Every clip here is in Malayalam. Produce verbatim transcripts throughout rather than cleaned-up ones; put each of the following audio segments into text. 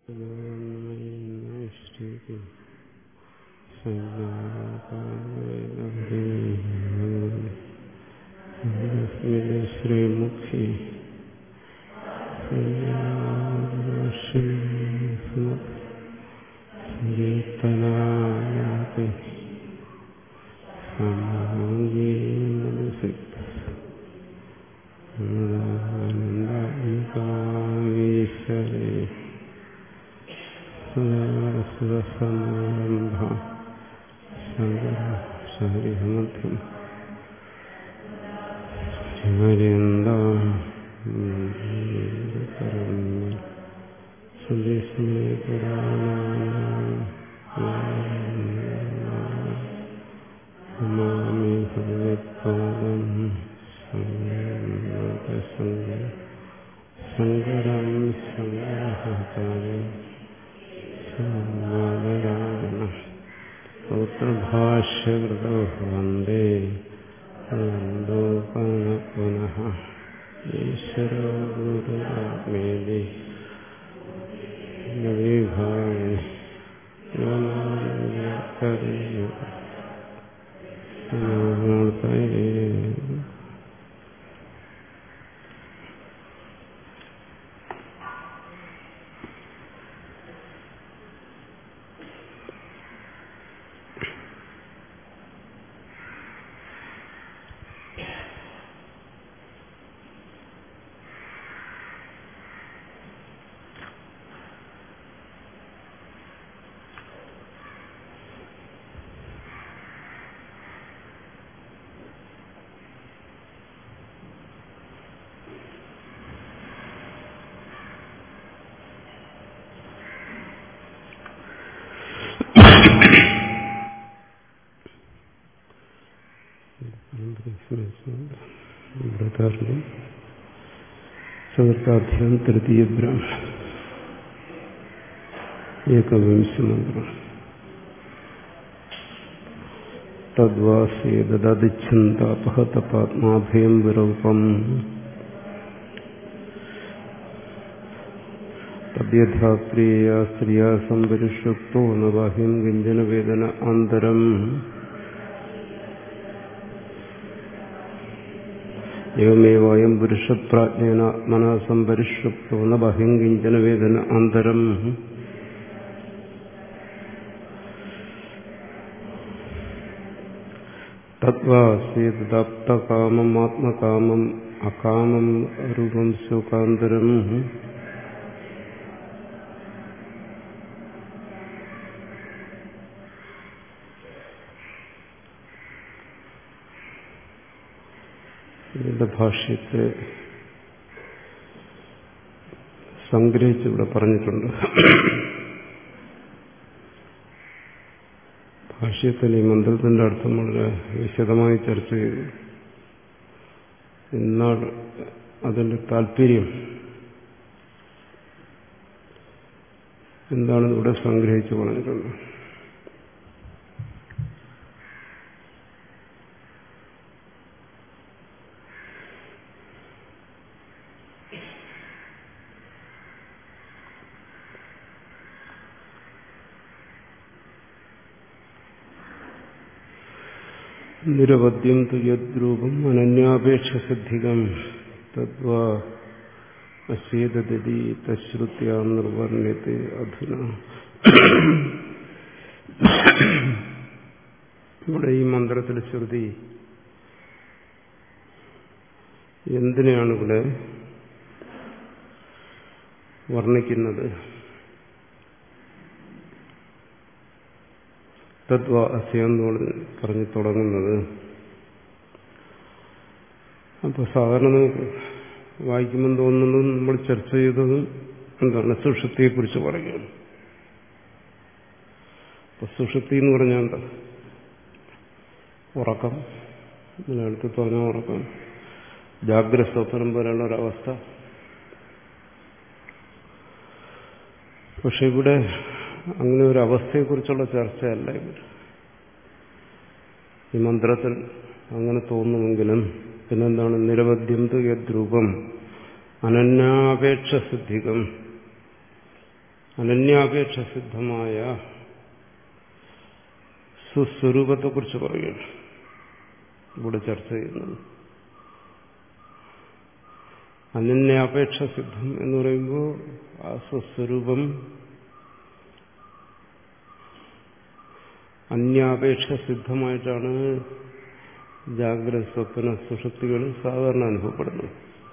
ശ്രീമുഖി കീർത്തനാമി ആനന്ദീകാമീശ്വരേ സുരസമാരംഭ ശങ്കരഹരിഹമധ്യം ശ്രീമര്യന്ത സുദേശമേ നമാമി ഭഗവത്പാദം ശങ്കരം ശങ്കരാചാര്യം സൂത്രഭാഷ്യകൃതോ വന്ദേ പുനഃ ഈശ്വരോ ഗുരുരാത്മേതി നവീഭാവി ചതുർത്ഥാധ്യായം തൃതീയ ബ്രാഹ്മണം ഏകവിംശ മന്ത്രം. തദ്വാസേതദിച്ഛന്താപഹതപാത്മാഭയം വിരൂപം തദ്യഥാ പ്രിയ സ്ത്രീയാ സംപരിഷുപ്തോ ന ബാഹ്യം കിഞ്ചന വേദന അന്തരം ഏവമേവായം പുരുഷപ്രാജ്ഞേനാത്മന സംപരിഷുപ്തോ ന ബാഹ്യം കിഞ്ചന വേദന അന്തരം തദ്വാസേതദാപ്തകാമം ആത്മകാമം അകാമം രൂപം ശോകാന്തരം ഇതിന്റെ ഭാഷ്യത്തെ സംഗ്രഹിച്ച് ഇവിടെ പറഞ്ഞിട്ടുണ്ട്. ഭാഷ്യത്തിൽ ഈ മന്ത്രത്തിന്റെ അർത്ഥം വളരെ വിശദമായി ചർച്ച ചെയ്തു. എന്നാൽ അതിന്റെ താല്പര്യം എന്താണെന്ന് ഇവിടെ സംഗ്രഹിച്ച് പറഞ്ഞിട്ടുണ്ട്. നിരവധ്യം തുയദ്രൂപം അനന്യാപേക്ഷസിദ്ധികം തദ്വാ അശേദതി തശ്രുത്യാ നിർവർണ്യത്തെ അധുന. ഇവിടെ ഈ മന്ത്രത്തിലെ ശ്രുതി എന്തിനെയാണ് ഇവിടെ വർണ്ണിക്കുന്നത്? തദ്വാ അസ്യെന്ന് പറഞ്ഞ് തുടങ്ങുന്നത്. അപ്പോൾ സാധാരണ നമുക്ക് വായിക്കുമ്പോൾ തോന്നുന്നതും നമ്മൾ ചർച്ച ചെയ്തതും എന്താണ്? സുഷുപ്തിയെക്കുറിച്ച് പറയുകയാണ്. അപ്പൊ സുഷുപ്തി എന്ന് പറഞ്ഞാൽ എന്താ? ഉറക്കം, ഇതിനടുത്ത് തോന്നാൻ ഉറക്കം, ജാഗ്രത സ്വപ്നം പോലെയുള്ള ഒരവസ്ഥ. പക്ഷെ ഇവിടെ അങ്ങനെ ഒരു അവസ്ഥയെക്കുറിച്ചുള്ള ചർച്ചയല്ല ഇവിടെ. ഈ മന്ത്രത്തിൽ അങ്ങനെ തോന്നുമെങ്കിലും പിന്നെന്താണ്? നിരവധ്യം തു യദ്രൂപം അനന്യാപേക്ഷ സിദ്ധികം. അനന്യാപേക്ഷ സിദ്ധമായ സുസ്വരൂപത്തെക്കുറിച്ച് പറയുകയാണ് ഇവിടെ ചർച്ച ചെയ്യുന്നത്. അനന്യാപേക്ഷ സിദ്ധം എന്ന് പറയുമ്പോൾ ആ സ്വസ്വരൂപം അന്യാപേക്ഷ സിദ്ധമായിട്ടാണ് ജാഗ്രത സ്വപ്ന സുഷുപ്തികൾ സാധാരണ അനുഭവപ്പെടുന്നത്.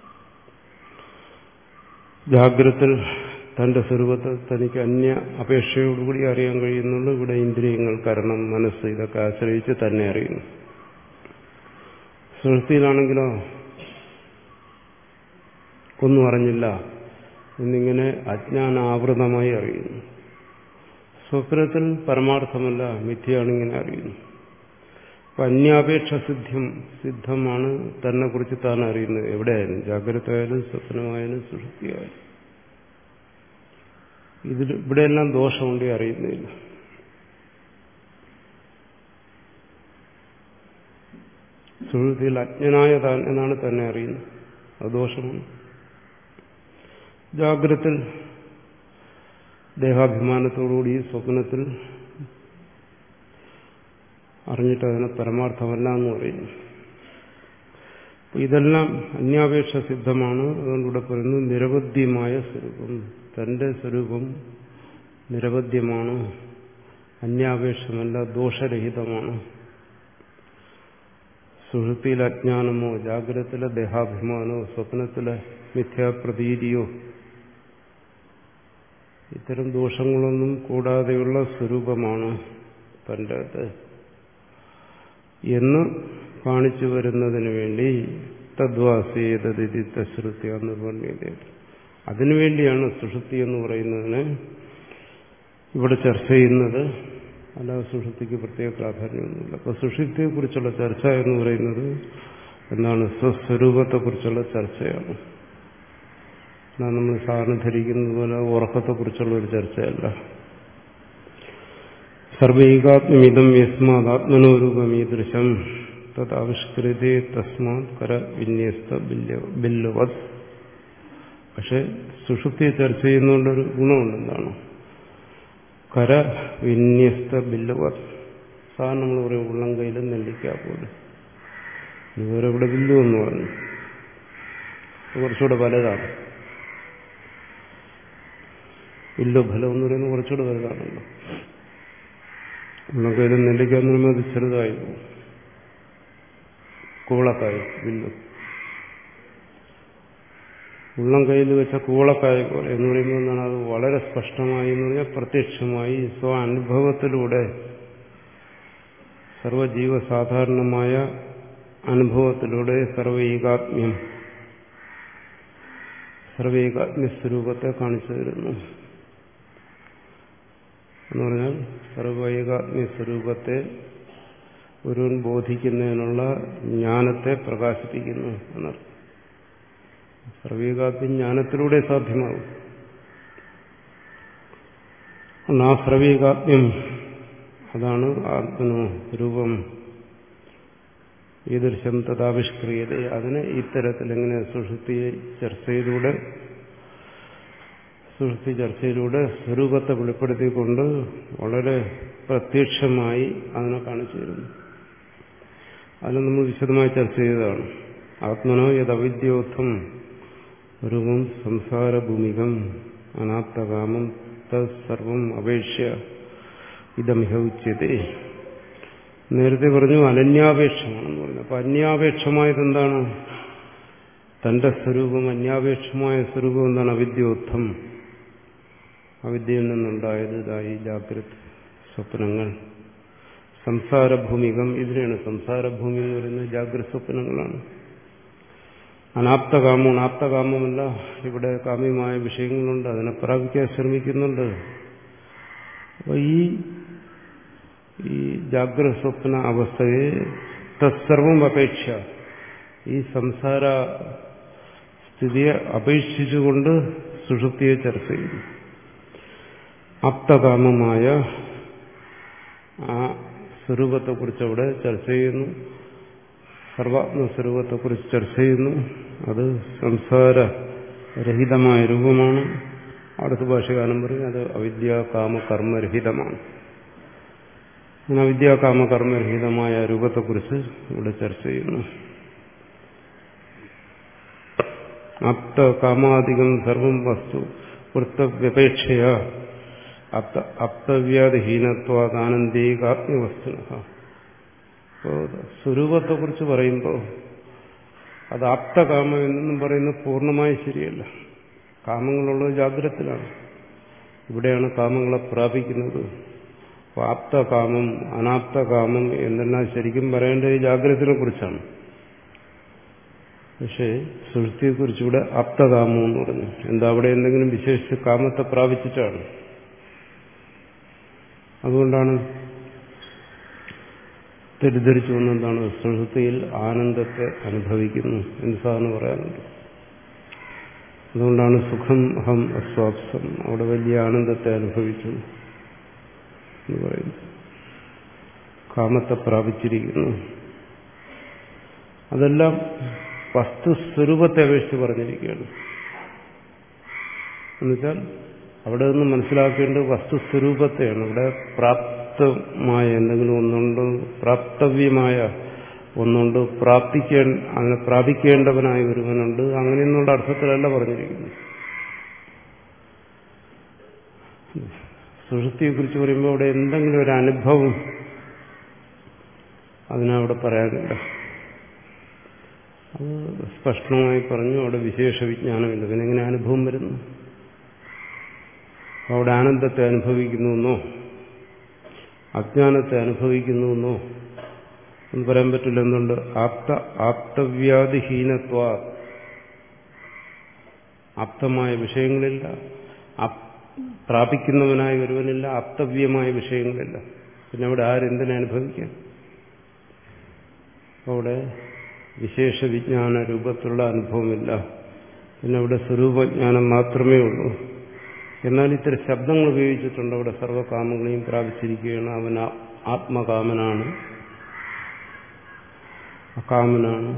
ജാഗ്രതത്തിൽ തന്റെ സ്വരൂപത്തെ തനിക്ക് അന്യ അപേക്ഷയോടുകൂടി അറിയാൻ കഴിയുന്നുള്ളൂ. ഇവിടെ ഇന്ദ്രിയങ്ങൾ, കരണം, മനസ്സ് ഇതൊക്കെ ആശ്രയിച്ച് തന്നെ അറിയുന്നു. സുഷുപ്തിയിലാണെങ്കിലോ ഒന്നും അറിഞ്ഞില്ല എന്നിങ്ങനെ അജ്ഞാനാവൃതമായി അറിയുന്നു. സ്വപ്നത്തിൽ പരമാർത്ഥമല്ല, മിഥ്യയാണിങ്ങനെ അറിയുന്നു. അപ്പൊ അന്യാപേക്ഷ സിദ്ധ്യം സിദ്ധമാണ് തന്നെ കുറിച്ച് താൻ അറിയുന്നത്. എവിടെയായാലും, ജാഗ്രതയായാലും സ്വപ്നമായാലും സുഷുപ്തിയായാലും. ഇതിൽ ഇവിടെയെല്ലാം ദോഷമുണ്ട്, അറിയുന്നില്ല. സുഷുപ്തിയിൽ അജ്ഞനായ താൻ എന്നാണ് തന്നെ അറിയുന്നത്. അത് ദോഷമാണ്. ജാഗ്രതത്തിൽ ദേഹാഭിമാനത്തോടുകൂടി സ്വപ്നത്തിൽ അറിഞ്ഞിട്ട് അതിനെ പരമാർത്ഥമല്ല എന്ന് പറയുന്നു. ഇതെല്ലാം അന്യാപേക്ഷ സിദ്ധമാണ്. അതുകൊണ്ടിവിടെ പറയുന്നു നിരവധ്യമായ സ്വരൂപം. തന്റെ സ്വരൂപം നിരവധ്യമാണ്, അന്യാപേക്ഷമല്ല, ദോഷരഹിതമാണ്. സുഷുപ്തിയിലെ അജ്ഞാനമോ ജാഗ്രതത്തിലെ ദേഹാഭിമാനമോ സ്വപ്നത്തിലെ മിഥ്യാപ്രതീതിയോ ഇത്തരം ദോഷങ്ങളൊന്നും കൂടാതെയുള്ള സ്വരൂപമാണ് തൻ്റെത് എന്ന് കാണിച്ചു വരുന്നതിന് വേണ്ടി തദ്വാസേതതി തശ്രുതി എന്ന് പറഞ്ഞത്. അതിനുവേണ്ടിയാണ് സുഷുപ്തി എന്ന് പറയുന്നതിന് ഇവിടെ ചർച്ച ചെയ്യുന്നത്. അല്ലാതെ സുഷുപ്തിക്ക് പ്രത്യേക പ്രാധാന്യമൊന്നുമില്ല. അപ്പൊ സുഷുപ്തിയെക്കുറിച്ചുള്ള ചർച്ച എന്ന് പറയുന്നത് എന്താണ്? സ്വസ്വരൂപത്തെക്കുറിച്ചുള്ള ചർച്ചയാണ്. നമ്മൾ സാധാരണ ധരിക്കുന്നത് പോലെ ഉറക്കത്തെക്കുറിച്ചുള്ള ഒരു ചർച്ചയല്ല. സർവൈകാത്മ്യമിതം യസ്മാത്മനോരൂപമീദൃശം തദാവിഷ്കൃതേ തസ്മാത് കര വിന്യസ്ത ബില്ലുവത്. പക്ഷെ സുഷുപ്തിയെ ചർച്ച ചെയ്യുന്നതുകൊണ്ടൊരു ഗുണമുണ്ട്. എന്താണ്? കര വിന്യസ്ത ബില്ലുവത്. സാധാരണ നമ്മൾ പറയും ഉള്ളം കയ്യിലും നെല്ലിക്കാപ്പോലും. ഇതുവരെ ഇവിടെ ബില്ലു എന്ന് പറഞ്ഞു, കുറച്ചുകൂടെ വലുതാണ്. ബില്ലു ഫലം എന്ന് പറയുന്നത് കുറച്ചുകൂടെ വലുതാണല്ലോ. ഉള്ളം കയ്യിലും നെല്ലിക്കാന്ന് പറയുമ്പോൾ അത് ചെറുതായി പോകും. കൂളക്കായ ബില്ലു ഉള്ളം കയ്യിൽ വെച്ച കൂളക്കായ പോലെ എന്ന് പറയുമ്പോൾ എന്താണ്? അത് വളരെ സ്പഷ്ടമായി എന്ന് പറഞ്ഞാൽ പ്രത്യക്ഷമായി സ്വ അനുഭവത്തിലൂടെ, സർവജീവസാധാരണമായ അനുഭവത്തിലൂടെ സർവൈകാത്മ്യം സർവൈകാത്മ്യ സ്വരൂപത്തെ കാണിച്ചു തരുന്നു. എന്ന് പറഞ്ഞാൽ സർവൈകാത്മ്യ സ്വരൂപത്തെ ഒരുവൻ ബോധിക്കുന്നതിനുള്ള ജ്ഞാനത്തെ പ്രകാശിപ്പിക്കുന്നു എന്നർത്ഥം. സർവൈകാത്മ്യം ജ്ഞാനത്തിലൂടെ സാധ്യമാകും. ആ സർവൈകാത്മ്യം അതാണ് ആത്മനോ രൂപം ഈദൃശം തഥാവിഷ്ക്രിയത. അതിനെ ഇത്തരത്തിൽ എങ്ങനെ സുഷുപ്തിയെ ചർച്ചയിലൂടെ സുഷുപ്തി ചർച്ചയിലൂടെ സ്വരൂപത്തെ വെളിപ്പെടുത്തിക്കൊണ്ട് വളരെ പ്രത്യക്ഷമായി അതിനെ കാണിച്ചു തരുന്നു. അതിനെ നമ്മൾ വിശദമായി ചർച്ച ചെയ്തതാണ്. ആത്മനോ യദവിദ്യോത്ഥം രൂപം സംസാരഭൂമികം അനാപ്തകാമം തത്സർവം അപേക്ഷ്യ ഇദമിഹ ഉച്യതേ. നേരത്തെ പറഞ്ഞു അനന്യാപേക്ഷമാണെന്ന് പറഞ്ഞു. അപ്പൊ അന്യാപേക്ഷമായത് എന്താണ്? തന്റെ സ്വരൂപം അന്യാപേക്ഷമായ സ്വരൂപം എന്താണ്? അവിദ്യോത്ഥം. അവിദ്യയിൽ നിന്നുണ്ടായത് ഇതായി ജാഗ്രത സ്വപ്നങ്ങൾ. സംസാരഭൂമികം, ഇതിനാണ് സംസാരഭൂമി എന്ന് പറയുന്നത് ജാഗ്രത സ്വപ്നങ്ങളാണ്. അനാപ്തകാമം, അനാപ്തകാമമല്ല, ഇവിടെ കാമ്യമായ വിഷയങ്ങളുണ്ട്, അതിനെ പ്രാപിക്കാൻ ശ്രമിക്കുന്നുണ്ട്. അപ്പൊ ഈ ഈ ജാഗ്രത സ്വപ്ന അവസ്ഥയെ തത്സർവം അപേക്ഷ, ഈ സംസാര സ്ഥിതിയെ അപേക്ഷിച്ചുകൊണ്ട് സുഷുപ്തിയെ ചർച്ച ചെയ്യുന്നു. ആപ്തകാമമായ ആ സ്വരൂപത്തെക്കുറിച്ച് അവിടെ ചർച്ച ചെയ്യുന്നു. സർവാത്മസ്വരൂപത്തെക്കുറിച്ച് ചർച്ച ചെയ്യുന്നു. അത് സംസാരരഹിതമായ രൂപമാണ്. അടുത്ത ഭാഷകാരൻ പറയും അത് അവിദ്യാ കാമ കർമ്മരഹിതമാണ്. അങ്ങനെ അവിദ്യാ കാമ കർമ്മരഹിതമായ രൂപത്തെക്കുറിച്ച് ഇവിടെ ചർച്ച ചെയ്യുന്നു. ആപ്ത കാമാധികം സർവം വസ്തു വൃത്തവ്യപേക്ഷയ അപ്തവ്യാധിഹീനത്വാദാനന്ദീകാത്മ്യവസ്തുന. സ്വരൂപത്തെക്കുറിച്ച് പറയുമ്പോൾ അത് ആപ്തകാമം എന്നും പറയുന്നത് പൂർണ്ണമായി ശരിയല്ല. കാമങ്ങളുള്ളത് ജാഗ്രതത്തിലാണ്. ഇവിടെയാണ് കാമങ്ങളെ പ്രാപിക്കുന്നത്. ആപ്തകാമം അനാപ്തകാമം എന്നെല്ലാം ശരിക്കും പറയേണ്ടത് ഈ ജാഗ്രതത്തിനെ കുറിച്ചാണ്. പക്ഷേ സുഷുപ്തിയെക്കുറിച്ച് ഇവിടെ ആപ്തകാമം എന്ന് പറഞ്ഞു. എന്താ അവിടെ എന്തെങ്കിലും വിശേഷിച്ച് കാമത്തെ പ്രാപിച്ചിട്ടാണ്. അതുകൊണ്ടാണ് തെറ്റിദ്ധരിച്ചു വന്നെന്താണ് സുഷുപ്തിയിൽ ആനന്ദത്തെ അനുഭവിക്കുന്നു എന്ന് സാറിന് പറയാനുണ്ട്. അതുകൊണ്ടാണ് സുഖം അഹം അസ്വാപ്സം, അവിടെ വലിയ ആനന്ദത്തെ അനുഭവിച്ചു എന്ന് പറയുന്നു. കാമത്തെ പ്രാപിച്ചിരിക്കുന്നു. അതെല്ലാം വസ്തുസ്വരൂപത്തെ അപേക്ഷിച്ച് പറഞ്ഞിരിക്കുകയാണ്. എന്നുവെച്ചാൽ അവിടെ നിന്ന് മനസ്സിലാക്കേണ്ടത് വസ്തുസ്വരൂപത്തെയാണ്. ഇവിടെ പ്രാപ്തമായ എന്തെങ്കിലും ഒന്നുണ്ട്, പ്രാപ്തവ്യമായ ഒന്നുണ്ട്, പ്രാപ്തിക്കേ അങ്ങനെ പ്രാപിക്കേണ്ടവനായ ഒരുവനുണ്ട്, അങ്ങനെയൊന്നുള്ള അർത്ഥത്തിലല്ല പറഞ്ഞിരിക്കുന്നു. സുഷുപ്തിയെക്കുറിച്ച് പറയുമ്പോൾ അവിടെ എന്തെങ്കിലും ഒരു അനുഭവം അതിനവിടെ പറയാനില്ല. അത് സ്പഷ്ടമായി പറഞ്ഞു. അവിടെ വിശേഷ വിജ്ഞാനമില്ല. പിന്നെ എങ്ങനെ അനുഭവം വരുന്നു? അവിടെ ആനന്ദത്തെ അനുഭവിക്കുന്നുവെന്നോ അജ്ഞാനത്തെ അനുഭവിക്കുന്നുവെന്നോ എന്ന് പറയാൻ പറ്റില്ല. എന്തുകൊണ്ട്? ആപ്ത ആപ്തവ്യാധിഹീനത്വ, ആപ്തമായ വിഷയങ്ങളില്ല, പ്രാപിക്കുന്നവനായ ഒരുവനില്ല, ആപ്തവ്യമായ വിഷയങ്ങളില്ല. പിന്നെ അവിടെ ആരെന്തിനെ അനുഭവിക്കാം? അവിടെ വിശേഷ വിജ്ഞാന രൂപത്തിലുള്ള അനുഭവമില്ല. പിന്നെ അവിടെ സ്വരൂപജ്ഞാനം മാത്രമേ ഉള്ളൂ. എന്നാൽ ഇത്തരം ശബ്ദങ്ങൾ ഉപയോഗിച്ചിട്ടുണ്ട്. അവിടെ സർവ്വകാമങ്ങളെയും പ്രാപിച്ചിരിക്കുകയാണ്. അവൻ ആത്മകാമനാണ്, അകാമനാണ്.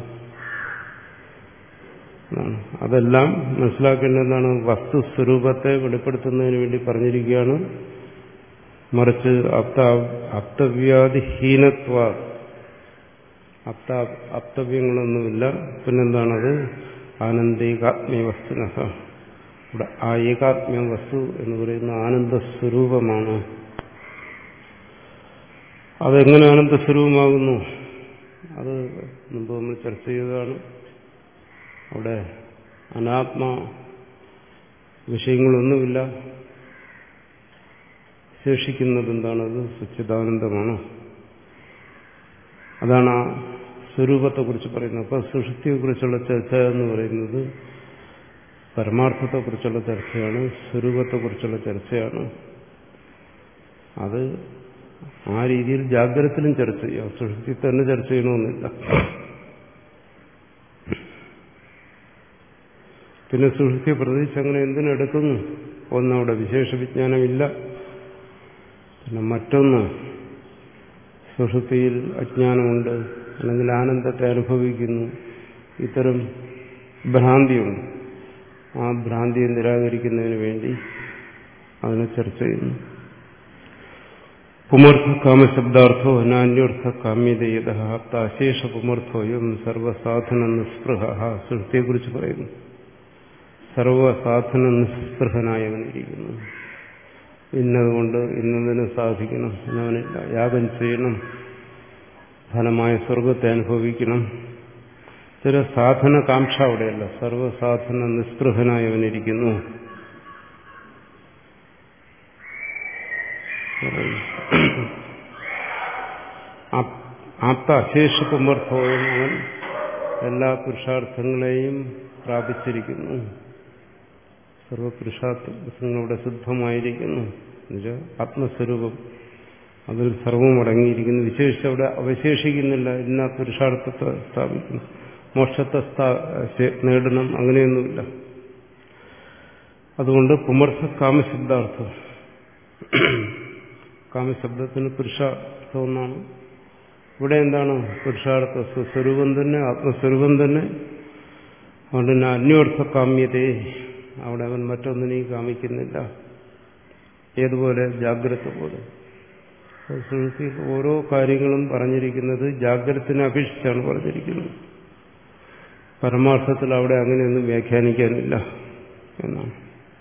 അതെല്ലാം മനസ്സിലാക്കേണ്ടതാണ്. വസ്തുസ്വരൂപത്തെ വെളിപ്പെടുത്തുന്നതിന് വേണ്ടി പറഞ്ഞിരിക്കുകയാണ്. മറിച്ച് അപ്ത അപ്തവ്യാധിഹീനത്വ, അപ്ത അപ്തവ്യങ്ങളൊന്നുമില്ല. പിന്നെന്താണത്? ആനന്ദികാത്മ്യ വസ്തുന. ഇവിടെ ആ ഏകാത്മ്യ വസ്തു എന്ന് പറയുന്ന ആനന്ദസ്വരൂപമാണ്. അതെങ്ങനെ ആനന്ദസ്വരൂപമാകുന്നു? അത് മുമ്പ് നമ്മൾ ചർച്ച ചെയ്തതാണ്. അവിടെ അനാത്മ വിഷയങ്ങളൊന്നുമില്ല. ശേഷിക്കുന്നത് എന്താണത്? സച്ചിദാനന്ദമാണ്. അതാണ് ആ സ്വരൂപത്തെക്കുറിച്ച് പറയുന്നത്. അപ്പോൾ സുഷുപ്തിയെക്കുറിച്ചുള്ള ചർച്ച എന്ന് പറയുന്നത് പരമാർത്ഥത്തെക്കുറിച്ചുള്ള ചർച്ചയാണ്, സ്വരൂപത്തെക്കുറിച്ചുള്ള ചർച്ചയാണ്. അത് ആ രീതിയിൽ ജാഗ്രതത്തിലും ചർച്ച ചെയ്യാം. സുഷുപ്തി തന്നെ ചർച്ച ചെയ്യണമെന്നില്ല. പിന്നെ സുഷുപ്തിയെ പ്രത്യേകിച്ച് അങ്ങനെ എന്തിനെടുക്കുന്നു? ഒന്ന്, അവിടെ വിശേഷ വിജ്ഞാനമില്ല. പിന്നെ മറ്റൊന്ന്, സുഷുപ്തിയിൽ അജ്ഞാനമുണ്ട്, അല്ലെങ്കിൽ ആനന്ദത്തെ അനുഭവിക്കുന്നു, ഇത്തരം ഭ്രാന്തിയുണ്ട്. ആ ഭ്രാന്തിയെ നിരാകരിക്കുന്നതിന് വേണ്ടി അതിനെ ചർച്ച ചെയ്യുന്നു. പുമർത്ഥ കാമശബ്ദാർത്ഥോ അനാന്യർത്ഥ കാമ്യതയത അശേഷ പുമർത്ഥോയം സർവസാധന നിസ്പൃഹ. സുഷുപ്തിയെക്കുറിച്ച് പറയുന്നു. സർവസാധന നിസ്പൃഹനായവനിരിക്കുന്നു. ഇന്നതുകൊണ്ട് ഇന്നതിന് സാധിക്കണം എന്നവനില്ല. യാഗം ചെയ്യണം, ഫലമായ സ്വർഗത്തെ അനുഭവിക്കണം. ചില സാധന കാംക്ഷ അവിടെയല്ല. സർവസാധന നിസ്പൃഹനായവനിരിക്കുന്നു. ആപ്ത അശേഷ പുമർത്ഥോയം, അവൻ എല്ലാ പുരുഷാർത്ഥങ്ങളെയും പ്രാപിച്ചിരിക്കുന്നു. സർവപുരുഷാർത്ഥങ്ങളുടെ സിദ്ധമായിരിക്കുന്നു. എന്നുവെച്ചാൽ ആത്മസ്വരൂപം അതിൽ സർവവും അടങ്ങിയിരിക്കുന്നു. വിശേഷിച്ച് അവിടെ അവശേഷിക്കുന്നില്ല. ഇന്ന പുരുഷാർത്ഥത്തെ സ്ഥാപിക്കുന്നു, മോക്ഷത്തെ നേടണം, അങ്ങനെയൊന്നുമില്ല. അതുകൊണ്ട് പുമർത്ഥ കാമശബ്ദാർത്ഥം, കാമശബ്ദത്തിന് പുരുഷാർത്ഥം എന്നാണ്. ഇവിടെ എന്താണ്? പുരുഷാർത്ഥ സ്വസ്വരൂപം തന്നെ, ആത്മസ്വരൂപം തന്നെ. അതുകൊണ്ട് തന്നെ അന്യോർത്ഥ കാമ്യതയെ, അവിടെ അവൻ മറ്റൊന്നിനെയും കാമിക്കുന്നില്ല. ഏതുപോലെ? ജാഗ്രത പോലെ. സുഷുപ്തിയിൽ ഓരോ കാര്യങ്ങളും പറഞ്ഞിരിക്കുന്നത് ജാഗ്രതത്തിനെ അപേക്ഷിച്ചാണ് പറഞ്ഞിരിക്കുന്നത്. പരമാർത്ഥത്തിൽ അവിടെ അങ്ങനെയൊന്നും വ്യാഖ്യാനിക്കാനില്ല എന്നാണ്.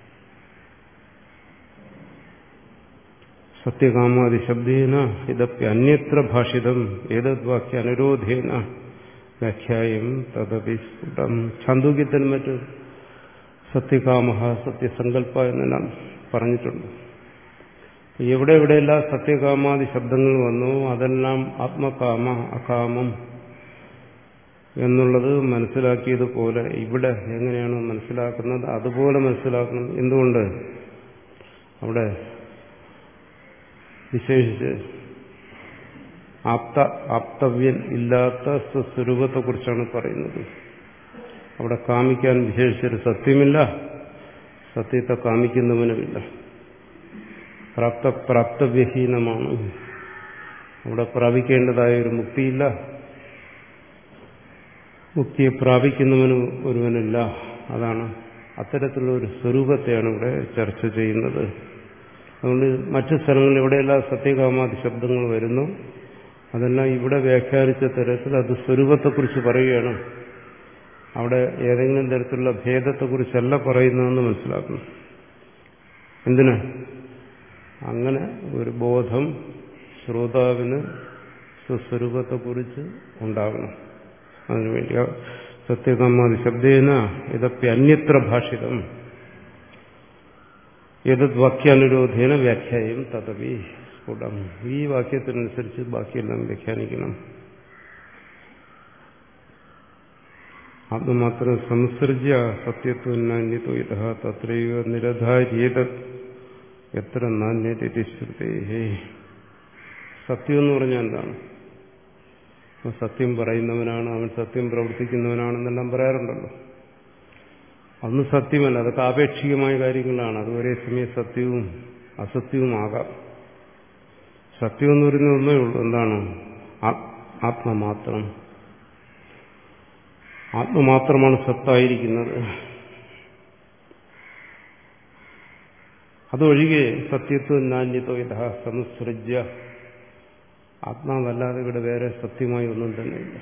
സത്യകാമാദി ശബ്ദേന ഇതപ്പി അന്യത്ര ഭാഷിതം ഏതദ്വാക്യ അനുരോധേന വ്യാഖ്യായം തദപി സ്ഫുടം. ഛാന്ദോഗ്യത്തിൽ മറ്റ് സത്യകാമ സത്യസങ്കല്പ എന്നെല്ലാം പറഞ്ഞിട്ടുണ്ട്. എവിടെ എവിടെയെല്ലാം സത്യകാമാദി ശബ്ദങ്ങൾ വന്നു അതെല്ലാം ആത്മകാമ അകാമം എന്നുള്ളത് മനസ്സിലാക്കിയതുപോലെ ഇവിടെ എങ്ങനെയാണ് മനസ്സിലാക്കുന്നത് അതുപോലെ മനസ്സിലാക്കണം. എന്തുകൊണ്ട്? അവിടെ വിശേഷിച്ച് ആപ്ത ആപ്തവ്യൻ ഇല്ലാത്ത സ്വസ്വരൂപത്തെക്കുറിച്ചാണ് പറയുന്നത്. അവിടെ കാമിക്കാൻ വിശേഷിച്ചൊരു സത്യമില്ല, സത്യത്തെ കാമിക്കുന്നവനുമില്ല. പ്രാപ്ത പ്രാപ്തവ്യഹീനമാണ്. അവിടെ പ്രാപിക്കേണ്ടതായ ഒരു മുക്തിയില്ല, മുക്തിയെ പ്രാപിക്കുന്നവന് ഒരുവനില്ല. അതാണ് അത്തരത്തിലുള്ള ഒരു സ്വരൂപത്തെയാണ് ഇവിടെ ചർച്ച ചെയ്യുന്നത്. അതുകൊണ്ട് മറ്റു സ്ഥലങ്ങളിൽ എവിടെയെല്ലാം സത്യകാമാദി ശബ്ദങ്ങൾ വരുന്നു അതെല്ലാം ഇവിടെ വ്യാഖ്യാനിച്ച തരത്തിൽ അത് സ്വരൂപത്തെക്കുറിച്ച് പറയുകയാണ്. അവിടെ ഏതെങ്കിലും തരത്തിലുള്ള ഭേദത്തെക്കുറിച്ചല്ല പറയുന്നതെന്ന് മനസ്സിലാക്കണം. എന്തിന്? അങ്ങനെ ഒരു ബോധം ശ്രോതാവിന് സ്വസ്വരൂപത്തെക്കുറിച്ച് ഉണ്ടാകണം. അതിനുവേണ്ടി സത്യകാമാദി ശബ്ദേന ഇതപ്പി അന്യത്ര ഭാഷിതം ഏതത് വാക്യാനുരോധേന വ്യാഖ്യായം തദപി സ്ഫുടം. ഈ വാക്യത്തിനനുസരിച്ച് ബാക്കിയെല്ലാം വ്യാഖ്യാനിക്കണം. ആത്മമാത്രം സംസൃജ്യ സത്യത്വനാന്യതോ യഥ തത്രൈവ നിരധാര്യേത എത്ര നാന്യതി ശ്രുതേ. സത്യം എന്ന് പറഞ്ഞാൽ എന്താണ്? സത്യം പറയുന്നവനാണ്, അവൻ സത്യം പ്രവർത്തിക്കുന്നവനാണെന്നെല്ലാം പറയാറുണ്ടല്ലോ. അതൊന്നും സത്യമല്ല, അതൊക്കെ ആപേക്ഷികമായ കാര്യങ്ങളാണ്. അത് ഒരേ സമയം സത്യവും അസത്യവുമാകാം. സത്യം എന്ന് പറയുന്നത് ഒന്നേ ഉള്ളൂ. എന്താണ്? ആത്മമാത്രം. ആത്മമാത്രമാണ് സത്തായിരിക്കുന്നത്. അതൊഴികെ സത്യത്വം നാന്യതോ യഥ സംസൃജ്യ. ആത്മാവല്ലാതെ ഇവിടെ വേറെ സത്യമായി ഒന്നും തന്നെയില്ല.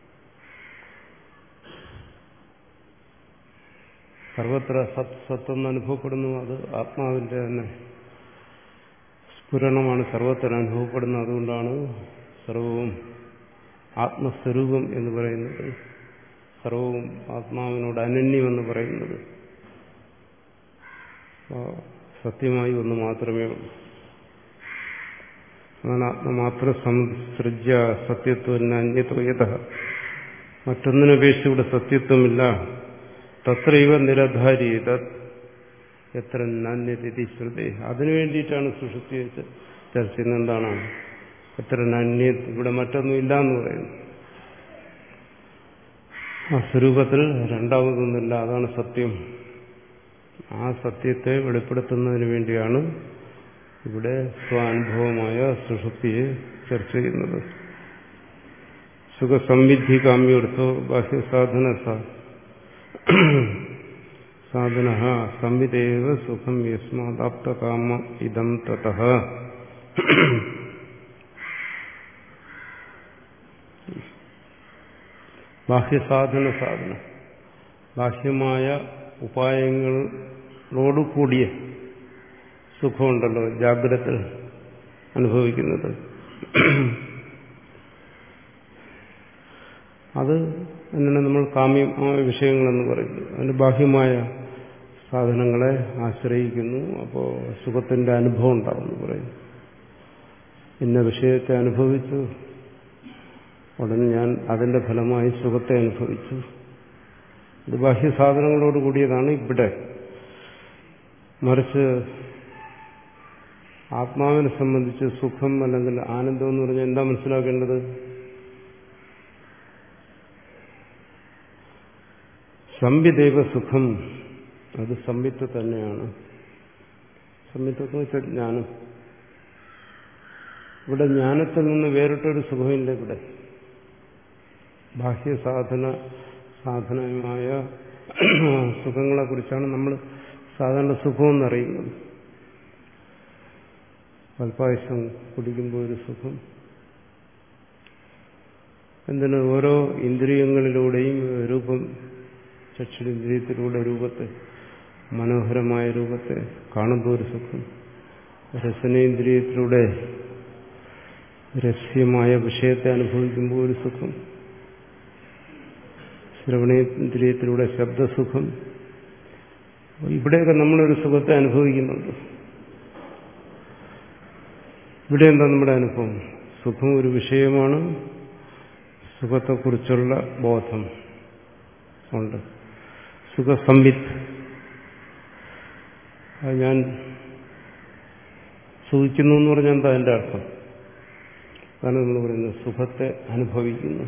സർവത്ര സത് സത്തെന്ന് അനുഭവപ്പെടുന്നു. അത് ആത്മാവിന്റെ തന്നെ സ്ഫുരണമാണ് സർവത്ര അനുഭവപ്പെടുന്നത്. അതുകൊണ്ടാണ് സർവവും ആത്മസ്വരൂപം എന്ന് പറയുന്നത്, സർവവും ആത്മാവിനോട് അനന്യമെന്ന് പറയുന്നത്. സത്യമായി ഒന്ന് മാത്രമേ ഉള്ളൂ. അതാണ് ആത്മമാത്ര സംസൃജ്യ സത്യത്വം അന്യത്വയത. മറ്റൊന്നിനപേക്ഷിച്ച് ഇവിടെ സത്യത്വമില്ല. തത്രൈവ നിരധാരീത എത്ര നാന്യതി ശ്രുതി. അതിനു വേണ്ടിയിട്ടാണ് സുഷുപ്തിയെ ചർച്ച ചെയ്യുന്നത്. എന്താണ് എത്ര നാന്യ? ഇവിടെ മറ്റൊന്നും ഇല്ല എന്ന് പറയുന്നു. ആ സ്വരൂപത്തിൽ രണ്ടാമതൊന്നുമില്ല, അതാണ് സത്യം. ആ സത്യത്തെ വെളിപ്പെടുത്തുന്നതിന് വേണ്ടിയാണ് ഇവിടെ സ്വാനുഭവമായ സുഷുപ്തിയെ ചർച്ച ചെയ്യുന്നത്. സുഖസംവിധി കാമ്യോർത്ഥോ ബാഹ്യസാധന സാധന സംവിധേവ സുഖം യസ്മാദാപ്തകാമ ഇദം തതഃ. ബാഹ്യസാധന സാധന ബാഹ്യമായ ഉപായങ്ങളോടുകൂടിയ സുഖമുണ്ടല്ലോ ജാഗ്രത അനുഭവിക്കുന്നത്. അത് എന്നാണ് നമ്മൾ കാമ്യമായ വിഷയങ്ങളെന്ന് പറയുന്നത്. അതിന് ബാഹ്യമായ സാധനങ്ങളെ ആശ്രയിക്കുന്നു. അപ്പോൾ സുഖത്തിന്റെ അനുഭവം ഉണ്ടാവുമെന്ന് പറയുന്നു. ഇന്ന വിഷയത്തെ അനുഭവിച്ചു, ഉടനെ ഞാൻ അതിന്റെ ഫലമായി സുഖത്തെ അനുഭവിച്ചു. ഇത് ബാഹ്യസാധനങ്ങളോട് കൂടിയതാണ് ഇവിടെ. മറിച്ച് ആത്മാവിനെ സംബന്ധിച്ച് സുഖം അല്ലെങ്കിൽ ആനന്ദം എന്ന് പറഞ്ഞാൽ എന്താ മനസ്സിലാക്കേണ്ടത്? സംവിദേവ സുഖം. അത് സംവിത്ത് തന്നെയാണ്. സംവിത്തെന്ന് വെച്ചാൽ ജ്ഞാനം. ഇവിടെ ജ്ഞാനത്തിൽ നിന്ന് വേറിട്ടൊരു സുഖമില്ല. ഇവിടെ ബാഹ്യ സാധന സാധനമായ സുഖങ്ങളെ കുറിച്ചാണ് നമ്മൾ സാധാരണ സുഖമെന്നറിയുന്നത്. പാൽപ്പായസം കുടിക്കുമ്പോൾ ഒരു സുഖം. എന്തിന് ഓരോ ഇന്ദ്രിയങ്ങളിലൂടെയും രൂപം, ചക്ഷുരിന്ദ്രിയത്തിലൂടെ രൂപത്തെ, മനോഹരമായ രൂപത്തെ കാണുമ്പോൾ ഒരു സുഖം, രസനേന്ദ്രിയത്തിലൂടെ രസ്യമായ വിഷയത്തെ അനുഭവിക്കുമ്പോൾ ഒരു സുഖം, ശ്രവണേന്ദ്രിയത്തിലൂടെ ശബ്ദസുഖം. ഇവിടെയൊക്കെ നമ്മളൊരു സുഖത്തെ അനുഭവിക്കുന്നുണ്ട്. ഇവിടെ എന്താ നമ്മുടെ അനുഭവം? സുഖം ഒരു വിഷയമാണ്, സുഖത്തെക്കുറിച്ചുള്ള ബോധം ഉണ്ട്. സുഖസംവിത്ത്, അത് ഞാൻ സുഖിക്കുന്നു എന്ന് പറഞ്ഞാൽ എന്താ അതിൻ്റെ അർത്ഥം? അതാണ് നമ്മൾ പറയുന്നത് സുഖത്തെ അനുഭവിക്കുന്നു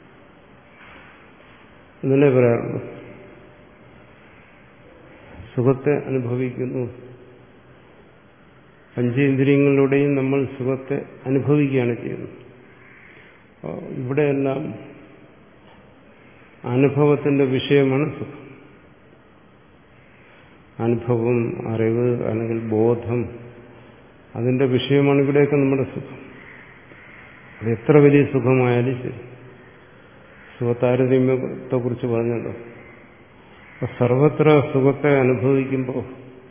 എന്നല്ലേ പറയാറുള്ളൂ. സുഖത്തെ അനുഭവിക്കുന്നു. പഞ്ചേന്ദ്രിയങ്ങളിലൂടെയും നമ്മൾ സുഖത്തെ അനുഭവിക്കുകയാണ് ചെയ്യുന്നത്. ഇവിടെയെല്ലാം അനുഭവത്തിന്റെ വിഷയമാണ് സുഖം. അനുഭവം, അറിവ് അല്ലെങ്കിൽ ബോധം, അതിന്റെ വിഷയമാണ് ഇവിടെയൊക്കെ നമ്മുടെ സുഖം. അത് എത്ര വലിയ സുഖമായാലും ശരി. സുഖതാരതമ്യത്തെക്കുറിച്ച് പറഞ്ഞല്ലോ. അപ്പൊ സർവത്ര സുഖത്തെ അനുഭവിക്കുമ്പോൾ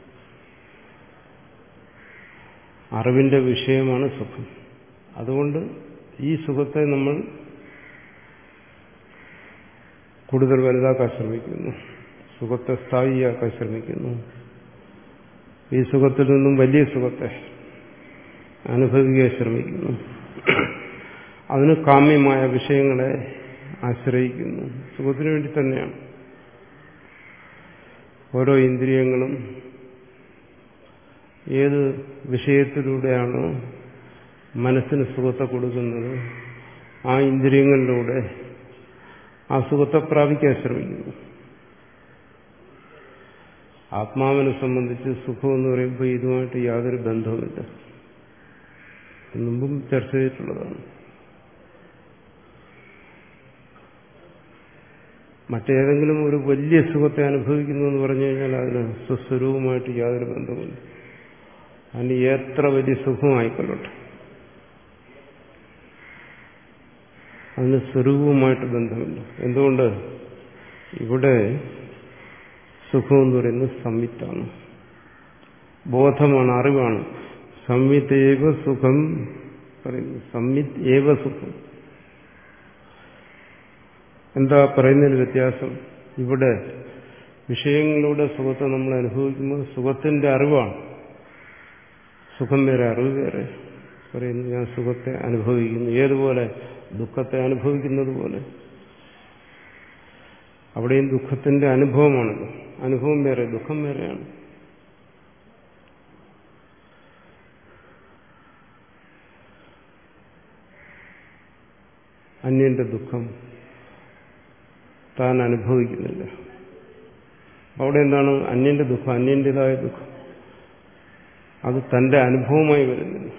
അറിവിന്റെ വിഷയമാണ് സുഖം. അതുകൊണ്ട് ഈ സുഖത്തെ നമ്മൾ കൂടുതൽ വലുതാക്കാൻ ശ്രമിക്കുന്നു, സുഖത്തെ സ്ഥായിയാക്കാൻ ശ്രമിക്കുന്നു. ഈ സുഖത്തിൽ നിന്നും വലിയ സുഖത്തെ അനുഭവിക്കാൻ ശ്രമിക്കുന്നു. അതിന് കാമ്യമായ വിഷയങ്ങളെ ആശ്രയിക്കുന്നു. സുഖത്തിനു വേണ്ടി തന്നെയാണ് ഓരോ ഇന്ദ്രിയങ്ങളും ഏത് വിഷയത്തിലൂടെയാണോ മനസ്സിന് സുഖത്തെ കൊടുക്കുന്നത് ആ ഇന്ദ്രിയങ്ങളിലൂടെ ആ സുഖത്തെ പ്രാപിക്കാൻ ശ്രമിക്കുന്നു. ആത്മാവിനെ സംബന്ധിച്ച് സുഖം എന്ന് പറയുമ്പോൾ ഇതുമായിട്ട് യാതൊരു ബന്ധവുമില്ല. മുമ്പും ചർച്ച ചെയ്തിട്ടുള്ളതാണ്. മറ്റേതെങ്കിലും ഒരു വലിയ സുഖത്തെ അനുഭവിക്കുന്നു എന്ന് പറഞ്ഞു കഴിഞ്ഞാൽ അതിന് സ്വസ്വരൂപമായിട്ട് യാതൊരു ബന്ധവുമില്ല. അതിന് എത്ര വലിയ സുഖമായിക്കൊള്ളട്ടെ, അതിന് സ്വരൂപമായിട്ട് ബന്ധമില്ല. എന്തുകൊണ്ട്? ഇവിടെ സുഖം എന്ന് പറയുന്നത് സംവിത്താണ്, ബോധമാണ്, അറിവാണ്. സംവിത്തേവ സുഖം പറയുന്നു. സംവിത് ഏവ സുഖം. എന്താ പറയുന്നതിന് വ്യത്യാസം? ഇവിടെ വിഷയങ്ങളുടെ സുഖത്തെ നമ്മൾ അനുഭവിക്കുമ്പോൾ സുഖത്തിന്റെ അറിവാണ്. സുഖം വേറെ, അറിവ് വേറെ. പറയുന്നു ഞാൻ സുഖത്തെ അനുഭവിക്കുന്നു. ഏതുപോലെ? ദുഃഖത്തെ അനുഭവിക്കുന്നത് പോലെ. അവിടെയും ദുഃഖത്തിന്റെ അനുഭവമാണല്ലോ. അനുഭവം വേറെ, ദുഃഖം വേറെയാണ്. അന്യന്റെ ദുഃഖം താൻ അനുഭവിക്കുന്നില്ല. അവിടെ എന്താണ്? അന്യന്റെ ദുഃഖം, അന്യന്റേതായ ദുഃഖം, അത് തന്റെ അനുഭവമായി വരുന്നില്ല.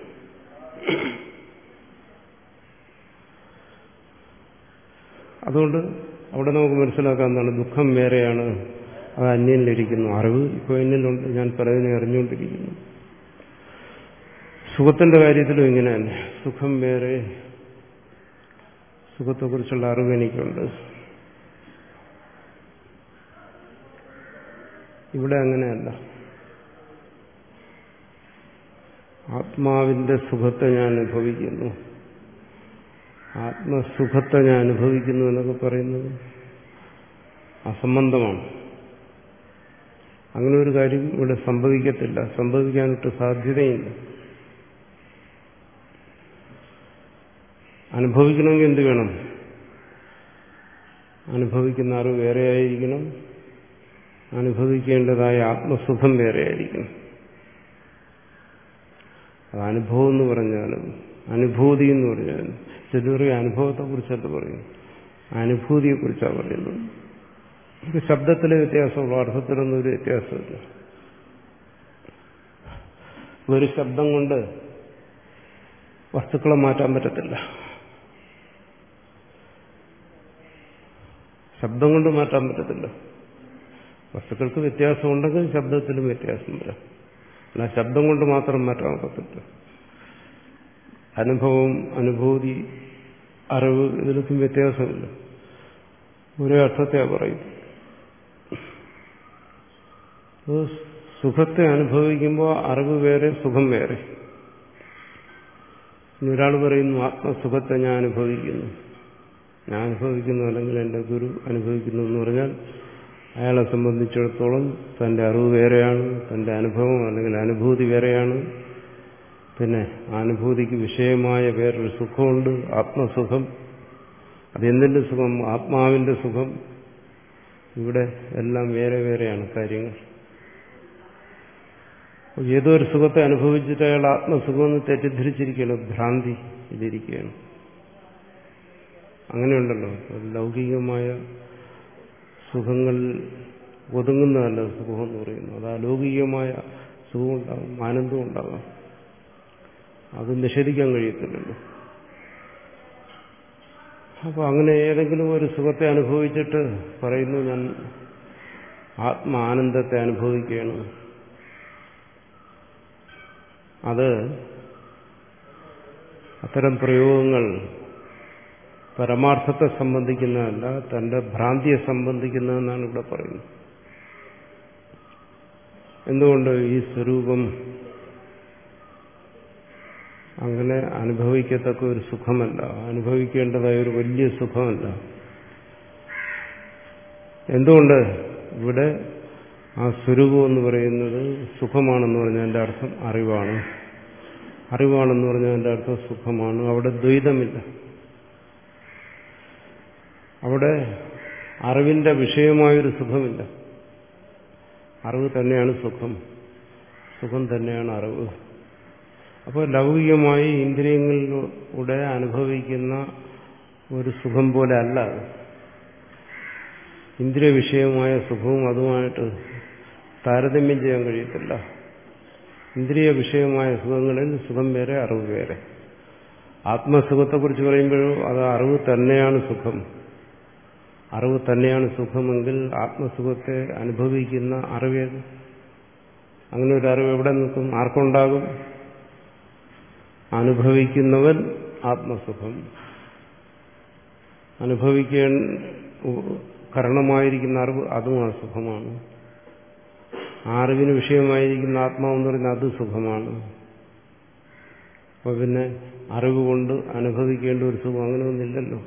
അതുകൊണ്ട് അവിടെ നമുക്ക് മനസ്സിലാക്കാൻ എന്താണ്? ദുഃഖം വേറെയാണ്, അത് അന്യനിലിരിക്കുന്നു. അറിവ് ഇപ്പോൾ എന്നിലുണ്ട്, ഞാൻ പറയുന്നത് അറിഞ്ഞുകൊണ്ടിരിക്കുന്നു. സുഖത്തിന്റെ കാര്യത്തിലും ഇങ്ങനെ തന്നെ. സുഖം വേറെ, സുഖത്തെക്കുറിച്ചുള്ള അറിവ് എനിക്കുണ്ട്. ഇവിടെ അങ്ങനെയല്ല. ആത്മാവിന്റെ സുഖത്തെ ഞാൻ അനുഭവിക്കുന്നു, ആത്മസുഖത്തെ ഞാൻ അനുഭവിക്കുന്നു എന്നൊക്കെ പറയുന്നത് അസംബന്ധമാണ്. അങ്ങനെ ഒരു കാര്യം ഇവിടെ സംഭവിക്കത്തില്ല, സംഭവിക്കാനൊട്ട് സാധ്യതയില്ല. അനുഭവിക്കണമെങ്കിൽ എന്ത് വേണം? അനുഭവിക്കുന്ന അറിവ് വേറെയായിരിക്കണം, അനുഭവിക്കേണ്ടതായ ആത്മസുഖം വേറെയായിരിക്കണം. അത് അനുഭവം എന്ന് പറഞ്ഞാലും അനുഭൂതി എന്ന് പറഞ്ഞാലും ചിലർ അനുഭവത്തെക്കുറിച്ചല്ല പറയുന്നു, അനുഭൂതിയെക്കുറിച്ചാണ് പറയുന്നത്. നമുക്ക് ശബ്ദത്തിലെ വ്യത്യാസമുള്ള, അർത്ഥത്തിലൊന്നും ഒരു വ്യത്യാസമില്ല. ഒരു ശബ്ദം കൊണ്ട് വസ്തുക്കളെ മാറ്റാൻ പറ്റത്തില്ല. ശബ്ദം കൊണ്ട് മാറ്റാൻ പറ്റത്തില്ല. വസ്തുക്കൾക്ക് വ്യത്യാസമുണ്ടെങ്കിൽ ശബ്ദത്തിലും വ്യത്യാസം വരാം. അല്ല ശബ്ദം കൊണ്ട് മാത്രം മാറ്റാൻ പറ്റില്ല. അനുഭവം, അനുഭൂതി, അറിവ് ഇതിലൊന്നും വ്യത്യാസമില്ല. ഒരേ അർത്ഥത്തെയാണ് പറയുന്നത്. സുഖത്തെ അനുഭവിക്കുമ്പോൾ അറിവ് വേറെ, സുഖം വേറെ. ഇനി ഒരാൾ പറയുന്നു ആത്മസുഖത്തെ ഞാൻ അനുഭവിക്കുന്നു, ഞാൻ അനുഭവിക്കുന്നു അല്ലെങ്കിൽ എൻ്റെ ഗുരു അനുഭവിക്കുന്നു എന്ന് പറഞ്ഞാൽ അയാളെ സംബന്ധിച്ചിടത്തോളം തൻ്റെ അറിവ് വേറെയാണ്, തൻ്റെ അനുഭവം അല്ലെങ്കിൽ അനുഭൂതി വേറെയാണ്. പിന്നെ അനുഭൂതിക്ക് വിഷയമായ വേറൊരു സുഖമുണ്ട്, ആത്മസുഖം. അതെന്തിൻ്റെ സുഖം? ആത്മാവിൻ്റെ സുഖം. ഇവിടെ എല്ലാം വേറെ വേറെയാണ് കാര്യങ്ങൾ. ഏതോ ഒരു സുഖത്തെ അനുഭവിച്ചിട്ട് അയാൾ ആത്മസുഖമെന്ന് തെറ്റിദ്ധരിച്ചിരിക്കുകയാണ്, ഭ്രാന്തി ഇതിരിക്കുകയാണ്. അങ്ങനെയുണ്ടല്ലോ, ലൗകികമായ സുഖങ്ങൾ ഒതുങ്ങുന്നതല്ല സുഖമെന്ന് പറയുന്നു. അത് അലൗകികമായ സുഖം ഉണ്ടാകും, ആനന്ദം ഉണ്ടാകാം. അത് നിഷേധിക്കാൻ കഴിയത്തില്ലല്ലോ. അപ്പോൾ അങ്ങനെ ഏതെങ്കിലും ഒരു സുഖത്തെ അനുഭവിച്ചിട്ട് പറയുന്നു ഞാൻ ആത്മാനന്ദത്തെ അനുഭവിക്കുകയാണ്. അത് അത്തരം പ്രയോഗങ്ങൾ പരമാർത്ഥത്തെ സംബന്ധിക്കുന്നതല്ല, തന്റെ ഭ്രാന്തിയെ സംബന്ധിക്കുന്നതെന്നാണ് ഇവിടെ പറയുന്നത്. എന്തുകൊണ്ട്? ഈ സ്വരൂപം അങ്ങനെ അനുഭവിക്കത്തക്ക ഒരു സുഖമല്ല, അനുഭവിക്കേണ്ടതായ ഒരു വലിയ സുഖമല്ല. എന്തുകൊണ്ട്? ഇവിടെ ആ സ്വരൂപം എന്ന് പറയുന്നത് സുഖമാണെന്ന് പറഞ്ഞതിന്റെ അർത്ഥം അറിവാണ്. അറിവാണെന്ന് പറഞ്ഞതിന്റെ അർത്ഥം സുഖമാണ്. അവിടെ ദ്വൈതമില്ല. അവിടെ അറിവിന്റെ വിഷയമായൊരു സുഖമില്ല. അറിവ് തന്നെയാണ് സുഖം, സുഖം തന്നെയാണ് അറിവ്. അപ്പോൾ ലൗകികമായി ഇന്ദ്രിയങ്ങളിലൂടെ അനുഭവിക്കുന്ന ഒരു സുഖം പോലെ അല്ല അത്. ഇന്ദ്രിയ വിഷയമായ സുഖവും അതുമായിട്ട് താരതമ്യം ചെയ്യാൻ കഴിയത്തില്ല. ഇന്ദ്രിയ വിഷയമായ സുഖങ്ങളിൽ സുഖം വേറെ, അറിവ് വേറെ. ആത്മസുഖത്തെക്കുറിച്ച് പറയുമ്പോഴോ അത് അറിവ് തന്നെയാണ് സുഖം. അറിവ് തന്നെയാണ് സുഖമെങ്കിൽ ആത്മസുഖത്തെ അനുഭവിക്കുന്ന അറിവേത്? അങ്ങനെ ഒരു അറിവ് എവിടെ നിൽക്കും? ആർക്കുണ്ടാകും? അനുഭവിക്കുന്നവൻ ആത്മസുഖം അനുഭവിക്കാൻ കാരണമായിരിക്കുന്ന അറിവ് അതും ആ സുഖമാണ്. ആ അറിവിന് വിഷയമായിരിക്കുന്ന ആത്മാവെന്ന് പറയുന്നത് അത് സുഖമാണ്. അപ്പോൾ പിന്നെ അറിവ് കൊണ്ട് അനുഭവിക്കേണ്ട ഒരു സുഖം അങ്ങനെ ഒന്നില്ലല്ലോ.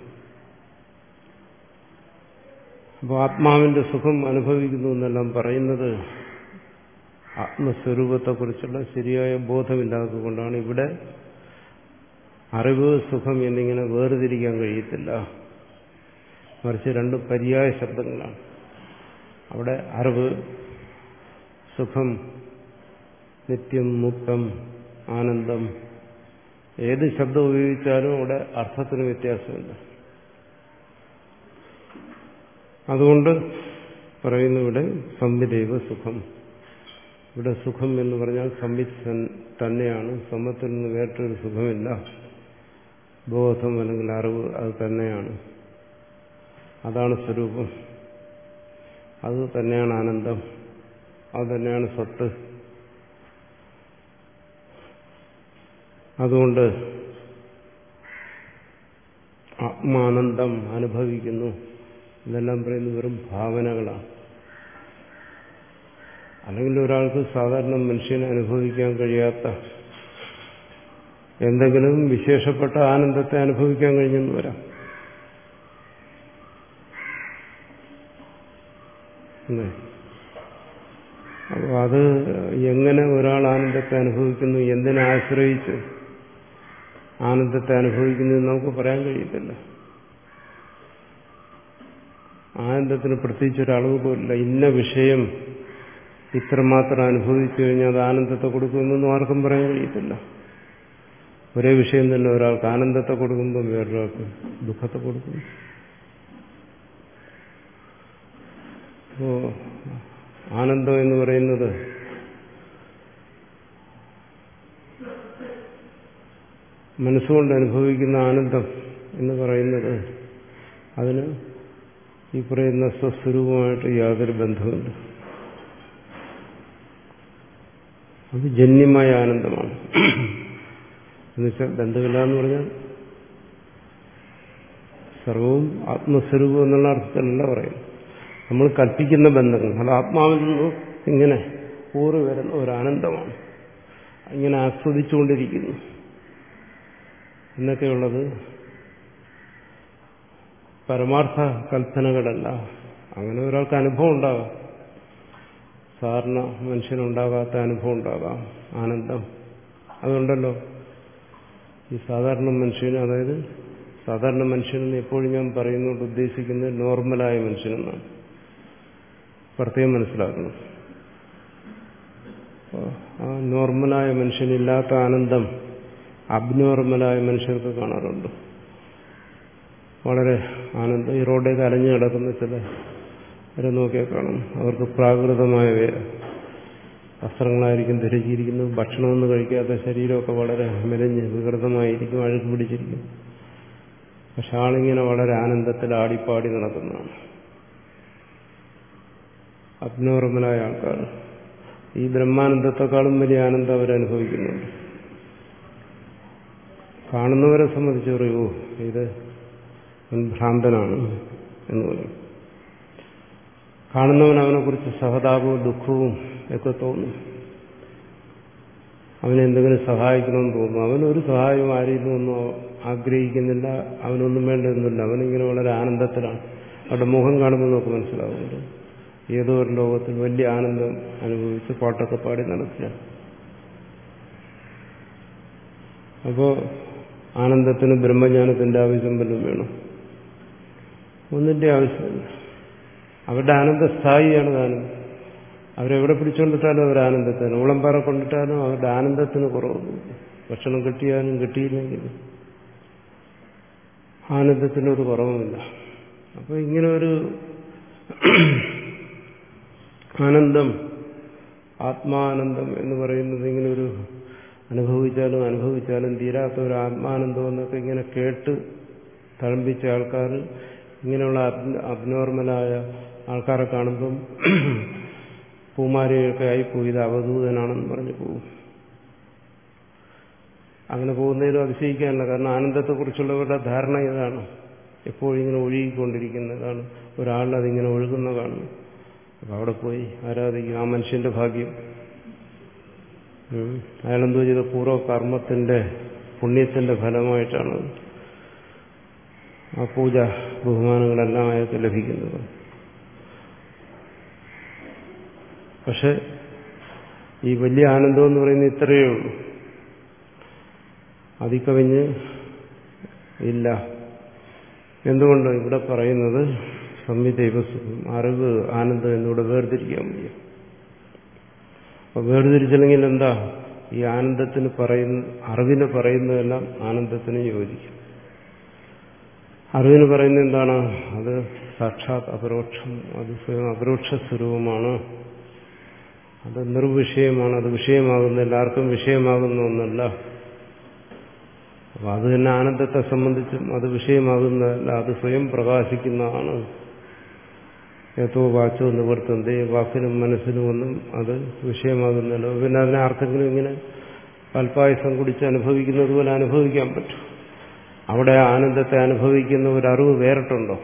അപ്പോൾ ആത്മാവിന്റെ സുഖം അനുഭവിക്കുന്നു എന്നെല്ലാം പറയുന്നത് ആത്മസ്വരൂപത്തെക്കുറിച്ചുള്ള ശരിയായ ബോധമില്ലാത്തതുകൊണ്ടാണ്. ഇവിടെ അറിവ്, സുഖം എന്നിങ്ങനെ വേർതിരിക്കാൻ കഴിയത്തില്ല. മറിച്ച് രണ്ട് പര്യായ ശബ്ദങ്ങളാണ്. അവിടെ അറിവ്, സുഖം, നിത്യം, മുക്തം, ആനന്ദം, ഏത് ശബ്ദം ഉപയോഗിച്ചാലും അവിടെ അർത്ഥത്തിന് വ്യത്യാസമില്ല. അതുകൊണ്ട് പറയുന്നു ഇവിടെ സംവിദേവ സുഖം. ഇവിടെ സുഖം എന്ന് പറഞ്ഞാൽ സംവിത്ത് തന്നെയാണ്. സമ്പത്തിൽ നിന്ന് വേറിട്ടൊരു സുഖമില്ല. ബോധം അല്ലെങ്കിൽ അറിവ് അത് തന്നെയാണ്. അതാണ് സ്വരൂപം. അത് തന്നെയാണ് ആനന്ദം. അത് തന്നെയാണ് സത്ത്. അതുകൊണ്ട് ആത്മാനന്ദം അനുഭവിക്കുന്നു. ഇതെല്ലാം പറയുന്നത് വെറും ഭാവനകളാണ്. അല്ലെങ്കിൽ ഒരാൾക്ക് സാധാരണ മനുഷ്യനെ അനുഭവിക്കാൻ കഴിയാത്ത എന്തെങ്കിലും വിശേഷപ്പെട്ട ആനന്ദത്തെ അനുഭവിക്കാൻ കഴിഞ്ഞെന്ന് വരാം. അപ്പോൾ അത് എങ്ങനെ ഒരാൾ ആനന്ദത്തെ അനുഭവിക്കുന്നു, എന്തിനെ ആശ്രയിച്ച് ആനന്ദത്തെ അനുഭവിക്കുന്നു എന്ന് നമുക്ക് പറയാൻ കഴിയത്തില്ല. ആനന്ദത്തിന് പ്രത്യേകിച്ചൊരളവ് പോലില്ല. ഇന്ന വിഷയം ഇത്രമാത്രം അനുഭവിച്ചു കഴിഞ്ഞാൽ അത് ആനന്ദത്തെ കൊടുക്കുമെന്നൊന്നും ആർക്കും പറയാൻ കഴിയത്തില്ല. ഒരേ വിഷയം തന്നെ ഒരാൾക്ക് ആനന്ദത്തെ കൊടുക്കുമ്പോൾ വേറൊരാൾക്ക് ദുഃഖത്തെ കൊടുക്കും. അപ്പോ ആനന്ദം എന്ന് പറയുന്നത് മനസ്സുകൊണ്ട് അനുഭവിക്കുന്ന ആനന്ദം എന്ന് പറയുന്നത് അതിന് ഈ പറയുന്ന സ്വസ്വരൂപമായിട്ട് യാതൊരു ബന്ധമില്ല. അത് ജന്യമായ ആനന്ദമാണ്. എന്നുവെച്ചാൽ ബന്ധമില്ല എന്ന് പറഞ്ഞാൽ സർവവും ആത്മസ്വരൂപം എന്നുള്ള അർത്ഥത്തിലല്ല പറയും. നമ്മൾ കൽപ്പിക്കുന്ന ബന്ധങ്ങൾ അത് ആത്മാവിൽ നിന്ന് ഇങ്ങനെ ഊറി വരുന്ന ഒരാനന്ദമാണ്. ഇങ്ങനെ ആസ്വദിച്ചുകൊണ്ടിരിക്കുന്നു എന്നൊക്കെയുള്ളത് പരമാർത്ഥ കൽപ്പനകളല്ല. അങ്ങനെ ഒരാൾക്ക് അനുഭവം ഉണ്ടാകാം, സാധാരണ മനുഷ്യനുണ്ടാകാത്ത അനുഭവം ഉണ്ടാകാം, ആനന്ദം. അതുകൊണ്ടല്ലോ ഈ സാധാരണ മനുഷ്യന്, അതായത് സാധാരണ മനുഷ്യനെന്ന് എപ്പോഴും ഞാൻ പറയുന്നത് ഉദ്ദേശിക്കുന്നത് നോർമലായ മനുഷ്യനെന്നാണ്. പ്രത്യേകം മനസ്സിലാക്കണം. ആ നോർമലായ മനുഷ്യനില്ലാത്ത ആനന്ദം അബ്നോർമലായ മനുഷ്യർക്ക് കാണാറുണ്ട്. വളരെ ആനന്ദം. ഈ റോഡിലേക്ക് അലഞ്ഞു കിടക്കുന്ന ചില വരെ നോക്കിയാൽ കാണും. അവർക്ക് പ്രാകൃതമായ വസ്ത്രങ്ങളായിരിക്കും ധരിച്ചിരിക്കുന്നത്, ഭക്ഷണമൊന്നും കഴിക്കാത്ത ശരീരമൊക്കെ വളരെ മെലിഞ്ഞ് വികൃതമായിരിക്കും, അഴുക്ക് പിടിച്ചിരിക്കും. പക്ഷെ ആളിങ്ങനെ വളരെ ആനന്ദത്തിൽ ആടിപ്പാടി നടക്കുന്നതാണ് അബ്നോർമലായ ആൾക്കാർ. ഈ ബ്രഹ്മാനന്ദത്തെക്കാളും വലിയ ആനന്ദം അവരനുഭവിക്കുന്നുണ്ട്. കാണുന്നവരെ സംബന്ധിച്ച് പറയൂ ഇത് ഭ്രാന്തനാണ് എന്ന് പറയും. കാണുന്നവൻ അവനെക്കുറിച്ച് സഹതാപവും ദുഃഖവും ഒക്കെ തോന്നും. അവനെന്തെങ്കിലും സഹായിക്കണമെന്ന് തോന്നും. അവനൊരു സഹായവും ആരെയും ഒന്നും ആഗ്രഹിക്കുന്നില്ല, അവനൊന്നും വേണ്ടതൊന്നുമില്ല. അവനിങ്ങനെ വളരെ ആനന്ദത്തിലാണ്. അവരുടെ മുഖം കാണുമ്പോൾ നമുക്ക് മനസ്സിലാവുന്നുണ്ട് ഏതോ ഒരു ലോകത്തിൽ വലിയ ആനന്ദം അനുഭവിച്ച് പാട്ടൊക്കെ പാടി നടക്കുക. അപ്പോ ആനന്ദത്തിന് ബ്രഹ്മജ്ഞാനത്തിന്റെ ആവശ്യം വല്ലതും വേണം? ഒന്നിന്റെ ആവശ്യമില്ല. അവരുടെ ആനന്ദസ്ഥായിയാണ് താനും. അവരെവിടെ പിടിച്ചുകൊണ്ടിട്ടാലും അവർ ആനന്ദത്തിന്, ഉളമ്പാറ കൊണ്ടിട്ടാലും അവരുടെ ആനന്ദത്തിന് കുറവൊന്നുമില്ല. ഭക്ഷണം കിട്ടിയാലും കിട്ടിയില്ലെങ്കിലും ആനന്ദത്തിനൊരു കുറവുമില്ല. അപ്പോൾ ഇങ്ങനെ ഒരു ആനന്ദം, ആത്മാനന്ദം എന്ന് പറയുന്നത് ഇങ്ങനെ ഒരു അനുഭവിച്ചാലും അനുഭവിച്ചാലും തീരാത്ത ഒരു ആത്മാനന്ദം എന്നൊക്കെ ഇങ്ങനെ കേട്ട് തഴമ്പിച്ച ആൾക്കാർ, ഇങ്ങനെയുള്ള അബ്നോർമലായ ആൾക്കാരെ കാണുമ്പം പൂമാരിയൊക്കെ ആയിപ്പോയി ഇത് അവധൂതനാണെന്ന് പറഞ്ഞു പോകും. അങ്ങനെ പോകുന്നതിലും അതിശയിക്കാനില്ല. കാരണം ആനന്ദത്തെക്കുറിച്ചുള്ളവരുടെ ധാരണ ഇതാണ്. എപ്പോഴും ഇങ്ങനെ ഒഴുകിക്കൊണ്ടിരിക്കുന്നതാണ്. ഒരാളിനതിങ്ങനെ ഒഴുകുന്ന കാണുന്നു. അപ്പം അവിടെ പോയി ആരാധിക്കും. ആ മനുഷ്യന്റെ ഭാഗ്യം. അയാളെന്തോ ചെയ്ത പൂർവ്വകർമ്മത്തിന്റെ പുണ്യത്തിന്റെ ഫലമായിട്ടാണ് ആ പൂജ ബഹുമാനങ്ങളെല്ലാം അയാൾക്ക് ലഭിക്കുന്നത്. പക്ഷെ ഈ വലിയ ആനന്ദം എന്ന് പറയുന്നത് ഇത്രയേ ഉള്ളൂ. അതിക്കവിഞ്ഞ് ഇല്ല. എന്തുകൊണ്ട് ഇവിടെ പറയുന്നത് സംവിധൈവസുഖം, അറിവ്, ആനന്ദം എന്നിവിടെ വേർതിരിക്കാൻ വയ്യ. അപ്പൊ വേർതിരിച്ചില്ലെങ്കിൽ എന്താ? ഈ ആനന്ദത്തിന് പറയുന്ന, അറിവിന് പറയുന്നതെല്ലാം ആനന്ദത്തിന് യോജിക്കും. അറിവിന് പറയുന്നത് എന്താണ്? അത് സാക്ഷാത് അപരോക്ഷം, അത് സ്വയം അപരോക്ഷ സ്വരൂപമാണ്, അത് നിർവിഷയമാണ്, അത് വിഷയമാകുന്ന, എല്ലാവർക്കും വിഷയമാകുന്ന ഒന്നല്ല. അപ്പൊ അത് തന്നെ ആനന്ദത്തെ സംബന്ധിച്ചും അത് വിഷയമാകുന്നതല്ല, അത് സ്വയം പ്രകാശിക്കുന്നതാണ്. ഏതോ വാച്ചോ നിവർത്തന്തേ, വാക്കിനും മനസ്സിനും ഒന്നും അത് വിഷയമാകുന്നല്ലോ. പിന്നെ അതിനെ ആർക്കെങ്കിലും ഇങ്ങനെ പാൽപ്പായസം കുടിച്ച് അനുഭവിക്കുന്നത് പോലെ അനുഭവിക്കാൻ പറ്റും. അവിടെ ആനന്ദത്തെ അനുഭവിക്കുന്ന ഒരു അറിവ് വേറിട്ടുണ്ടോ?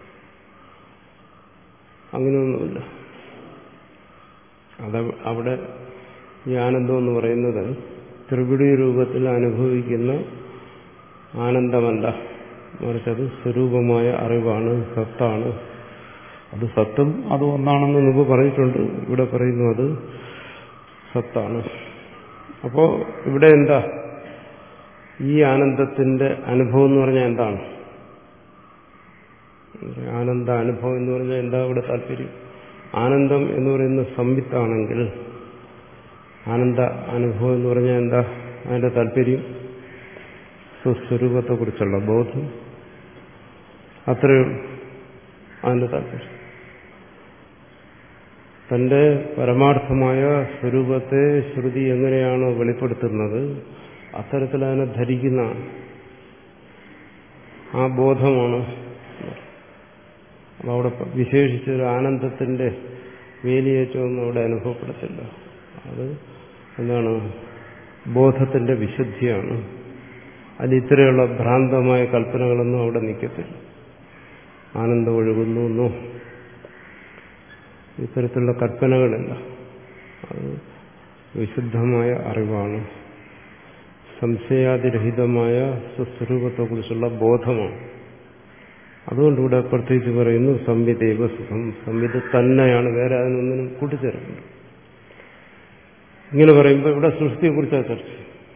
അങ്ങനെയൊന്നുമില്ല. അത് അവിടെ ഈ ആനന്ദം എന്ന് പറയുന്നത് ത്രിപിടി രൂപത്തിൽ അനുഭവിക്കുന്ന ആനന്ദമല്ല, മറിച്ചത് സ്വരൂപമായ അറിവാണ്, സത്താണ്. അത് സത്തും അത് ഒന്നാണെന്ന് മുമ്പ് പറഞ്ഞിട്ടുണ്ട്. ഇവിടെ പറയുന്നു അത് സത്താണ്. അപ്പോ ഇവിടെ എന്താ ഈ ആനന്ദത്തിന്റെ അനുഭവം എന്ന് പറഞ്ഞാൽ എന്താണ്? ആനന്ദ അനുഭവം എന്ന് പറഞ്ഞാൽ എന്താ ഇവിടെ താല്പര്യം? ആനന്ദം എന്ന് പറയുന്ന സംവിത്താണെങ്കിൽ ആനന്ദ അനുഭവം എന്ന് പറഞ്ഞാൽ എന്താ അതിന്റെ താല്പര്യം? സ്വസ്വരൂപത്തെക്കുറിച്ചുള്ള ബോധം, അത്രയേ അതിന്റെ താല്പര്യം. തന്റെ പരമാർത്ഥമായ സ്വരൂപത്തെ ശ്രുതി എങ്ങനെയാണോ വെളിപ്പെടുത്തുന്നത് അത്തരത്തിൽ അതിനെ ധരിക്കുന്ന ആ ബോധമാണ്. അപ്പം അവിടെ വിശേഷിച്ചൊരു ആനന്ദത്തിന്റെ വേലിയേറ്റമൊന്നും അവിടെ അനുഭവപ്പെടത്തില്ല. അത് എന്താണ്, ബോധത്തിന്റെ വിശുദ്ധിയാണ്. അത് ഇത്രയുള്ള ഭ്രാന്തമായ കൽപ്പനകളൊന്നും അവിടെ നിൽക്കത്തില്ല. ആനന്ദം ഒഴുകുന്നു എന്നോ ഇത്തരത്തിലുള്ള കൽപ്പനകളില്ല. അത് വിശുദ്ധമായ അറിവാണ്, സംശയാതിരഹിതമായ സ്വസ്വരൂപത്തെക്കുറിച്ചുള്ള ബോധമാണ്. അതുകൊണ്ടിവിടെ പ്രത്യേകിച്ച് പറയുന്നു സംവിദേവ സുഖം. സംവിധ തന്നെയാണ്, വേറെ അതിനൊന്നിനും കൂട്ടിച്ചേർക്കുന്നത്. ഇങ്ങനെ പറയുമ്പോൾ ഇവിടെ സൃഷ്ടിയെക്കുറിച്ചാണ് ചർച്ച.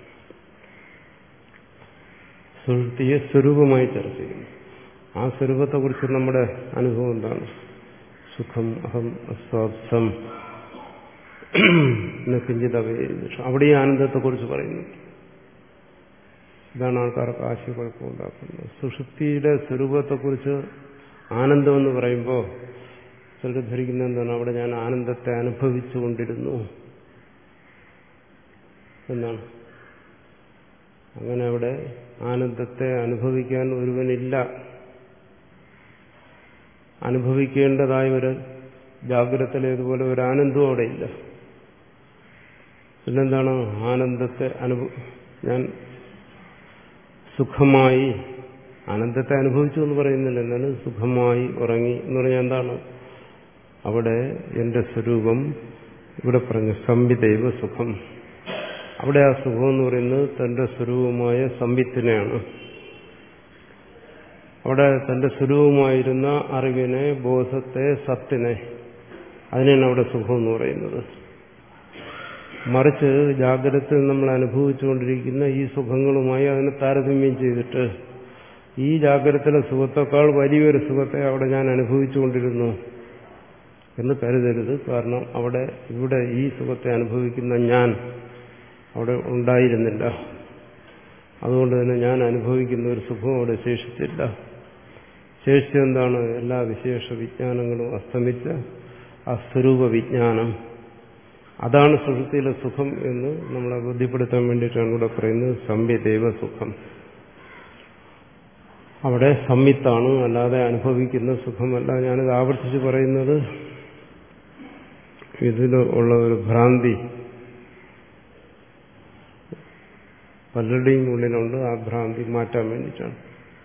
സൃഷ്ടിയെ സ്വരൂപമായി ചർച്ച ചെയ്യുന്നു. ആ സ്വരൂപത്തെക്കുറിച്ച് നമ്മുടെ അനുഭവം എന്താണ്? സുഖം അഹം അസ്വാപ്സം കിഞ്ചിത് അവതരിച്ചു. അവിടെ ഈ ആനന്ദത്തെക്കുറിച്ച് പറയുന്നു. ഇതാണ് ആൾക്കാർക്ക് ആശയക്കുഴപ്പമുണ്ടാക്കുന്നത്. സുഷുപ്തിയുടെ സ്വരൂപത്തെക്കുറിച്ച് ആനന്ദം എന്ന് പറയുമ്പോൾ ചിലർ ധരിക്കുന്ന എന്താണ്, അവിടെ ഞാൻ ആനന്ദത്തെ അനുഭവിച്ചുകൊണ്ടിരുന്നു എന്നാണ്. അങ്ങനെ അവിടെ ആനന്ദത്തെ അനുഭവിക്കാൻ ഒരുവനില്ല. അനുഭവിക്കേണ്ടതായ ഒരു ജാഗ്രതയിലേതുപോലെ ഒരു ആനന്ദവും അവിടെ ഇല്ല. പിന്നെന്താണ് ആനന്ദത്തെ അനുഭവ ഞാൻ സുഖമായി ആനന്ദത്തെ അനുഭവിച്ചു എന്ന് പറയുന്നില്ല. എന്നാലും സുഖമായി ഉറങ്ങി എന്ന് പറഞ്ഞാൽ എന്താണ്, അവിടെ എന്റെ സ്വരൂപം ഇവിടെ പറഞ്ഞു സംവിദൈവ സുഖം. അവിടെ ആ സുഖം എന്ന് പറയുന്നത് തന്റെ സ്വരൂപമായ സംവിത്തിനെയാണ്. അവിടെ തന്റെ സ്വരൂപമായിരുന്ന അറിവിനെ, ബോധത്തെ, സത്തിനെ, അതിനാണ് അവിടെ സുഖം എന്ന് പറയുന്നത്. മറിച്ച് ജാഗ്രതയിൽ നമ്മൾ അനുഭവിച്ചുകൊണ്ടിരിക്കുന്ന ഈ സുഖങ്ങളുമായി അതിനെ താരതമ്യം ചെയ്തിട്ട് ഈ ജാഗ്രതയിലെ സുഖത്തെക്കാൾ വലിയൊരു സുഖത്തെ അവിടെ ഞാൻ അനുഭവിച്ചുകൊണ്ടിരുന്നു എന്ന് കരുതരുത്. കാരണം അവിടെ ഇവിടെ ഈ സുഖത്തെ അനുഭവിക്കുന്ന ഞാൻ അവിടെ ഉണ്ടായിരുന്നില്ല. അതുകൊണ്ട് തന്നെ ഞാൻ അനുഭവിക്കുന്ന ഒരു സുഖം അവിടെ ശേഷിച്ചില്ല. ശേഷിച്ചെന്താണ്? എല്ലാ വിശേഷ വിജ്ഞാനങ്ങളും അസ്തമിച്ച അസ്വരൂപ വിജ്ഞാനം. അതാണ് സുഷുപ്തിയിലെ സുഖം എന്ന് നമ്മളെ ബോധ്യപ്പെടുത്താൻ വേണ്ടിയിട്ടാണ് ഇവിടെ പറയുന്നത് സംവിദേവ സുഖം. അവിടെ സംവിത്താണ്, അല്ലാതെ അനുഭവിക്കുന്ന സുഖമല്ല. ഞാനിത് ആവർത്തിച്ച് പറയുന്നത് ഇതിൽ ഉള്ള ഒരു ഭ്രാന്തി പലരുടെയും ഉള്ളിലുണ്ട്. ആ ഭ്രാന്തി മാറ്റാൻ വേണ്ടിയിട്ടാണ്.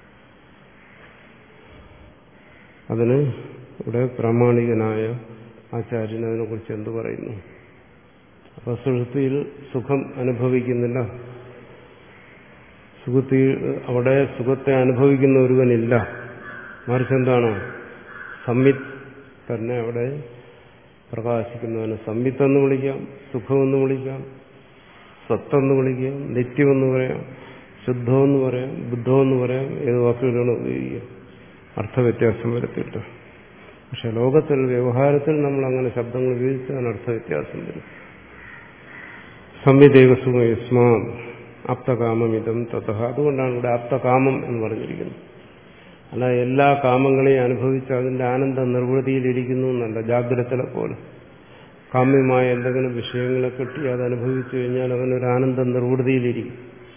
അതിന് ഇവിടെ പ്രാമാണികനായ ആചാര്യൻ അതിനെക്കുറിച്ച് എന്ത് പറയുന്നു? അപ്പൊ സുഷുപ്തിയിൽ സുഖം അനുഭവിക്കുന്നില്ല. സുഖത്തിൽ അവിടെ സുഖത്തെ അനുഭവിക്കുന്ന ഒരുവനില്ല. മറിച്ച് എന്താണ്? സംവിത്ത് തന്നെ അവിടെ പ്രകാശിക്കുന്നവന് സംവിത്തെന്ന് വിളിക്കാം, സുഖമെന്ന് വിളിക്കാം, സത്തെന്ന് വിളിക്കാം, നിത്യമെന്ന് പറയാം, ശുദ്ധമെന്ന് പറയാം, ബുദ്ധമെന്ന് പറയാം. ഏത് വാക്കുകളാണ് ഉപയോഗിക്കുക, അർത്ഥവ്യത്യാസം വരുത്തിയിട്ട്. പക്ഷെ ലോകത്തിൽ വ്യവഹാരത്തിൽ നമ്മൾ അങ്ങനെ ശബ്ദങ്ങൾ ഉപയോഗിച്ചാൽ അർത്ഥവ്യത്യാസം വരും. സംവിദേവസുഖം യസ്മാ ആപ്തകാമമിതം തഥ. അതുകൊണ്ടാണ് ഇവിടെ ആപ്തകാമം എന്ന് പറഞ്ഞിരിക്കുന്നത്. അല്ല എല്ലാ കാമങ്ങളെയും അനുഭവിച്ച് അതിന്റെ ആനന്ദ നിർവൃതിയിലിരിക്കുന്നു എന്നല്ല. ജാഗ്രതയിലെ പോലെ കാമ്യമായ എന്തെങ്കിലും വിഷയങ്ങളെ കിട്ടി അത് അനുഭവിച്ചു കഴിഞ്ഞാൽ അവനൊരു ആനന്ദ നിർവൃതിയിലിരിക്കും.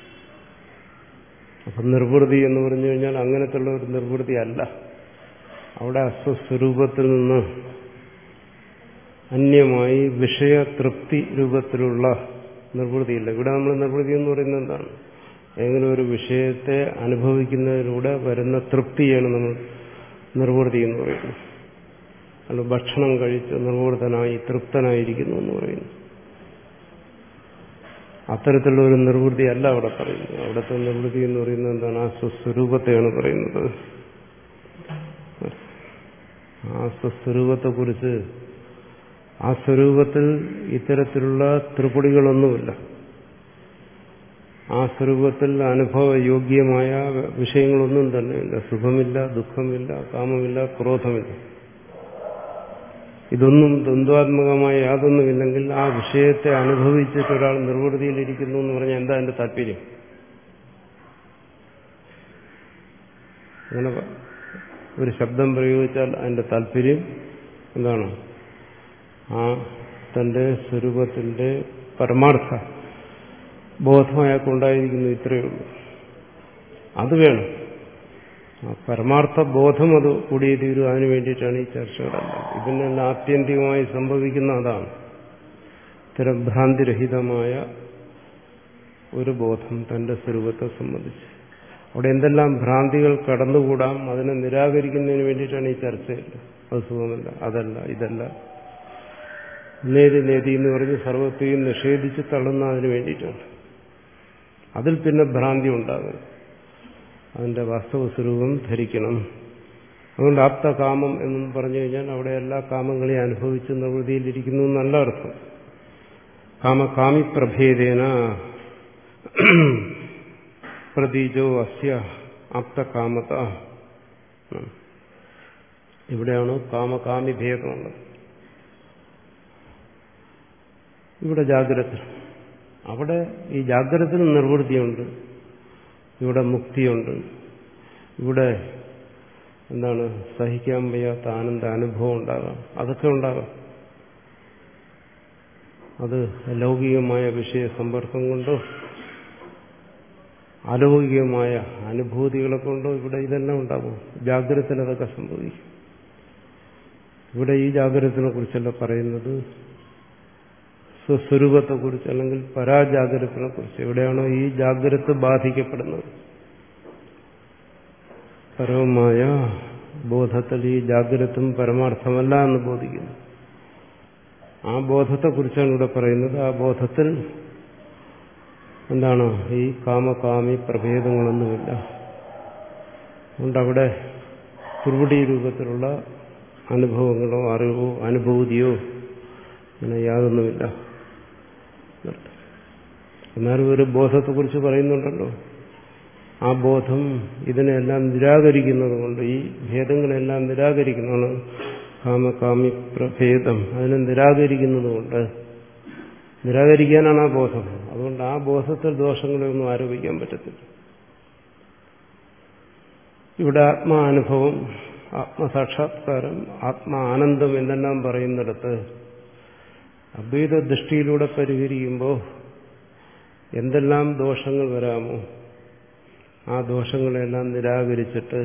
അപ്പം നിർവൃതി എന്ന് പറഞ്ഞു കഴിഞ്ഞാൽ അങ്ങനത്തുള്ള ഒരു നിർവൃതി അല്ല. അവിടെ അസ്വസ്വരൂപത്തിൽ നിന്ന് അന്യമായി വിഷയതൃപ്തി രൂപത്തിലുള്ള നിർവൃതിയില്ല. ഇവിടെ നമ്മൾ നിർവൃതി എന്ന് പറയുന്നത് എന്താണ്? ഏതെങ്കിലും ഒരു വിഷയത്തെ അനുഭവിക്കുന്നതിലൂടെ വരുന്ന തൃപ്തിയാണ് നമ്മൾ നിർവൃതി എന്ന് പറയുന്നത്. അല്ല ഭക്ഷണം കഴിച്ച് നിർവൃതനായി തൃപ്തനായിരിക്കുന്നു എന്ന് പറയുന്നു. അത്തരത്തിലുള്ള ഒരു നിർവൃതി അല്ല അവിടെ പറയുന്നത്. അവിടുത്തെ നിർവൃതി എന്ന് പറയുന്നത് എന്താണ്? ആ സ്വസ്വരൂപത്തെയാണ് പറയുന്നത്. ആ സ്വസ്വരൂപത്തെക്കുറിച്ച് ആ സ്വരൂപത്തിൽ ഇത്തരത്തിലുള്ള ത്രിപുടികളൊന്നുമില്ല. ആ സ്വരൂപത്തിൽ അനുഭവയോഗ്യമായ വിഷയങ്ങളൊന്നും തന്നെയില്ല. സുഖമില്ല, ദുഃഖമില്ല, കാമമില്ല, ക്രോധമില്ല. ഇതൊന്നും ദ്വന്ദ്വാത്മകമായ യാതൊന്നുമില്ലെങ്കിൽ ആ വിഷയത്തെ അനുഭവിച്ചിട്ട് ഒരാൾ നിർവൃതിയിലിരിക്കുന്നു എന്ന് പറഞ്ഞാൽ എന്താ അതിന്റെ താല്പര്യം? അങ്ങനെ ഒരു ശബ്ദം പ്രയോഗിച്ചാൽ അതിന്റെ താല്പര്യം എന്താണ്? ആ തന്റെ സ്വരൂപത്തിന്റെ പരമാർത്ഥ ബോധം അയാൾക്കുണ്ടായിരിക്കുന്നു. ഇത്രയേ ഉള്ളൂ. അത് വേണം. ആ പരമാർത്ഥ ബോധം അത് കൂടിയേ തീരും. അതിനു വേണ്ടിയിട്ടാണ് ഈ ചർച്ചകളെല്ലാം. ഇതിനെല്ലാം ആത്യന്തികമായി സംഭവിക്കുന്ന അതാണ്. ഇത്തരം ഭ്രാന്തിരഹിതമായ ഒരു ബോധം തന്റെ സ്വരൂപത്തെ സംബന്ധിച്ച്. അവിടെ എന്തെല്ലാം ഭ്രാന്തികൾ കടന്നുകൂടാം അതിനെ നിരാകരിക്കുന്നതിന് വേണ്ടിയിട്ടാണ് ഈ ചർച്ചയിൽ. അത് സുഖമല്ല, അതല്ല, ഇതല്ല, നേതി നേതി എന്ന് പറഞ്ഞ് സർവത്തെയും നിഷേധിച്ച് തള്ളുന്നതിന് വേണ്ടിയിട്ടാണ്. അതിൽ പിന്നെ ഭ്രാന്തി ഉണ്ടാകും, അതിന്റെ വാസ്തവ സ്വരൂപം ധരിക്കണം. അതുകൊണ്ട് ആപ്തകാമം എന്നും പറഞ്ഞു കഴിഞ്ഞാൽ അവിടെ എല്ലാ കാമങ്ങളെയും അനുഭവിച്ച് നിവൃത്തിയിലിരിക്കുന്നു എന്നല്ല അർത്ഥം. കാമകാമി പ്രഭേദേന പ്രതീജോ അസ്യ ആപ്തകാമത. ഇവിടെയാണ് കാമകാമി ഭേദമുള്ളത്. ഇവിടെ ജാഗ്രത, അവിടെ ഈ ജാഗ്രതത്തിന് നിർവൃത്തിയുണ്ട്, ഇവിടെ മുക്തിയുണ്ട്, ഇവിടെ എന്താണ് സഹിക്കാൻ വയ്യാത്ത ആനന്ദ അനുഭവം ഉണ്ടാകാം, അതൊക്കെ ഉണ്ടാകാം. അത് ലൗകികമായ വിഷയ സമ്പർക്കം കൊണ്ടോ അലൗകികമായ അനുഭൂതികളെ കൊണ്ടോ ഇവിടെ ഇതെല്ലാം ഉണ്ടാകും. ജാഗ്രതത്തിൽ അതൊക്കെ സംഭവിക്കും. ഇവിടെ ഈ ജാഗ്രതത്തിനെ കുറിച്ചല്ല പറയുന്നത്, സ്വസ്വരൂപത്തെക്കുറിച്ച് അല്ലെങ്കിൽ പരാജാഗ്രതത്തിനെ കുറിച്ച്. എവിടെയാണോ ഈ ജാഗ്രത ബാധിക്കപ്പെടുന്നത്, പരമമായ ബോധത്തിൽ ഈ ജാഗ്രതം പരമാർത്ഥമല്ല എന്ന് ബോധിക്കുന്നു. ആ ബോധത്തെക്കുറിച്ചാണ് ഇവിടെ പറയുന്നത്. ആ ബോധത്തിൽ എന്താണ് ഈ കാമകാമി പ്രഭേദങ്ങളൊന്നുമില്ല. അതുകൊണ്ടവിടെ ത്രിപുടി രൂപത്തിലുള്ള അനുഭവങ്ങളോ അറിവോ അനുഭൂതിയോ അങ്ങനെ യാതൊന്നുമില്ല. എന്നാലും ഒരു ബോധത്തെക്കുറിച്ച് പറയുന്നുണ്ടല്ലോ, ആ ബോധം ഇതിനെല്ലാം നിരാകരിക്കുന്നത് കൊണ്ട്, ഈ ഭേദങ്ങളെല്ലാം നിരാകരിക്കുന്നതാണ് കാമകാമി പ്രഭേദം. അതിനെ നിരാകരിക്കുന്നത് കൊണ്ട്, നിരാകരിക്കാനാണ് ആ ബോധം. അതുകൊണ്ട് ആ ബോധത്തിൽ ദോഷങ്ങളെയൊന്നും ആരോപിക്കാൻ പറ്റത്തില്ല. ഇവിടെ ആത്മാനുഭവം, ആത്മസാക്ഷാത്കാരം, ആത്മാ ആനന്ദം എന്നെല്ലാം പറയുന്നിടത്ത് അദ്വൈത ദൃഷ്ടിയിലൂടെ പരിഹരിക്കുമ്പോൾ എന്തെല്ലാം ദോഷങ്ങൾ വരാമോ ആ ദോഷങ്ങളെല്ലാം നിരാകരിച്ചിട്ട്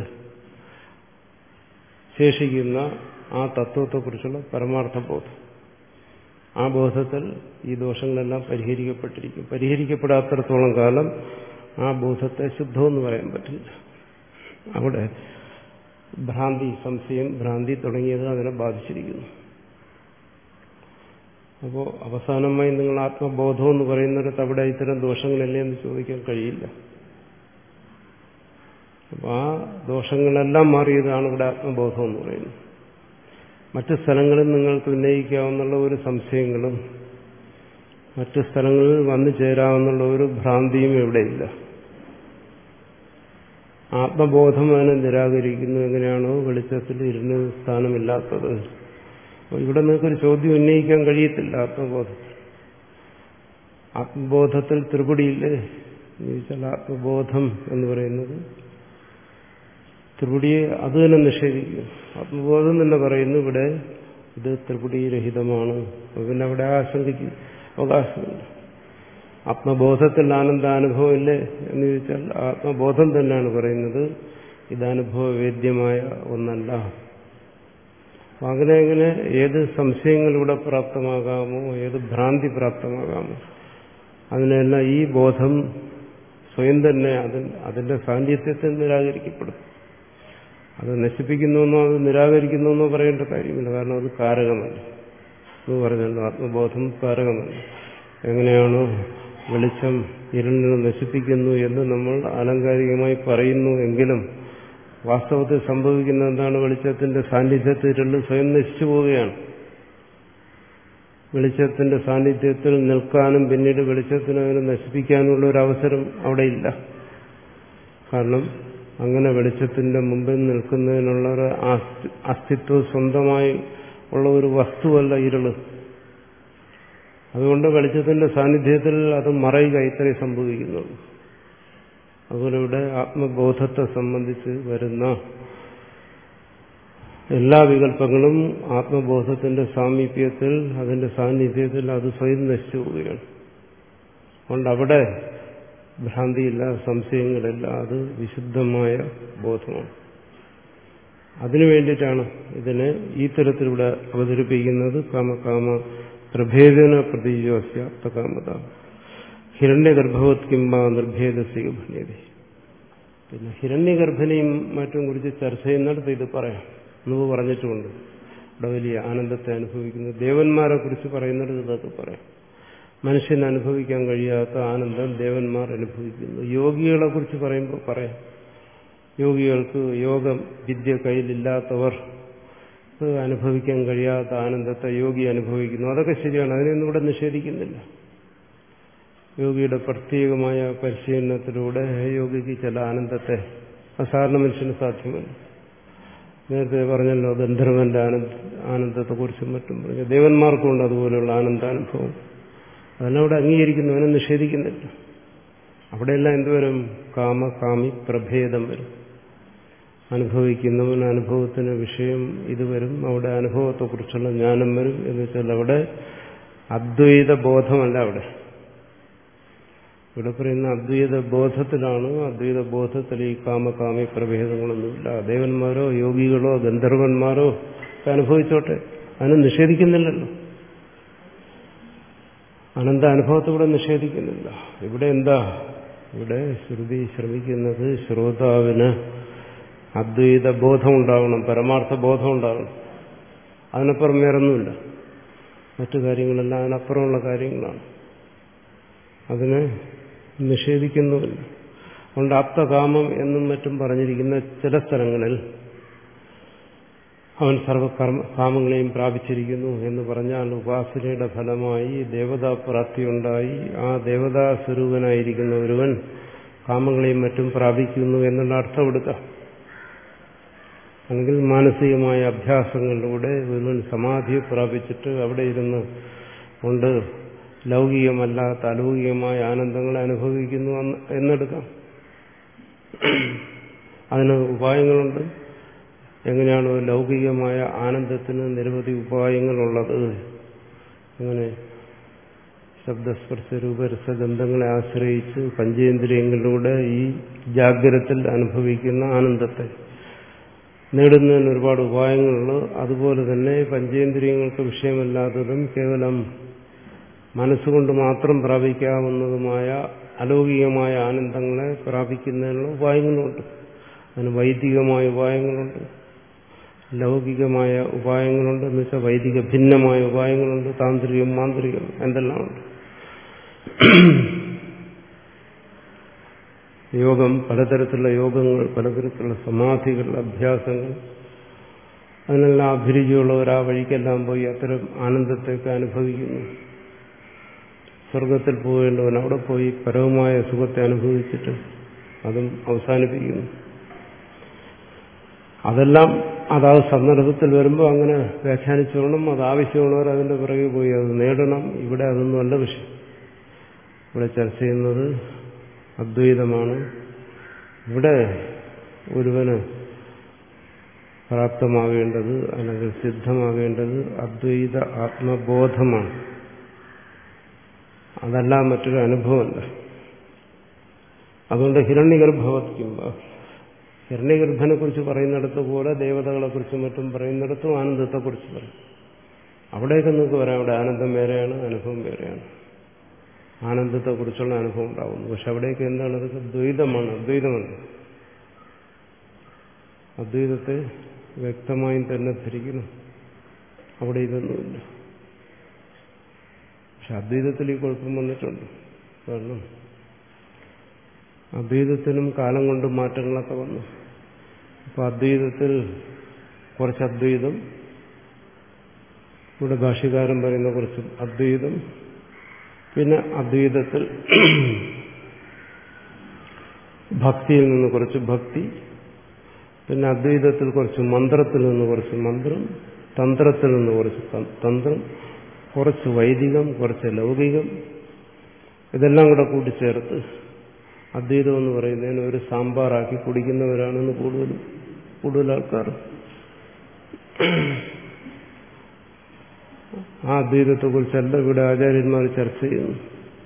ശേഷിക്കുന്ന ആ തത്വത്തെക്കുറിച്ചുള്ള പരമാർത്ഥ ബോധം, ആ ബോധത്തിൽ ഈ ദോഷങ്ങളെല്ലാം പരിഹരിക്കപ്പെട്ടിരിക്കും. പരിഹരിക്കപ്പെടാത്തിടത്തോളം കാലം ആ ബോധത്തെ ശുദ്ധമെന്ന് പറയാൻ പറ്റില്ല. അവിടെ ഭ്രാന്തി, സംശയം, ഭ്രാന്തി തുടങ്ങിയത് അതിനെ ബാധിച്ചിരിക്കുന്നു. അപ്പോൾ അവസാനമായി നിങ്ങൾ ആത്മബോധം എന്ന് പറയുന്നിടത്ത് അവിടെ ഇത്തരം ദോഷങ്ങളല്ലേ എന്ന് ചോദിക്കാൻ കഴിയില്ല. അപ്പോൾ ആ ദോഷങ്ങളെല്ലാം മാറിയതാണ് ഇവിടെ ആത്മബോധം എന്ന് പറയുന്നത്. മറ്റു സ്ഥലങ്ങളിൽ നിങ്ങൾക്ക് ഉന്നയിക്കാവുന്ന ഒരു സംശയങ്ങളും മറ്റു സ്ഥലങ്ങളിൽ വന്നു ചേരാവുന്ന ഒരു ഭ്രാന്തിയും ഇവിടെയില്ല. ആത്മബോധം അതിനെ നിരാകരിക്കുന്നു. എങ്ങനെയാണോ വെളിച്ചത്തിൽ ഇരുന്ന് സ്ഥാനമില്ലാത്തത്, അപ്പോൾ ഇവിടെ നിങ്ങൾക്കൊരു ചോദ്യം ഉന്നയിക്കാൻ കഴിയത്തില്ല. ആത്മബോധത്തിൽ ആത്മബോധത്തിൽ ത്രിപുടിയില്ലേ എന്ന് ചോദിച്ചാൽ, ആത്മബോധം എന്ന് പറയുന്നത് ത്രിപുടിയെ അത് തന്നെ നിഷേധിക്കും. ആത്മബോധം തന്നെ പറയുന്നു ഇവിടെ ഇത് ത്രിപുടിരഹിതമാണ്. പിന്നെ അവിടെ ആശങ്കയ്ക്ക് അവകാശമില്ല. ആത്മബോധത്തിൽ ആനന്ദാനുഭവം ഇല്ലേ എന്ന് ചോദിച്ചാൽ, ആത്മബോധം തന്നെയാണ് പറയുന്നത് ഇതനുഭവവേദ്യമായ ഒന്നല്ല. അങ്ങനെ അങ്ങനെ ഏത് സംശയങ്ങളിലൂടെ പ്രാപ്തമാകാമോ, ഏത് ഭ്രാന്തി പ്രാപ്തമാകാമോ, അതിനെല്ലാം ഈ ബോധം സ്വയം തന്നെ അതിന്റെ സാന്നിധ്യത്തെ നിരാകരിക്കപ്പെടും. അത് നശിപ്പിക്കുന്നുവെന്നോ അത് നിരാകരിക്കുന്നുവെന്നോ പറയേണ്ട കാര്യമില്ല. കാരണം അത് കാരകമല്ല എന്ന് പറഞ്ഞല്ലോ. ആത്മബോധം കാരകമല്ല. എങ്ങനെയാണോ വെളിച്ചം ഇരുളിനെ നശിപ്പിക്കുന്നു എന്ന് നമ്മൾ ആലങ്കാരികമായി പറയുന്നു എങ്കിലും വാസ്തവത്തിൽ സംഭവിക്കുന്ന എന്താണ്? വെളിച്ചത്തിന്റെ സാന്നിധ്യത്തിൽ ഇരുള് സ്വയം നശിച്ചു പോവുകയാണ്. വെളിച്ചത്തിന്റെ സാന്നിധ്യത്തിൽ നിൽക്കാനും പിന്നീട് വെളിച്ചത്തിന് അതിനെ നശിപ്പിക്കാനുള്ള ഒരു അവസരം അവിടെ ഇല്ല. കാരണം അങ്ങനെ വെളിച്ചത്തിന്റെ മുമ്പിൽ നിൽക്കുന്നതിനുള്ള ഒരു അസ്തിത്വം സ്വന്തമായി ഉള്ള ഒരു വസ്തുവല്ല ഇരുള്. അതുകൊണ്ട് വെളിച്ചത്തിന്റെ സാന്നിധ്യത്തിൽ അത് മറയുക ഇത്രേ സംഭവിക്കുന്നുള്ളൂ. അതുപോലെ ഇവിടെ ആത്മബോധത്തെ സംബന്ധിച്ച് വരുന്ന എല്ലാ വികല്പങ്ങളും ആത്മബോധത്തിന്റെ സാമീപ്യത്തിൽ, അതിന്റെ സാന്നിധ്യത്തിൽ അത് സ്വയം നശിച്ചു പോവുകയാണ്. അതുകൊണ്ട് അവിടെ ഭ്രാന്തിയില്ല, സംശയങ്ങളില്ല, അത് വിശുദ്ധമായ ബോധമാണ്. അതിനു വേണ്ടിയിട്ടാണ് ഇതിനെ ഈ തരത്തിലൂടെ അവതരിപ്പിക്കുന്നത്. കാമകാമ പ്രഭേദന പ്രതീയോസ്യാപ്തകാമത ഹിരണ്യഗർഭവത് കിംബ നിർഭേദസ്യ ഭണ്യത. പിന്നെ ഹിരണ്യഗർഭനെയും മറ്റും കുറിച്ച് ചർച്ച ചെയ്യുന്നിടത്ത് ഇത് പറയാം. മുമ്പ് പറഞ്ഞിട്ടുമുണ്ട്. ഇവിടെ വലിയ ആനന്ദത്തെ അനുഭവിക്കുന്നത്. ദേവന്മാരെ കുറിച്ച് പറയുന്നിടത്ത് ഇതൊക്കെ പറയാം. മനുഷ്യന് അനുഭവിക്കാൻ കഴിയാത്ത ആനന്ദം ദേവന്മാർ അനുഭവിക്കുന്നു. യോഗികളെ കുറിച്ച് പറയുമ്പോൾ പറയാം. യോഗികൾക്ക് യോഗ വിദ്യ കയ്യിലില്ലാത്തവർ അനുഭവിക്കാൻ കഴിയാത്ത ആനന്ദത്തെ യോഗി അനുഭവിക്കുന്നു. അതൊക്കെ ശരിയാണ്. അതിനൊന്നും ഇവിടെ നിഷേധിക്കുന്നില്ല. യോഗിയുടെ പ്രത്യേകമായ പരിശീലനത്തിലൂടെ യോഗിക്ക് ചില ആനന്ദത്തെ അസാധാരണ മനുഷ്യന് സാധ്യമല്ല. നേരത്തെ പറഞ്ഞല്ലോ ഗന്ധർവന്റെ ആനന്ദ ആനന്ദത്തെക്കുറിച്ചും മറ്റും പറഞ്ഞു. ദേവന്മാർക്കുണ്ട് അതുപോലെയുള്ള ആനന്ദാനുഭവം. അതെല്ലാം അവിടെ അംഗീകരിക്കുന്നു, അതിനെ നിഷേധിക്കുന്നില്ല. അവിടെയെല്ലാം എന്തുവരും? കാമ കാമി പ്രഭേദം വരും. അനുഭവിക്കുന്നവൻ അനുഭവത്തിന് വിഷയം ഇത് വരും. അവിടെ അനുഭവത്തെക്കുറിച്ചുള്ള ജ്ഞാനം വരും. എന്ന് വെച്ചാൽ അവിടെ അദ്വൈത ബോധമല്ല. അവിടെ ഇവിടെ പറയുന്ന അദ്വൈത ബോധത്തിലാണ്. അദ്വൈത ബോധത്തിൽ ഈ കാമകാമി പ്രഭേദങ്ങളൊന്നുമില്ല. ദേവന്മാരോ യോഗികളോ ഗന്ധർവന്മാരോ ഒക്കെ അനുഭവിച്ചോട്ടെ, അതിനെ നിഷേധിക്കുന്നില്ലല്ലോ. അനന്ത അനുഭവത്തെ ഇവിടെ നിഷേധിക്കുന്നില്ല. ഇവിടെ എന്താ? ഇവിടെ ശ്രുതി ശ്രമിക്കുന്നത് ശ്രോതാവിന് അദ്വൈത ബോധം ഉണ്ടാവണം, പരമാർത്ഥ ബോധം ഉണ്ടാവണം. അതിനപ്പുറം വേറൊന്നുമില്ല. മറ്റു കാര്യങ്ങളെല്ലാം അതിനപ്പുറമുള്ള കാര്യങ്ങളാണ്. അതിനെ നിഷേധിക്കുന്നുമില്ല. അതുകൊണ്ട് ആപ്തകാമം എന്നും മറ്റും പറഞ്ഞിരിക്കുന്ന ചില സ്ഥലങ്ങളിൽ അവൻ സർവകർമ്മ കാമങ്ങളെയും പ്രാപിച്ചിരിക്കുന്നു എന്ന് പറഞ്ഞാൽ ഉപാസനയുടെ ഫലമായി ദേവതാപ്രാപ്തിയുണ്ടായി ആ ദേവതാ സ്വരൂപനായിരിക്കുന്ന ഒരുവൻ കാമങ്ങളെയും മറ്റും പ്രാപിക്കുന്നു എന്നുള്ള അർത്ഥം എടുക്കാം. അല്ലെങ്കിൽ മാനസികമായ അഭ്യാസങ്ങളിലൂടെ ഒരുവൻ സമാധിയെ പ്രാപിച്ചിട്ട് അവിടെ ഇരുന്ന് കൊണ്ട് ലൗകികമല്ലാത്ത അലൗകികമായ ആനന്ദങ്ങളെ അനുഭവിക്കുന്നു എന്നെടുക്കാം. അതിന് ഉപായങ്ങളുണ്ട്. എങ്ങനെയാണോ ലൗകികമായ ആനന്ദത്തിന് നിരവധി ഉപായങ്ങളുള്ളത്, അങ്ങനെ ശബ്ദസ്പർശ രൂപരസഗന്ധങ്ങളെ ആശ്രയിച്ച് പഞ്ചേന്ദ്രിയങ്ങളിലൂടെ ഈ ജാഗ്രതത്തിൽ അനുഭവിക്കുന്ന ആനന്ദത്തെ നേടുന്നതിന് ഒരുപാട് ഉപായങ്ങളുള്ളൂ. അതുപോലെ തന്നെ പഞ്ചേന്ദ്രിയങ്ങൾക്ക് വിഷയമല്ലാത്തതും കേവലം മനസ്സുകൊണ്ട് മാത്രം പ്രാപിക്കാവുന്നതുമായ അലൗകികമായ ആനന്ദങ്ങളെ പ്രാപിക്കുന്നതിനുള്ള ഉപായങ്ങളുണ്ട്. അതിന് വൈദികമായ ഉപായങ്ങളുണ്ട്, ലൗകികമായ ഉപായങ്ങളുണ്ട്. എന്ന് വെച്ചാൽ വൈദിക ഭിന്നമായ ഉപായങ്ങളുണ്ട്, താന്ത്രികം മാന്ത്രികം എന്തെല്ലാം ഉണ്ട്. യോഗം, പലതരത്തിലുള്ള യോഗങ്ങൾ, പലതരത്തിലുള്ള സമാധികൾ, അഭ്യാസങ്ങൾ, അതിനെല്ലാം അഭിരുചിയുള്ളവർ ആ വഴിക്കെല്ലാം പോയി അത്തരം ആനന്ദത്തെയൊക്കെ അനുഭവിക്കുന്നു. സ്വർഗത്തിൽ പോകേണ്ടവൻ അവിടെ പോയി പരമമായ സുഖത്തെ അനുഭവിച്ചിട്ട് അതും അവസാനിപ്പിക്കുന്നു. അതെല്ലാം അതാത് സന്ദർഭത്തിൽ വരുമ്പോൾ അങ്ങനെ വ്യാഖ്യാനിച്ചോണം. അത് ആവശ്യമുള്ളവർ അതിന്റെ പിറകെ പോയി അത് നേടണം. ഇവിടെ അതൊന്നും അല്ല വിഷയം. ഇവിടെ ചർച്ച ചെയ്യുന്നത് അദ്വൈതമാണ്. ഇവിടെ ഒരുവന് പ്രാപ്തമാകേണ്ടത് അല്ലെങ്കിൽ സിദ്ധമാകേണ്ടത് അദ്വൈത ആത്മബോധമാണ്. അതല്ല മറ്റൊരു അനുഭവമല്ല. അതുകൊണ്ട് ഹിരണ്യഗർഭവത്കിംബ, ഹിരണ്യഗർഭനെ കുറിച്ച് പറയുന്നിടത്ത് പോലെ ദേവതകളെ കുറിച്ചും മറ്റും പറയുന്നിടത്തും ആനന്ദത്തെക്കുറിച്ച് പറയും. അവിടെയൊക്കെ നിങ്ങൾക്ക് പറയാം, അവിടെ ആനന്ദം വേറെയാണ്, അനുഭവം വേറെയാണ്. ആനന്ദത്തെക്കുറിച്ചുള്ള അനുഭവം ഉണ്ടാകുന്നു. പക്ഷെ അവിടെയൊക്കെ എന്താണ്? അതൊക്കെ ദ്വൈതമാണ്, അദ്വൈതമല്ല. അദ്വൈതത്തെ വ്യക്തമായും തന്നെ ധരിക്കണം. അവിടെ ഇതൊന്നുമില്ല. പക്ഷെ അദ്വൈതത്തിൽ ഈ കുഴപ്പം വന്നിട്ടുണ്ട്. കാരണം അദ്വൈതത്തിനും കാലം കൊണ്ട് മാറ്റങ്ങളൊക്കെ വന്നു. അപ്പൊ അദ്വൈതത്തിൽ കുറച്ച് അദ്വൈതം, ഇവിടെ ഭാഷ്യകാരൻ പറയുന്ന കുറച്ച് അദ്വൈതം, പിന്നെ അദ്വൈതത്തിൽ ഭക്തിയിൽ നിന്ന് കുറച്ച് ഭക്തി, പിന്നെ അദ്വൈതത്തിൽ കുറച്ച് മന്ത്രത്തിൽ നിന്ന് കുറച്ച് മന്ത്രം, തന്ത്രത്തിൽ നിന്ന് കുറച്ച് തന്ത്രം, കുറച്ച് വൈദികം, കുറച്ച് ലൗകികം, ഇതെല്ലാം കൂടെ കൂട്ടിച്ചേർത്ത് അദ്വൈതം എന്ന് പറയുന്നതിന് ഒരു സാമ്പാറാക്കി കുടിക്കുന്നവരാണെന്ന് കൂടുതൽ കൂടുതൽ ആൾക്കാർ. ആ അദ്വൈതത്തെക്കുറിച്ചല്ല ഇവിടെ ആചാര്യന്മാർ ചർച്ച ചെയ്യുന്നു.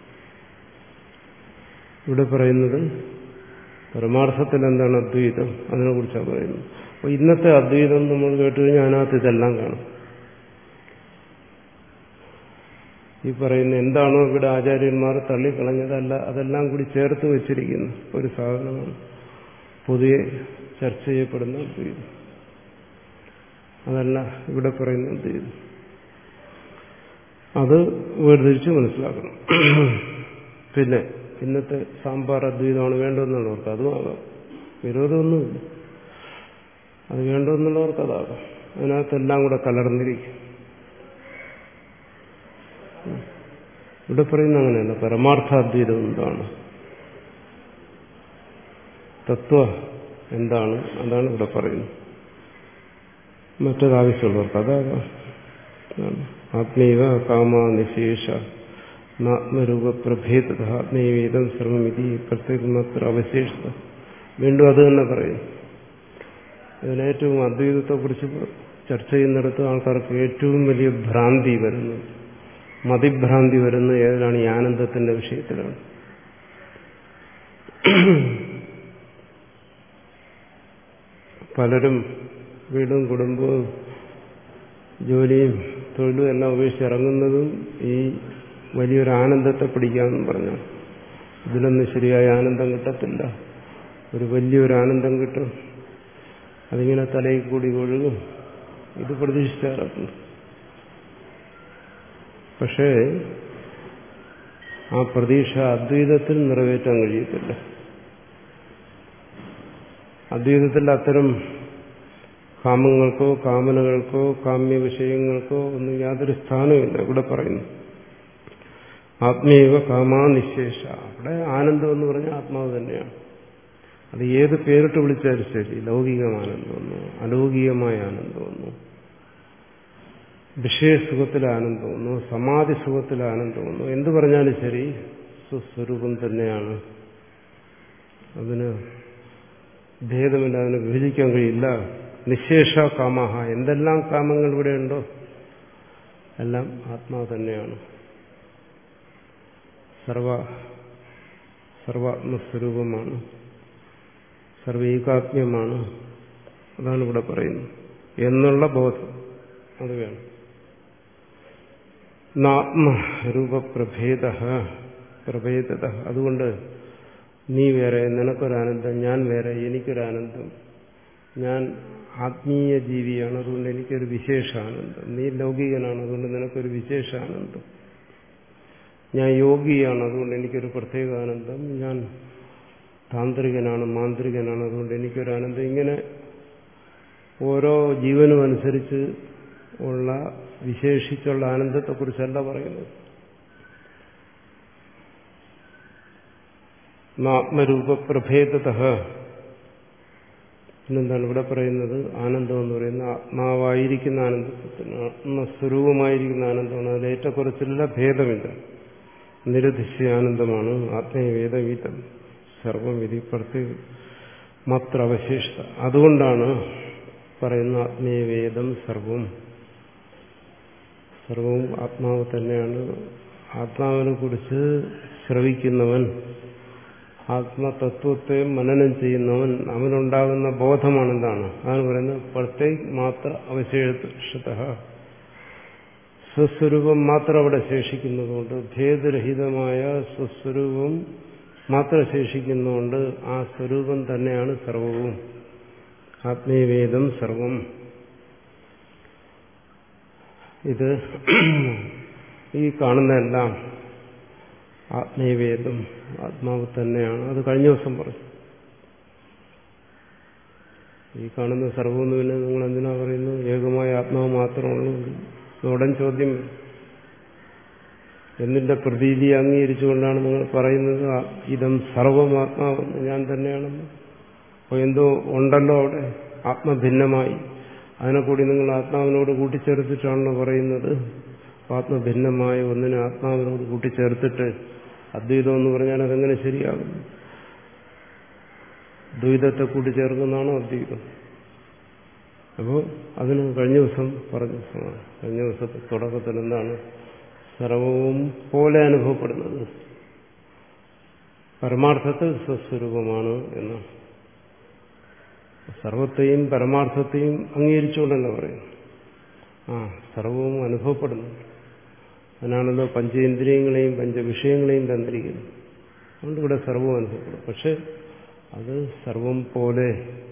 ഇവിടെ പറയുന്നത് പരമാർത്ഥത്തിൽ എന്താണ് അദ്വൈതം, അതിനെക്കുറിച്ചാണ് പറയുന്നത്. അപ്പോൾ ഇന്നത്തെ അദ്വൈതം നമ്മൾ കേട്ടുകഴിഞ്ഞാൽ അതിനകത്ത് ഇതെല്ലാം കാണും. ഈ പറയുന്ന എന്താണോ ഇവിടെ ആചാര്യന്മാർ തള്ളിക്കളഞ്ഞതല്ല അതെല്ലാം കൂടി ചേർത്ത് വെച്ചിരിക്കുന്ന ഒരു സാധനമാണ് പൊതുവെ ചർച്ച ചെയ്യപ്പെടുന്ന അദ്വൈതം. അതല്ല ഇവിടെ പറയുന്ന അദ്വൈതം. അത് വേർതിരിച്ച് മനസ്സിലാക്കണം. പിന്നെ ഇന്നത്തെ സാമ്പാർ അദ്വൈതമാണ് വേണ്ടതെന്നുള്ളവർക്ക് അതും ആകാം, വിരോധമൊന്നുമില്ല. അത് വേണ്ടതെന്നുള്ളവർക്ക് അതാകാം. അതിനകത്തെല്ലാം കൂടെ കലർന്നിരിക്കും. ഇവിടെ പറയുന്ന അങ്ങനെയല്ല. പരമാർത്ഥാദ്വൈതം എന്താണ്, തത്വ എന്താണ്, അതാണ് ഇവിടെ പറയുന്നത്. മറ്റത് ആവശ്യമുള്ളവർക്ക് അതാകാം. ആത്മീവ കാമാ നിശേഷ ആത്മരൂപ പ്രഭേദ ആത്മീവേദം സർവമിതി പ്രത്യേകമാത്ര അവശേഷിത. വീണ്ടും അത് തന്നെ പറയും. ഇതിലേറ്റവും അദ്വൈതത്തെക്കുറിച്ച് ചർച്ച ചെയ്യുന്നിടത്ത് ആൾക്കാർക്ക് ഏറ്റവും വലിയ ഭ്രാന്തി വരുന്നു, മതിഭ്രാന്തി വരുന്നത് ഏതിനാണ്? ഈ ആനന്ദത്തിന്റെ വിഷയത്തിലാണ്. പലരും വീടും കുടുംബവും ജോലിയും തൊഴിലും എല്ലാം ഉപേക്ഷിച്ചിറങ്ങുന്നതും ഈ വലിയൊരു ആനന്ദത്തെ പിടിക്കാമെന്ന് പറഞ്ഞു. ഇതിലൊന്നും ശരിയായ ആനന്ദം കിട്ടത്തില്ല. ഒരു വലിയൊരു ആനന്ദം കിട്ടും, അതിങ്ങനെ തലയിൽ കൂടി ഒഴുകും, ഇത് പ്രതീക്ഷിച്ചാറുണ്ട്. പക്ഷേ ആ പ്രതീക്ഷ അദ്വൈതത്തിൽ നിറവേറ്റാൻ കഴിയത്തില്ല. അദ്വൈതത്തിൽ അത്തരം കാമങ്ങൾക്കോ കാമനകൾക്കോ കാമ്യ വിഷയങ്ങൾക്കോ ഒന്നും യാതൊരു സ്ഥാനവുമില്ല. ഇവിടെ പറയുന്നു ആത്മീവ കാമാ നിശേഷ. അവിടെ ആനന്ദം എന്ന് പറഞ്ഞാൽ ആത്മാവ് തന്നെയാണ്. അത് ഏത് പേരിട്ട് വിളിച്ചാലും ശരി, ലൗകികമാനന്ദമെന്നോ അലൗകികമായ ആനന്ദമെന്നോ വിഷയസുഖത്തിലെ ആനന്ദമെന്നോ സമാധി സുഖത്തിലെ ആനന്ദമെന്നോ എന്ത് പറഞ്ഞാലും ശരി, സ്വസ്വരൂപം തന്നെയാണ്. അതിന് ഭേദമില്ല, അതിനെ വിഭജിക്കാൻ കഴിയില്ല. നിശേഷ കാമഹ, എന്തെല്ലാം കാമങ്ങൾ ഇവിടെയുണ്ടോ എല്ലാം ആത്മാവ് തന്നെയാണ്. സർവ സർവാത്മസ്വരൂപമാണ്, സർവൈകാത്മ്യമാണ്. അതാണ് ഇവിടെ പറയുന്നത് എന്നുള്ള ബോധം അത് വേണം. ആത്മരൂപപ്രഭേദ പ്രഭേദത. അതുകൊണ്ട് നീ വേറെ, നിനക്കൊരാനന്ദം, ഞാൻ വേറെ, എനിക്കൊരാനന്ദം. ഞാൻ ആത്മീയ ജീവിയാണ്, അതുകൊണ്ട് എനിക്കൊരു വിശേഷാനന്ദം. നീ ലൗകികനാണ്, അതുകൊണ്ട് നിനക്കൊരു വിശേഷാനന്ദം. ഞാൻ യോഗിയാണ്, അതുകൊണ്ട് എനിക്കൊരു പ്രത്യേക ആനന്ദം. ഞാൻ താന്ത്രികനാണ്, മാന്ത്രികനാണ്, അതുകൊണ്ട് എനിക്കൊരാനന്ദം. ഇങ്ങനെ ഓരോ ജീവനും അനുസരിച്ച് ഉള്ള വിശേഷിച്ചുള്ള ആനന്ദത്തെക്കുറിച്ചല്ല പറയുന്നത്. ആത്മരൂപപ്രഭേദത. പിന്നെന്താണ് ഇവിടെ പറയുന്നത്? ആനന്ദം എന്ന് പറയുന്നത് ആത്മാവായിരിക്കുന്ന ആനന്ദത്തിന്, ആത്മസ്വരൂപമായിരിക്കുന്ന ആനന്ദമാണ്. അതിൽ ഏറ്റക്കുറച്ചില്ല, ഭേദമില്ല, നിരതിശയ ആനന്ദമാണ്. ആത്മീയവേദവിധം സർവം വിധി പ്രത്യേക മാത്ര അവശേഷിത. അതുകൊണ്ടാണ് പറയുന്ന ആത്മീയവേദം സർവം. സർവവും ആത്മാവ് തന്നെയാണ്. ആത്മാവിനെ കുറിച്ച് ശ്രവിക്കുന്നവൻ, ആത്മതത്വത്തെ മനനം ചെയ്യുന്നവൻ, അവനുണ്ടാകുന്ന ബോധമാണ് എന്താണ്? അതാണ് പറയുന്നത് പ്രത്യേക മാത്ര അവശേഷിത. സ്വസ്വരൂപം മാത്രം അവിടെ ശേഷിക്കുന്നതുകൊണ്ട്, ഭേദരഹിതമായ സ്വസ്വരൂപം മാത്രം ശേഷിക്കുന്നതുകൊണ്ട് ആ സ്വരൂപം തന്നെയാണ് സർവവും. ആത്മീയവേദം സർവം. ഇത് ഈ കാണുന്നതെല്ലാം ആത്മീയവേദം, ആത്മാവ് തന്നെയാണ്. അത് കഴിഞ്ഞ ദിവസം പറഞ്ഞു. ഈ കാണുന്ന സർവ്വമെന്ന് പിന്നെ നിങ്ങൾ എന്തിനാ പറയുന്നു ഏകമായ ആത്മാവ് മാത്രമുള്ളൂ? ഉടൻ ചോദ്യം, എന്നിന്റെ പ്രതീതി അംഗീകരിച്ചുകൊണ്ടാണ് നിങ്ങൾ പറയുന്നത് ഇതം സർവമാത്മാവെന്ന്, ഞാൻ തന്നെയാണെന്ന്? അപ്പോൾ എന്തോ ഉണ്ടല്ലോ അവിടെ ആത്മഭിന്നമായി. അതിനെ കൂടി നിങ്ങൾ ആത്മാവിനോട് കൂട്ടിച്ചേർത്തിട്ടാണല്ലോ പറയുന്നത്. ആത്മഭിന്നമായ ഒന്നിനെ ആത്മാവിനോട് കൂട്ടിച്ചേർത്തിട്ട് അദ്വൈതം എന്ന് പറഞ്ഞാൽ അതെങ്ങനെ ശരിയാകും? ദ്വൈതത്തെ കൂട്ടിച്ചേർക്കുന്നതാണോ അദ്വൈതം? അപ്പോൾ അതിന് കഴിഞ്ഞ ദിവസം പറഞ്ഞു. കഴിഞ്ഞ ദിവസത്തെ തുടക്കത്തിൽ എന്താണ്? സർവവും പോലെ അനുഭവപ്പെടുന്നത് പരമാർത്ഥത്തിൽ സ്വസ്വരൂപമാണ് എന്നാണ്. സർവത്തെയും പരമാർത്ഥത്തെയും അംഗീകരിച്ചുകൊണ്ടല്ല പറയുന്നു. ആ സർവവും അനുഭവപ്പെടുന്നുണ്ട്. അതിനാണല്ലോ പഞ്ചേന്ദ്രിയങ്ങളെയും പഞ്ചവിഷയങ്ങളെയും തന്നിരിക്കുന്നത്. അതുകൊണ്ട് ഇവിടെ സർവം അനുഭവപ്പെടും. പക്ഷെ അത് സർവം പോലെ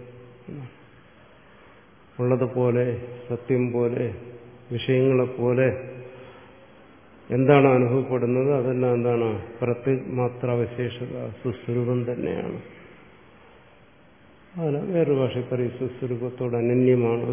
ഉള്ളതുപോലെ സത്യം പോലെ വിഷയങ്ങളെപ്പോലെ എന്താണ് അനുഭവപ്പെടുന്നത് അതെല്ലാം എന്താണ്? പ്രത്യമാത്രാവശേഷത സുസ്വരൂപം തന്നെയാണ്. അതിന് വേറൊരു ഭാഷ പറയും സുസ്വരൂപത്തോട് അനന്യമാണ്.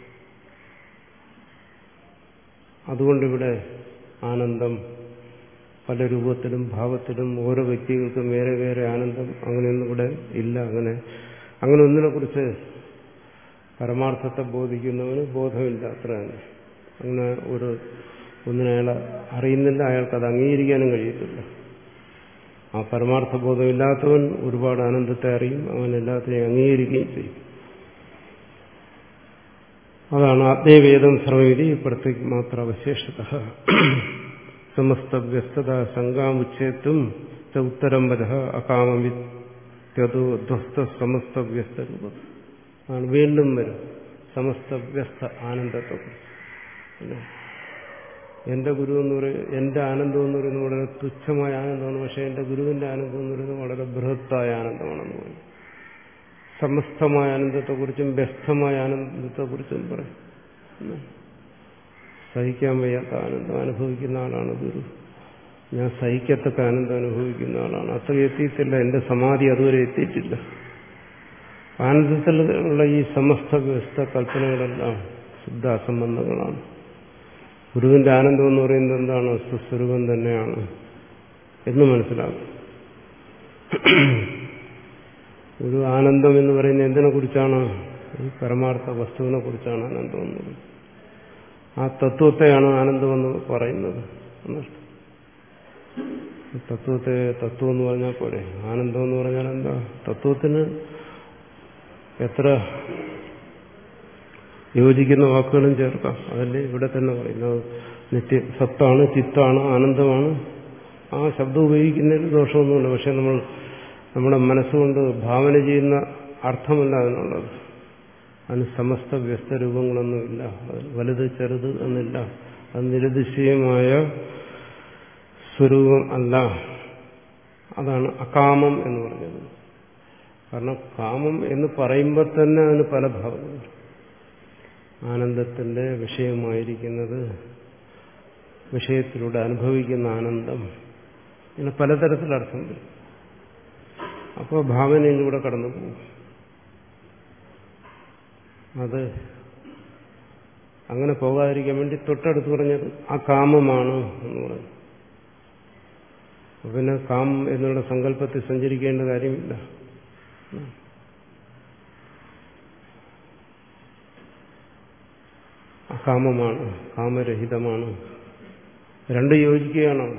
അതുകൊണ്ടിവിടെ ആനന്ദം പല രൂപത്തിലും ഭാവത്തിലും ഓരോ വ്യക്തികൾക്കും വേറെ വേറെ ആനന്ദം അങ്ങനെയൊന്നും ഇവിടെ ഇല്ല. അങ്ങനെ അങ്ങനെ ഒന്നിനെ കുറിച്ച് പരമാർത്ഥത്തെ ബോധിക്കുന്നവന് ബോധമില്ല, അത്ര തന്നെ. അങ്ങനെ ഒരു ഒന്നിനെ അയാൾ അറിയുന്നില്ല, അയാൾക്കത് അംഗീകരിക്കാനും കഴിയത്തില്ല. ആ പരമാർത്ഥ ബോധമില്ലാത്തവൻ ഒരുപാട് ആനന്ദത്തെ അറിയും, അവൻ എല്ലാത്തിനെയും അംഗീകരിക്കുകയും ചെയ്യും. അതാണ് ആത്മീയവേദം സർവവിധി പ്രത്യമാത്ര അവശേഷത സമസ്ത വ്യസ്തത ശങ്കാമുച്ഛേത്തും ഉത്തരം വധ അകാമവിത്യധ്വസ്ത സമസ്ത വ്യസ്ത രൂപം ആണ്. വീണ്ടും വരും സമസ്ത വ്യസ്ത ആനന്ദത്തെക്കുറിച്ച്. എന്റെ ഗുരു എന്ന് പറയുന്നത്, എന്റെ ആനന്ദം എന്ന് പറയുന്നത് വളരെ തുച്ഛമായ ആനന്ദമാണ്. പക്ഷെ എന്റെ ഗുരുവിന്റെ ആനന്ദം എന്ന് പറയുന്നത് വളരെ ബൃഹത്തായ ആനന്ദമാണെന്ന് പറയും. സമസ്തമായ ആനന്ദത്തെക്കുറിച്ചും വ്യസ്തമായ ആനന്ദത്തെക്കുറിച്ചും പറയും. സഹിക്കാൻ വയ്യാത്ത ആനന്ദം അനുഭവിക്കുന്ന ആളാണ് ഗുരു. ഞാൻ സഹിക്കത്തക്ക ആനന്ദം അനുഭവിക്കുന്ന ആളാണ്. അത്ര എത്തിയിട്ടില്ല, എന്റെ സമാധി അതുവരെ എത്തിയിട്ടില്ല. ആനന്ദത്തിലുള്ള ഈ സമസ്ത വ്യവസ്ഥ കൽപ്പനകളെല്ലാം ശുദ്ധ അസംബന്ധങ്ങളാണ്. ഗുരുവിന്റെ ആനന്ദം എന്ന് പറയുന്നത് എന്താണ്? സുസ്വരൂപം തന്നെയാണ് എന്ന് മനസ്സിലാക്കും. ഒരു ആനന്ദം എന്ന് പറയുന്നത് എന്തിനെ കുറിച്ചാണ്? ഈ പരമാർത്ഥ വസ്തുവിനെ കുറിച്ചാണ് ആനന്ദം എന്ന് പറയുന്നത്. ആ തത്വത്തെയാണ് ആനന്ദമെന്ന് പറയുന്നത്. തത്വത്തെ തത്വം എന്ന് പറഞ്ഞാൽ പോരെ. ആനന്ദം എന്ന് പറഞ്ഞാൽ എന്താ? തത്വത്തിന് എത്ര യോജിക്കുന്ന വാക്കുകളും ചേർക്കാം. അതല്ലേ ഇവിടെ തന്നെ പറയുന്നത്. നിത്യ സത്താണ്, ചിത്താണ്, ആനന്ദമാണ്. ആ ശബ്ദം ഉപയോഗിക്കുന്നതിന് ദോഷമൊന്നുമില്ല. പക്ഷെ നമ്മൾ നമ്മുടെ മനസ്സുകൊണ്ട് ഭാവന ചെയ്യുന്ന അർത്ഥമല്ല അതിനുള്ളത്. അതിന് സമസ്ത വ്യസ്ത രൂപങ്ങളൊന്നുമില്ല. വലുത് ചെറുത് എന്നില്ല. അത് നിരതിശയമായ സ്വരൂപം അല്ല. അതാണ് അകാമം എന്ന് പറഞ്ഞത്. കാരണം കാമം എന്ന് പറയുമ്പോൾ തന്നെ അതിന് പല ഭാവങ്ങളുണ്ട്. ആനന്ദത്തിന്റെ വിഷയമായിരിക്കുന്നത്, വിഷയത്തിലൂടെ അനുഭവിക്കുന്ന ആനന്ദം, ഇങ്ങനെ പലതരത്തിലർത്ഥം വരും. അപ്പോൾ ഭാവനയിലൂടെ കടന്നു പോകും. അത് അങ്ങനെ പോകാതിരിക്കാൻ വേണ്ടി തൊട്ടടുത്ത് പറഞ്ഞത് ആ കാമമാണ് എന്ന് പറഞ്ഞു. പിന്നെ കാമം എന്നുള്ള സങ്കല്പത്തിൽ സഞ്ചരിക്കേണ്ട കാര്യമില്ല. അകാമമാണ്, കാമരഹിതമാണ്. രണ്ട് യോജിക്കുകയാണ്.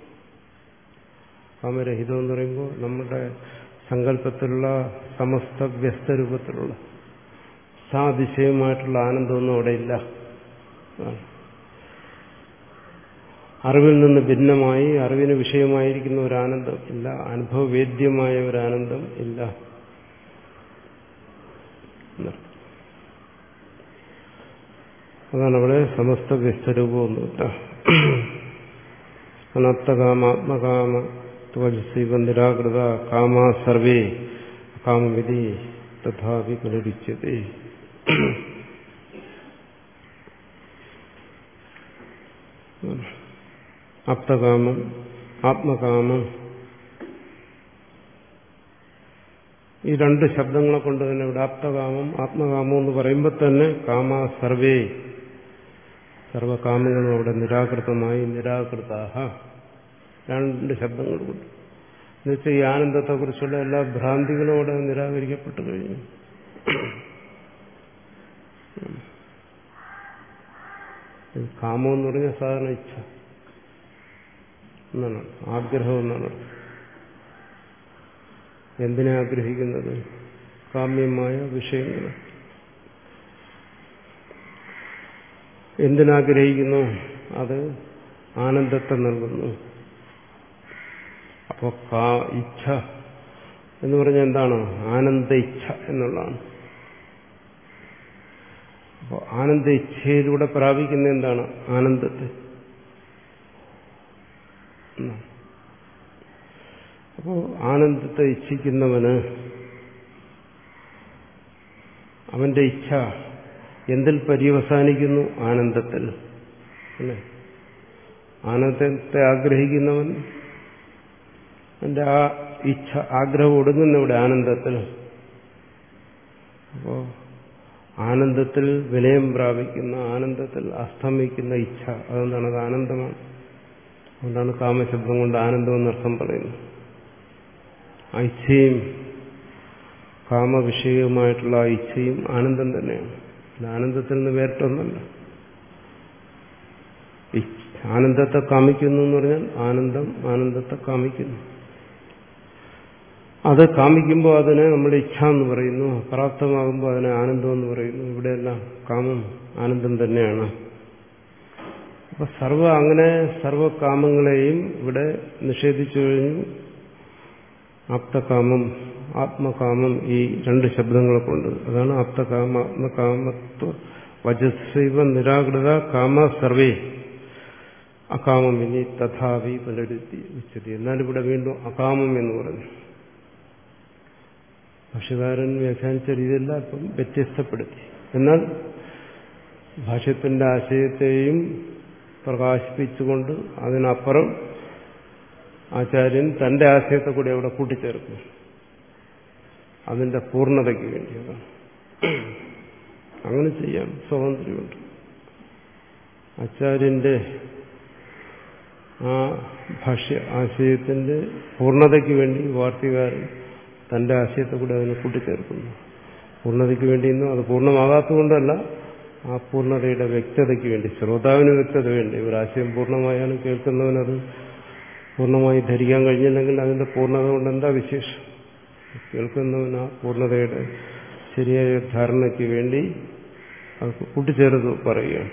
കാമരഹിതം എന്ന് പറയുമ്പോൾ നമ്മുടെ സങ്കല്പത്തിലുള്ള സമസ്ത വ്യസ്ത രൂപത്തിലുള്ള സാതിശയമായിട്ടുള്ള ആനന്ദമൊന്നും അവിടെ ഇല്ല. അറിവിൽ നിന്ന് ഭിന്നമായി അറിവിന് വിഷയമായിരിക്കുന്ന ഒരു ആനന്ദം ഇല്ല. അനുഭവവേദ്യമായ ഒരു ആനന്ദം ഇല്ല. അതാണ് അവിടെ സമസ്ത വ്യസ്തരൂപമൊന്നുമില്ല. അനർത്ഥകാമാത്മകാമ ത്വജസീവ നിരാകൃത കാമാ സർവേ കാമവിധി തഥാപി പുനരുച്യത്തെ. ആപ്തകാമം, ആത്മകാമം, ഈ രണ്ട് ശബ്ദങ്ങളെ കൊണ്ട് തന്നെ ഇവിടെ ആപ്തകാമം ആത്മകാമം എന്ന് പറയുമ്പോൾ തന്നെ കാമ സർവേ, സർവകാമങ്ങളും അവിടെ നിരാകൃതമായി, നിരാകൃതാഹ, രണ്ട് ശബ്ദങ്ങൾ കൊണ്ട്. എന്നുവെച്ചാൽ ഈ ആനന്ദത്തെക്കുറിച്ചുള്ള എല്ലാ ഭ്രാന്തികളും അവിടെ നിരാകരിക്കപ്പെട്ടു കഴിഞ്ഞു. കാമം എന്ന് പറഞ്ഞാൽ സാധാരണ ഇച്ഛ എന്നാണ്, ആഗ്രഹം എന്നാണ്. എന്തിനെ ആഗ്രഹിക്കുന്നത്? കാമ്യമായ വിഷയങ്ങൾ. എന്തിനാഗ്രഹിക്കുന്നു? അത് ആനന്ദത്തെ നൽകുന്നു. അപ്പോൾ ഇച്ഛ എന്ന് പറഞ്ഞാൽ എന്താണ്? ആനന്ദ ഇച്ഛ എന്നുള്ളതാണ്. അപ്പോൾ ആനന്ദ ഇച്ഛയിലൂടെ പ്രാപിക്കുന്ന എന്താണ്? ആനന്ദത്തെ. അപ്പോൾ ആനന്ദത്തെ ഇച്ഛിക്കുന്നവന് അവന്റെ ഇച്ഛ എന്തിൽ പര്യവസാനിക്കുന്നു? ആനന്ദത്തിൽ. അല്ലേ? ആനന്ദത്തെ ആഗ്രഹിക്കുന്നവൻ അവന്റെ ആ ഇച്ഛ ആഗ്രഹം ഒടുങ്ങുന്ന ഇവിടെ ആനന്ദത്തിൽ. അപ്പോ ആനന്ദത്തിൽ വിലയം പ്രാപിക്കുന്ന, ആനന്ദത്തിൽ അസ്തമിക്കുന്ന ഇച്ഛ, അതെന്താണ്? അത് ആനന്ദമാണ്. അതുകൊണ്ടാണ് കാമശബ്ദം കൊണ്ട് ആനന്ദം എന്നർത്ഥം പറയുന്നത്. ആ ഇച്ഛയും കാമവിഷയവുമായിട്ടുള്ള ആ ഇച്ഛയും ആനന്ദം തന്നെയാണ്. ആനന്ദത്തിൽ നിന്ന് വേറിട്ടൊന്നല്ല. ആനന്ദത്തെ കാമിക്കുന്നു എന്ന് പറഞ്ഞാൽ ആനന്ദം ആനന്ദത്തെ കാമിക്കുന്നു. അത് കാമിക്കുമ്പോൾ അതിനെ നമ്മൾ ഇച്ഛ എന്ന് പറയുന്നു, പ്രാപ്തമാകുമ്പോൾ അതിനെ ആനന്ദം എന്ന് പറയുന്നു. ഇവിടെയെല്ലാം കാമം ആനന്ദം തന്നെയാണ്. അപ്പൊ സർവ അങ്ങനെ സർവകാമങ്ങളെയും ഇവിടെ നിഷേധിച്ചു കഴിഞ്ഞു. ആപ്തകാമം, ആത്മകാമം, ഈ രണ്ട് ശബ്ദങ്ങളെ കൊണ്ട്. അതാണ് ആപ്തകാമ, ആത്മകാമത്വ വജസ്സൈവ നിരാകൃത കാമ സർവേ അകാമം ഇനി തഥാവി പുനരുദ്ധി ഉച്ചതി. എന്നാൽ ഇവിടെ വീണ്ടും അകാമം എന്ന് പറഞ്ഞു. ഭാഷ്യകാരൻ വ്യാഖ്യാനിച്ച രീതിയല്ല, അപ്പം വ്യത്യസ്തപ്പെടുത്തി. എന്നാൽ ഭാഷ്യത്തിന്റെ ആശയത്തെയും പ്രകാശിപ്പിച്ചുകൊണ്ട് അതിനപ്പുറം ആചാര്യൻ തന്റെ ആശയത്തെ കൂടി അവിടെ കൂട്ടിച്ചേർക്കും. അതിന്റെ പൂർണ്ണതയ്ക്ക് വേണ്ടിയതാണ്. അങ്ങനെ ചെയ്യാം, സ്വാതന്ത്ര്യമുണ്ട്. ആചാര്യന്റെ ആ ഭാഷ്യ ആശയത്തിന്റെ പൂർണ്ണതയ്ക്ക് വേണ്ടി വാർത്തികാരൻ തന്റെ ആശയത്തെ കൂടി അതിനെ കൂട്ടിച്ചേർക്കുന്നു. പൂർണ്ണതയ്ക്ക് വേണ്ടിയെന്നും അത് പൂർണ്ണമാകാത്തതുകൊണ്ടല്ല, ആ പൂർണ്ണതയുടെ വ്യക്തതയ്ക്ക് വേണ്ടി, ശ്രോതാവിന് വ്യക്തത വേണ്ടി. ഒരാശയം പൂർണ്ണമായാലും കേൾക്കുന്നവനത് പൂർണ്ണമായി ധരിക്കാൻ കഴിഞ്ഞില്ലെങ്കിൽ അതിന്റെ പൂർണ്ണത കൊണ്ട് എന്താ വിശേഷം? കേൾക്കുന്നവന് ആ പൂർണ്ണതയുടെ ശരിയായ ധാരണയ്ക്ക് വേണ്ടി അത് കൂട്ടിച്ചേർത്ത് പറയുകയാണ്.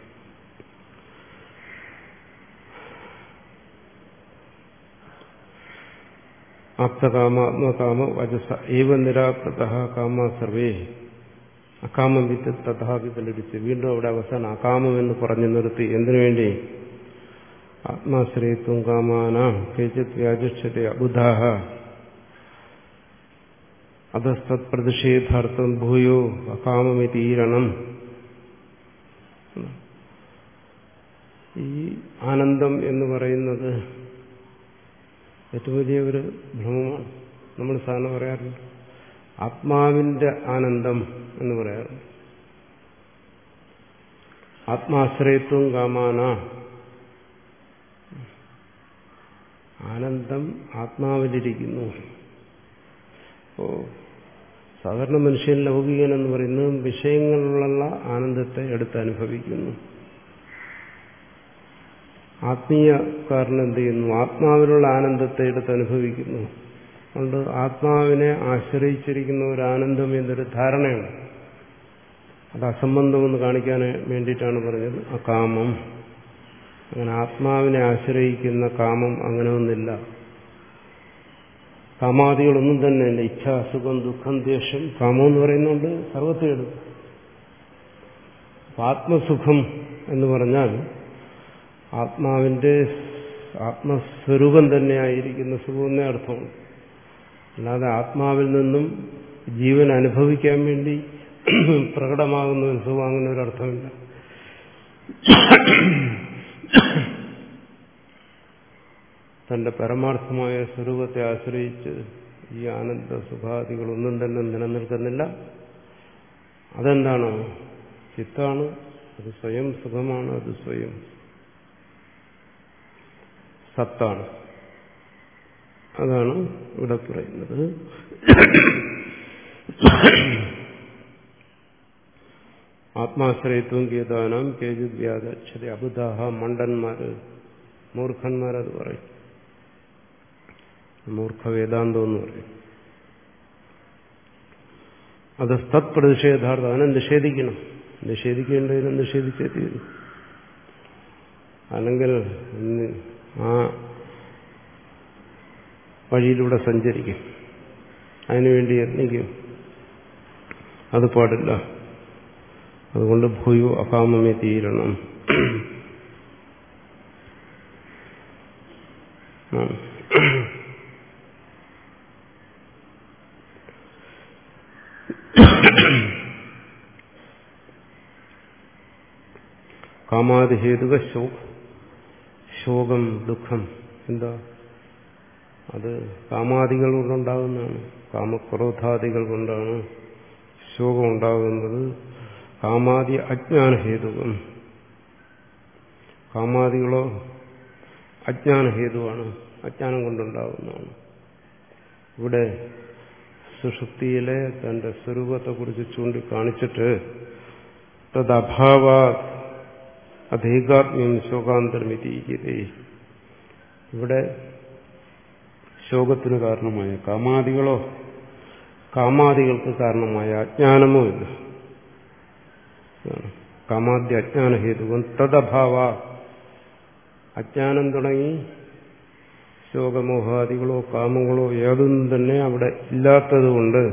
ആപ്തകാമ ആത്മകാമ വജസ ഏവ നിരാകൃത കാമ സർവേ അകാമം വിത്ത് തഥാപി പുനരുദ്ധി. വീണ്ടും അവിടെ അവസാനം അകാമം എന്ന് പറഞ്ഞു നിർത്തി. എന്തിനു വേണ്ടി? ആത്മാശ്രയത്വം കാമാന കേചിത് വ്യാജക്ഷത അബുധാഹ അധസ്തത് പ്രതിഷേധാർത്ഥം ഭൂയോ അകാമമിതീരണം. ഈ ആനന്ദം എന്ന് പറയുന്നത് ഏറ്റവും വലിയ ഒരു ഭ്രമമാണ്. നമ്മൾ സാധാരണ പറയാറുണ്ട് ആത്മാവിന്റെ ആനന്ദം എന്ന് പറയാറുണ്ട്. ആത്മാശ്രയത്വം കാമാന, ആനന്ദം ആത്മാവിലിരിക്കുന്നു. അപ്പോ സാധാരണ മനുഷ്യൻ ലൗകികൻ എന്ന് പറയുന്നത് വിഷയങ്ങളിലുള്ള ആനന്ദത്തെ എടുത്ത് അനുഭവിക്കുന്നു. ആത്മീയക്കാരൻ എന്ത് ചെയ്യുന്നു? ആത്മാവിലുള്ള ആനന്ദത്തെ എടുത്ത് അനുഭവിക്കുന്നു. അതുകൊണ്ട് ആത്മാവിനെ ആശ്രയിച്ചിരിക്കുന്ന ഒരു ആനന്ദം എന്നൊരു ധാരണയുണ്ട്. അത് അസംബന്ധമെന്ന് കാണിക്കാൻ വേണ്ടിയിട്ടാണ് പറഞ്ഞത് അകാമം. അങ്ങനെ ആത്മാവിനെ ആശ്രയിക്കുന്ന കാമം അങ്ങനെ ഒന്നില്ല. കാമാദികളൊന്നും തന്നെ ഇല്ല. ഇച്ഛ, സുഖം, ദുഃഖം, ദേഷ്യം, കാമം എന്ന് പറയുന്നുണ്ട് സർവത്തെ എടുക്കും. ആത്മസുഖം എന്ന് പറഞ്ഞാൽ ആത്മാവിന്റെ ആത്മസ്വരൂപം തന്നെയായിരിക്കുന്ന സുഖം എന്നേ അർത്ഥമുണ്ട്. അല്ലാതെ ആത്മാവിൽ നിന്നും ജീവൻ അനുഭവിക്കാൻ വേണ്ടി പ്രകടമാകുന്ന ഒരു സുഖം, അങ്ങനെ ഒരർത്ഥമില്ല. തന്റെ പരമാർത്ഥമായ സ്വരൂപത്തെ ആശ്രയിച്ച് ഈ ആനന്ദ സുഖാദികളൊന്നും തന്നെ നിലനിൽക്കുന്നില്ല. അതെന്താണ്? ചിത്താണ്. അത് സ്വയം സുഖമാണ്. അത് സ്വയം സത്താണ്. അതാണ് ഇവിടെ പറയുന്നത്. ആത്മാശ്രയത്വം ഗീതാനാം കേജിത് വ്യാദക്ഷതി അബുധാഹ. മണ്ടന്മാര്, മൂർഖന്മാരത് പറയും. മൂർഖ വേദാന്തം എന്ന് പറയും. അത് തത് പ്രതിഷേധാർത്ഥം. അതിനെ നിഷേധിക്കണം. നിഷേധിക്കേണ്ടതിനെ നിഷേധിച്ചേ തീരും. അല്ലെങ്കിൽ ആ വഴിയിലൂടെ സഞ്ചരിക്കും, അതിനുവേണ്ടി യത്നിക്കും. അത് പാടില്ല. അതുകൊണ്ട് ഭൂയോ അകാമമേ തീരണം. കാമാദിഹേതുക ശോക ശോകം ദുഃഖം എന്താ അത് കാമാദികൾ കൊണ്ടുണ്ടാകുന്നതാണ്. കാമക്രോധാദികൾ കൊണ്ടാണ് ശോകം ഉണ്ടാകുന്നത്. കാമാദി അജ്ഞാനഹേതുകം. കാമാദികളോ അജ്ഞാനഹേതുവാണ്, അജ്ഞാനം കൊണ്ടുണ്ടാകുന്നതാണ്. ഇവിടെ സുഷുപ്തിയിലെ തന്റെ സ്വരൂപത്തെക്കുറിച്ച് ചൂണ്ടിക്കാണിച്ചിട്ട് തദഭാവാ അധീകാത്മ്യം ശോകാന്തരമിതീയതേ. ഇവിടെ ശോകത്തിന് കാരണമായ കാമാദികളോ കാമാദികൾക്ക് കാരണമായ അജ്ഞാനമോ ഇല്ല. കാമാദ്യ അജ്ഞാനഹേതുവും തദഭാവ അജ്ഞാനം തുടങ്ങി ശോകമോഹാദികളോ കാമങ്ങളോ യാതൊന്നും തന്നെ അവിടെ ഇല്ലാത്തതുകൊണ്ട്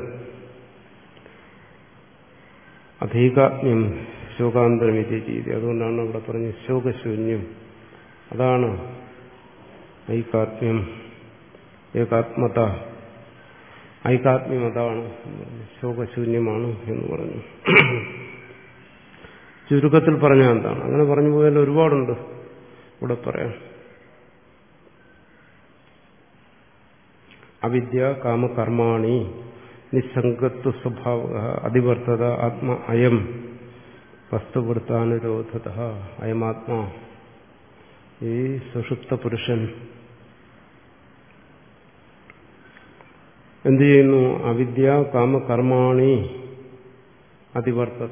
അധീകാത്മ്യം ശോകാന്തരമിതി ചെയ്തി. അതുകൊണ്ടാണ് അവിടെ പറഞ്ഞ് ശോകശൂന്യം. അതാണ് ഐകാത്മ്യം, ഏകാത്മത. ഐകാത്മ്യം അതാണ്, ശോകശൂന്യമാണ് എന്ന് പറഞ്ഞു. ചുരുക്കത്തിൽ പറഞ്ഞാൽ എന്താണ്? അങ്ങനെ പറഞ്ഞു പോയാൽ ഒരുപാടുണ്ട് ഇവിടെ പറയാം. അവിദ്യ കാമകർമാണി നിസ്സംഗത്വ സ്വഭാവ അതിവർത്തത ആത്മ അയം വസ്തുവൃത്താനുരോധത. അയമാത്മാ, ഈ സുഷുപ്ത പുരുഷൻ എന്തു ചെയ്യുന്നു? അവിദ്യ കാമകർമാണി അതിവർത്തത.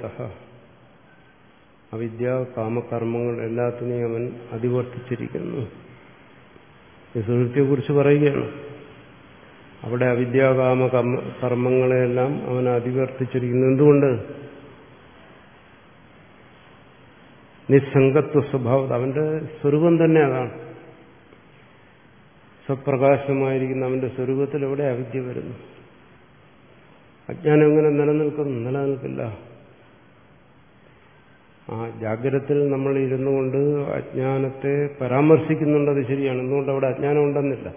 അവിദ്യ കാമകർമ്മങ്ങൾ എല്ലാത്തിനെയും അവൻ അതിവർത്തിച്ചിരിക്കുന്നു. ഈ സുഷുപ്തിയെക്കുറിച്ച് പറയുകയാണ്. അവിടെ അവിദ്യാകാമ കർമ്മങ്ങളെല്ലാം അവൻ അതിവർത്തിച്ചിരിക്കുന്നു. എന്തുകൊണ്ട്? നിസ്സംഗത്വ സ്വഭാവം. അവന്റെ സ്വരൂപം തന്നെ അതാണ്. സ്വപ്രകാശമായിരിക്കുന്ന അവന്റെ സ്വരൂപത്തിൽ എവിടെ അവിദ്യ വരുന്നു? അജ്ഞാനം എങ്ങനെ നിലനിൽക്കുന്നു? നിലനിൽക്കില്ല. ആ ജാഗ്രതത്തിൽ നമ്മൾ ഇരുന്നു കൊണ്ട് അജ്ഞാനത്തെ പരാമർശിക്കുന്നുണ്ട്, അത് ശരിയാണ്. എന്തുകൊണ്ട് അവിടെ അജ്ഞാനം ഉണ്ടെന്നില്ല?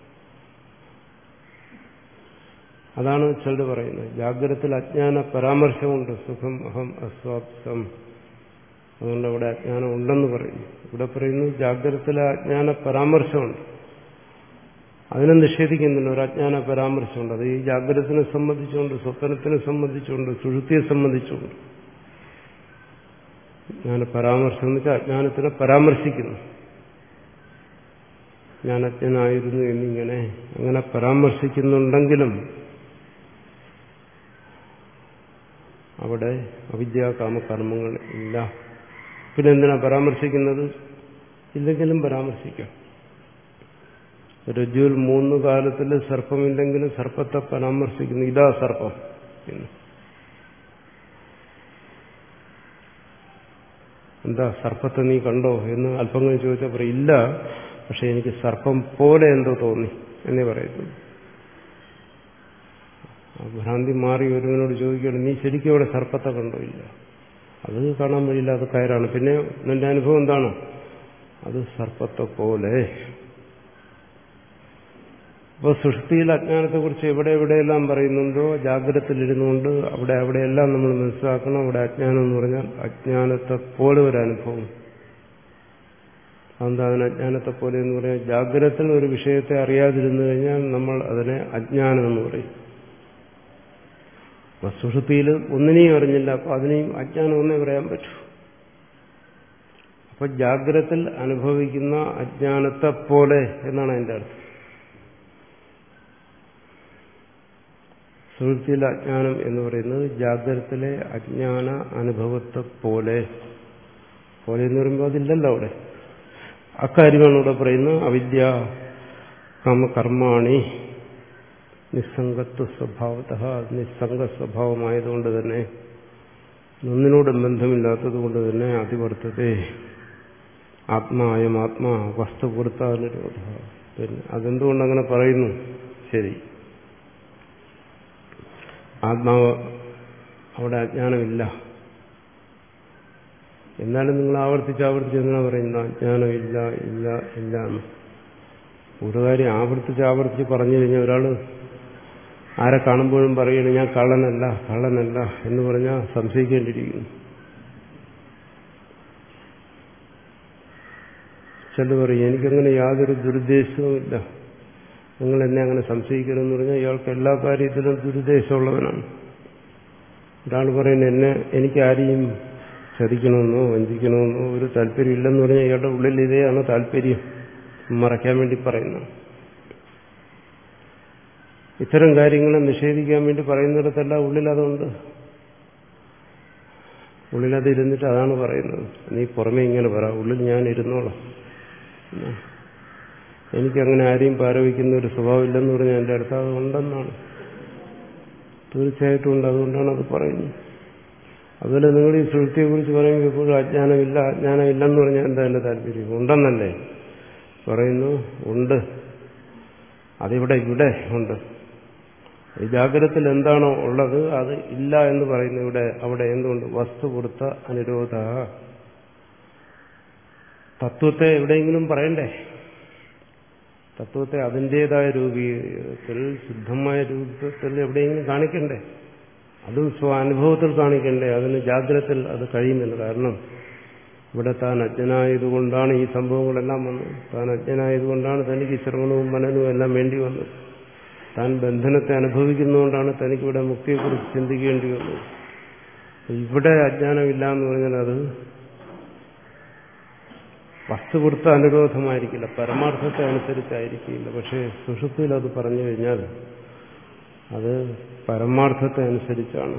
അതാണ് ചിലർ പറയുന്നത്. ജാഗ്രതത്തിൽ അജ്ഞാന പരാമർശമുണ്ട്. സുഖം അഹം അസ്വാപ്സം, അതുകൊണ്ട് അവിടെ അജ്ഞാനം ഉണ്ടെന്ന് പറയുന്നു. ഇവിടെ പറയുന്നു ജാഗ്രതത്തിലെ അജ്ഞാന പരാമർശമുണ്ട്, അതിനെ നിഷേധിക്കുന്നില്ല. ഒരു അജ്ഞാന പരാമർശമുണ്ട്. അത് ഈ ജാഗ്രതത്തിനെ സംബന്ധിച്ചുകൊണ്ട്, സ്വപ്നത്തിനെ സംബന്ധിച്ചുകൊണ്ട്, സുഷുപ്തിയെ സംബന്ധിച്ചുകൊണ്ട് ജ്ഞാന പരാമർശം എന്ന് വെച്ചാൽ അജ്ഞാനത്തിനെ പരാമർശിക്കുന്നു. ഞാൻ അജ്ഞനായിരുന്നു എന്നിങ്ങനെ അങ്ങനെ പരാമർശിക്കുന്നുണ്ടെങ്കിലും അവിടെ അവിദ്യാകാമകർമ്മങ്ങൾ ഇല്ല. പിന്നെ എന്തിനാ പരാമർശിക്കുന്നത്? ഇല്ലെങ്കിലും പരാമർശിക്കാം. രജ്ജുവിൽ മൂന്ന് കാലത്തിൽ സർപ്പമില്ലെങ്കിലും സർപ്പത്തെ പരാമർശിക്കുന്നു. ഇതാ സർപ്പം എന്ന്. എന്താ സർപ്പത്തെ നീ കണ്ടോ എന്ന് അല്പം കഴിഞ്ഞ് ചോദിച്ചപ്പോൾ ഇല്ല, പക്ഷെ എനിക്ക് സർപ്പം പോലെ എന്തോ തോന്നി എന്നേ പറയുന്നു. ഭ്രാന്തി മാറി ഒരുവനോട് ചോദിക്കുകയാണ്, നീ ശരിക്കും അവിടെ സർപ്പത്തെ കണ്ടോ? ഇല്ല, അത് കാണാൻ വഴിയില്ല, അത് കയറാണ്. പിന്നെ നിന്റെ അനുഭവം എന്താണ്? അത് സർപ്പത്തെ പോലെ. അപ്പോൾ സുഷുപ്തിയിൽ അജ്ഞാനത്തെക്കുറിച്ച് എവിടെ എവിടെയെല്ലാം പറയുന്നുണ്ടോ ജാഗ്രതത്തിലിരുന്നുകൊണ്ട് അവിടെ അവിടെയെല്ലാം നമ്മൾ മനസ്സിലാക്കണം. അവിടെ അജ്ഞാനം എന്ന് പറഞ്ഞാൽ അജ്ഞാനത്തെ പോലെ ഒരു അനുഭവം. അതെന്താ അതിന് അജ്ഞാനത്തെ പോലെ എന്ന് പറയാൻ? ജാഗ്രതത്തിൽ ഒരു വിഷയത്തെ അറിയാതിരുന്നു കഴിഞ്ഞാൽ നമ്മൾ അതിനെ അജ്ഞാനം എന്ന് പറയും. സുഷുപ്തിയിൽ ഒന്നിനെയും അറിഞ്ഞില്ല, അപ്പൊ അതിനെയും അജ്ഞാനം എന്നേ പറയാൻ പറ്റൂ. അപ്പൊ ജാഗ്രതത്തിൽ അനുഭവിക്കുന്ന അജ്ഞാനത്തെ പോലെ എന്നാണ് അതിന്റെ അർത്ഥം. സുഷുപ്തിയിലെ അജ്ഞാനം എന്ന് പറയുന്നത് ജാഗ്രതത്തിലെ അജ്ഞാന അനുഭവത്തെ പോലെ. പോലെ എന്ന് പറയുമ്പോൾ അതില്ലല്ലോ അവിടെ. അക്കാര്യമാണ് ഇവിടെ പറയുന്നത്. അവിദ്യ കാമകർമാണി നിസ്സംഗത്വ സ്വഭാവത. നിസ്സംഗ സ്വഭാവമായതുകൊണ്ട് തന്നെ, ഒന്നിനോടും ബന്ധമില്ലാത്തത് കൊണ്ട് തന്നെ അതിവർത്തതേ ആത്മായം ആത്മാ വസ്തുപുറത്താനുരോധ. പിന്നെ അതെന്തുകൊണ്ടങ്ങനെ പറയുന്നു? ശരി, ആത്മാവ് അവിടെ അജ്ഞാനമില്ല. എന്നാലും നിങ്ങൾ ആവർത്തിച്ച് ആവർത്തിച്ച് എന്നാ പറയുന്നത്? അജ്ഞാനമില്ല, ഇല്ല, ഇല്ല എന്ന്. ഒരു കാര്യം ആവർത്തിച്ച് ആവർത്തിച്ച് പറഞ്ഞു കഴിഞ്ഞാൽ ഒരാൾ ആരെ കാണുമ്പോഴും പറയുന്നു ഞാൻ കള്ളനല്ല കള്ളനല്ല എന്ന് പറഞ്ഞാൽ സംശയിക്കേണ്ടിയിരിക്കുന്നു. ചിലർ പറയും എനിക്കങ്ങനെ യാതൊരു ദുരുദ്ദേശവുമില്ല, നിങ്ങൾ എന്നെ അങ്ങനെ സംശയിക്കരുതെന്ന് പറഞ്ഞാൽ ഇയാൾക്ക് എല്ലാ കാര്യത്തിലും ദുരുദ്ദേശമുള്ളവനാണ്. ഒരാൾ പറയുന്നത് എന്നെ എനിക്ക് ആരെയും ചതിക്കണമെന്നോ വഞ്ചിക്കണമെന്നോ ഒരു താല്പര്യമില്ലെന്ന് പറഞ്ഞാൽ ഇയാളുടെ ഉള്ളിൽ ഇതേയാണ് താല്പര്യം മറയ്ക്കാൻ വേണ്ടി പറയുന്നത്. ഇത്തരം കാര്യങ്ങളെ നിഷേധിക്കാൻ വേണ്ടി പറയുന്നിടത്തല്ല ഉള്ളിലതുണ്ട്. ഉള്ളിലത് ഇരുന്നിട്ട് അതാണ് പറയുന്നത്. നീ പുറമെ ഇങ്ങനെ പറ, ഉള്ളിൽ ഞാൻ ഇരുന്നോളാം, എനിക്കങ്ങനെ ആരെയും പാരവയ്ക്കുന്ന ഒരു സ്വഭാവമില്ലെന്ന് പറഞ്ഞാൽ എൻ്റെ അടുത്ത് അത് ഉണ്ടെന്നാണ്. തീർച്ചയായിട്ടും ഉണ്ട്. അതുകൊണ്ടാണ് അത് പറയുന്നത്. അതുപോലെ നിങ്ങൾ ഈ സൃഷ്ടിയെക്കുറിച്ച് പറയുമ്പോൾ എപ്പോഴും അജ്ഞാനമില്ല അജ്ഞാനമില്ലെന്ന് പറഞ്ഞാൽ എന്താ എൻ്റെ താല്പര്യം? ഉണ്ടെന്നല്ലേ പറയുന്നു. ഉണ്ട്, അതിവിടെ ഇവിടെ ഉണ്ട്. ഈ ജാഗ്രതത്തിൽ എന്താണോ ഉള്ളത് അത് ഇല്ല എന്ന് പറയുന്നു. ഇവിടെ അവിടെ എന്തുകൊണ്ട്? വസ്തു കൊടുത്ത അനുരോധ. തത്വത്തെ എവിടെയെങ്കിലും പറയണ്ടേ? തത്വത്തെ അതിൻ്റെതായ രൂപത്തിൽ ശുദ്ധമായ രൂപത്തിൽ എവിടെയെങ്കിലും കാണിക്കണ്ടേ? അതും സ്വാനുഭവത്തിൽ കാണിക്കണ്ടേ? അതിന് ജാഗ്രതത്തിൽ അത് കഴിയുന്നില്ല. കാരണം ഇവിടെ താൻ അജ്ഞനായതുകൊണ്ടാണ് ഈ സംഭവങ്ങളെല്ലാം വന്നത്. താൻ അജ്ഞനായതുകൊണ്ടാണ് തനിക്ക് ശ്രവണവും മനനവും എല്ലാം വേണ്ടി വന്നത്. താൻ ബന്ധനത്തെ അനുഭവിക്കുന്നതുകൊണ്ടാണ് തനിക്കിവിടെ മുക്തിയെക്കുറിച്ച് ചിന്തിക്കേണ്ടി വന്നത്. ഇവിടെ അജ്ഞാനമില്ല എന്ന് പറഞ്ഞാൽ അത് വസ്തുവൃത്ത അനുരോധമായിരിക്കില്ല, പരമാർത്ഥത്തെ അനുസരിച്ചായിരിക്കില്ല. പക്ഷേ സുഷുപ്തിയിൽ അത് പറഞ്ഞു കഴിഞ്ഞാൽ അത് പരമാർത്ഥത്തെ അനുസരിച്ചാണ്.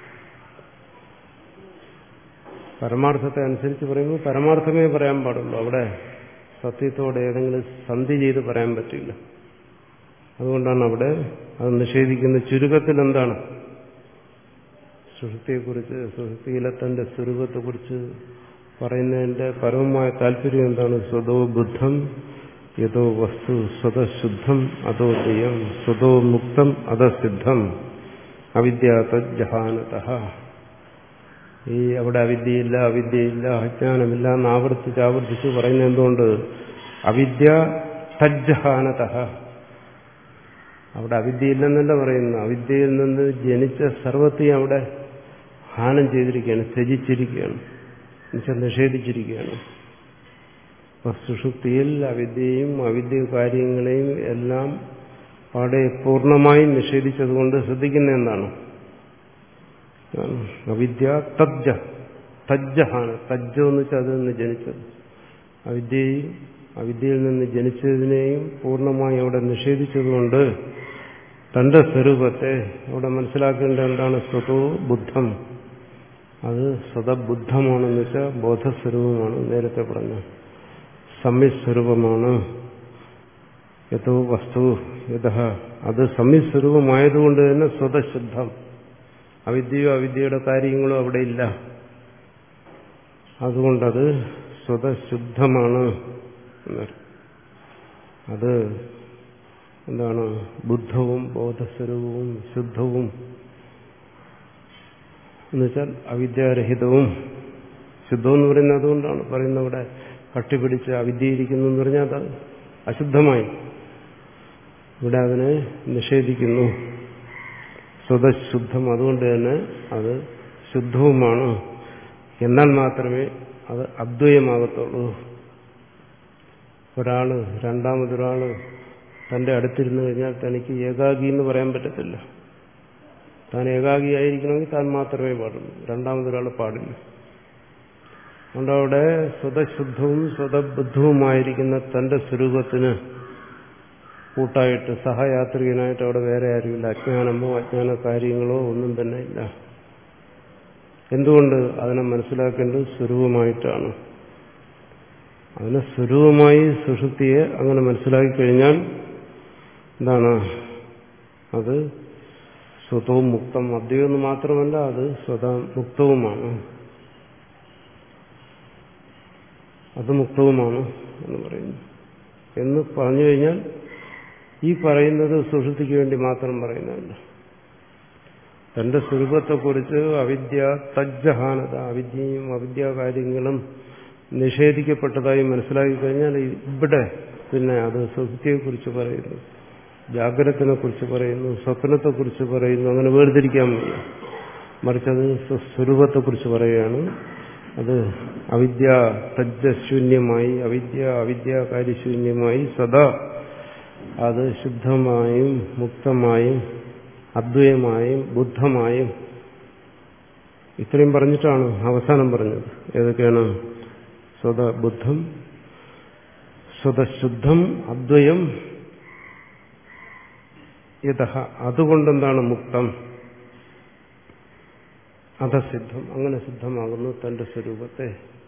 പരമാർത്ഥത്തെ അനുസരിച്ച് പറയുമ്പോൾ പരമാർത്ഥമേ പറയാൻ പാടുള്ളൂ. അവിടെ സത്യത്തോടെ ഏതെങ്കിലും സന്ധി ചെയ്ത് പറയാൻ പറ്റില്ല. അതുകൊണ്ടാണ് അവിടെ അത് നിഷേധിക്കുന്ന. ചുരുക്കത്തിൽ എന്താണ് സുഷുപ്തിയെക്കുറിച്ച്, സുഷുപ്തിയിലെ തന്റെ സ്വരൂപത്തെക്കുറിച്ച് പറയുന്നതിന്റെ പരമമായ താല്പര്യം എന്താണ്? സ്വതോ ബുദ്ധം യഥോ വസ്തു സ്വതശുദ്ധം അതോ ജയം സ്വതോ മുക്തം അധസിദ്ധം അവിദ്യാതജ്ജഹാനതഃ. ഈ അവിടെ അവിദ്യയില്ല അവിദ്യയില്ല അജ്ഞാനമില്ല എന്ന് ആവർത്തിച്ച് ആവർത്തിച്ച് പറയുന്നത് എന്തുകൊണ്ട്? അവിദ്യ തജ്ജഹാനതഃ. അവിടെ അവിദ്യയില്ലെന്നല്ല പറയുന്നു. അവിദ്യയിൽ നിന്ന് ജനിച്ച സർവത്തെയും അവിടെ ഹാനം ചെയ്തിരിക്കുകയാണ്, ത്യജിച്ചിരിക്കുകയാണ്, എന്നുവെച്ചാൽ നിഷേധിച്ചിരിക്കുകയാണ്. സുഷുപ്തിയിൽ അവിദ്യയും അവിദ്യ കാര്യങ്ങളെയും എല്ലാം അവിടെ പൂർണ്ണമായും നിഷേധിച്ചതുകൊണ്ട് ശ്രദ്ധിക്കുന്ന എന്താണ്? അവിദ്യ തജ്ജ തജ്ജഹാണ്. തജ്ജം എന്ന് വെച്ചാൽ അതിൽ നിന്ന് ജനിച്ചത്. അവിദ്യയും അവിദ്യയിൽ നിന്ന് ജനിച്ചതിനെയും പൂർണ്ണമായി അവിടെ നിഷേധിച്ചതുകൊണ്ട് തന്റെ സ്വരൂപത്തെ അവിടെ മനസ്സിലാക്കേണ്ട എന്താണ്? സ്വതോ ബുദ്ധം. അത് സ്വതബുദ്ധമാണെന്ന് വെച്ചാൽ ബോധസ്വരൂപമാണ്. നേരത്തെ പറഞ്ഞു സംയസ്വരൂപമാണ്. യഥോ വസ്തു യഥ. അത് സംയസ്വരൂപമായതുകൊണ്ട് തന്നെ സ്വതശുദ്ധം. അവിദ്യയോ അവിദ്യയുടെ കാര്യങ്ങളോ അവിടെ ഇല്ല. അതുകൊണ്ടത് സ്വതശുദ്ധമാണ്. അത് എന്താണ്? ബുദ്ധവും ബോധസ്വരൂപവും ശുദ്ധവും എന്നുവെച്ചാൽ അവിദ്യാരഹിതവും. ശുദ്ധം എന്ന് പറയുന്നത് അതുകൊണ്ടാണ് പറയുന്നത്. അവിടെ കട്ടിപിടിച്ച് അവിദ്യയിരിക്കുന്നു എന്ന് പറഞ്ഞാൽ അത് അശുദ്ധമായി. ഇവിടെ അതിനെ നിഷേധിക്കുന്നു. സ്വതശുദ്ധം. അതുകൊണ്ട് തന്നെ അത് ശുദ്ധവുമാണ്. എന്നാൽ മാത്രമേ അത് അദ്വയമാകത്തുള്ളൂ. ഒരാള് രണ്ടാമതൊരാള് തന്റെ അടുത്തിരുന്നു കഴിഞ്ഞാൽ തനിക്ക് ഏകാഗി എന്ന് പറയാൻ പറ്റത്തില്ല. താൻ ഏകാഗിയായിരിക്കണമെങ്കിൽ താൻ മാത്രമേ പാടുള്ളൂ, രണ്ടാമതൊരാൾ പാടില്ല. അതുകൊണ്ട് അവിടെ സ്വതശുദ്ധവും സ്വതബുദ്ധവുമായിരിക്കുന്ന തന്റെ സ്വരൂപത്തിന് കൂട്ടായിട്ട് സഹയാത്രികനായിട്ട് അവിടെ വേറെ ആരുമില്ല. അജ്ഞാനമോ അജ്ഞാന കാര്യങ്ങളോ ഒന്നും തന്നെ ഇല്ല. എന്തുകൊണ്ട്? അതിനെ മനസ്സിലാക്കേണ്ടത് സ്വരൂപമായിട്ടാണ്. അതിനെ സ്വരൂപമായി സുഷുപ്തിയെ അങ്ങനെ മനസ്സിലാക്കി കഴിഞ്ഞാൽ എന്താണ്? അത് സ്വതവും മുക്തം. അദ്വൈതം മാത്രമല്ല, അത് സ്വതം മുക്തവുമാണ്. അത് മുക്തവുമാണ് എന്ന് പറയുന്നു. എന്ന് പറഞ്ഞു കഴിഞ്ഞാൽ ഈ പറയുന്നത് സുഷുപ്തിക്ക് വേണ്ടി മാത്രം പറയുന്നതല്ല. തന്റെ സ്വരൂപത്തെക്കുറിച്ച് അവിദ്യ തജ്ജഹാനത, അവിദ്യയും അവിദ്യാകാര്യങ്ങളും നിഷേധിക്കപ്പെട്ടതായി മനസ്സിലാക്കി കഴിഞ്ഞാൽ ഇവിടെ പിന്നെ അത് സുഹൃത്തിയെക്കുറിച്ച് പറയുന്നു, ജാഗ്രതത്തിനെ കുറിച്ച് പറയുന്നു, സ്വപ്നത്തെക്കുറിച്ച് പറയുന്നു, അങ്ങനെ വേർതിരിക്കാൻ വയ്യ. മറിച്ചത് സ്വരൂപത്തെക്കുറിച്ച് പറയുകയാണ്. അത് അവിദ്യ തജ്ജശൂന്യമായി, അവിദ്യ അവിദ്യാകാര്യശൂന്യമായി സദാ അത് ശുദ്ധമായും മുക്തമായും അദ്വൈതമായും ബുദ്ധമായും ഇത്രയും പറഞ്ഞിട്ടാണ് അവസാനം പറഞ്ഞത്. ഏതൊക്കെയാണ്? സ്വത ബുദ്ധം, സ്വതശുദ്ധം, അദ്വയം, യതഃ അതുകൊണ്ടെന്താണ് മുക്തം, അധസിദ്ധം അങ്ങനെ സിദ്ധമാകുന്നു തന്റെ സ്വരൂപത്തെ.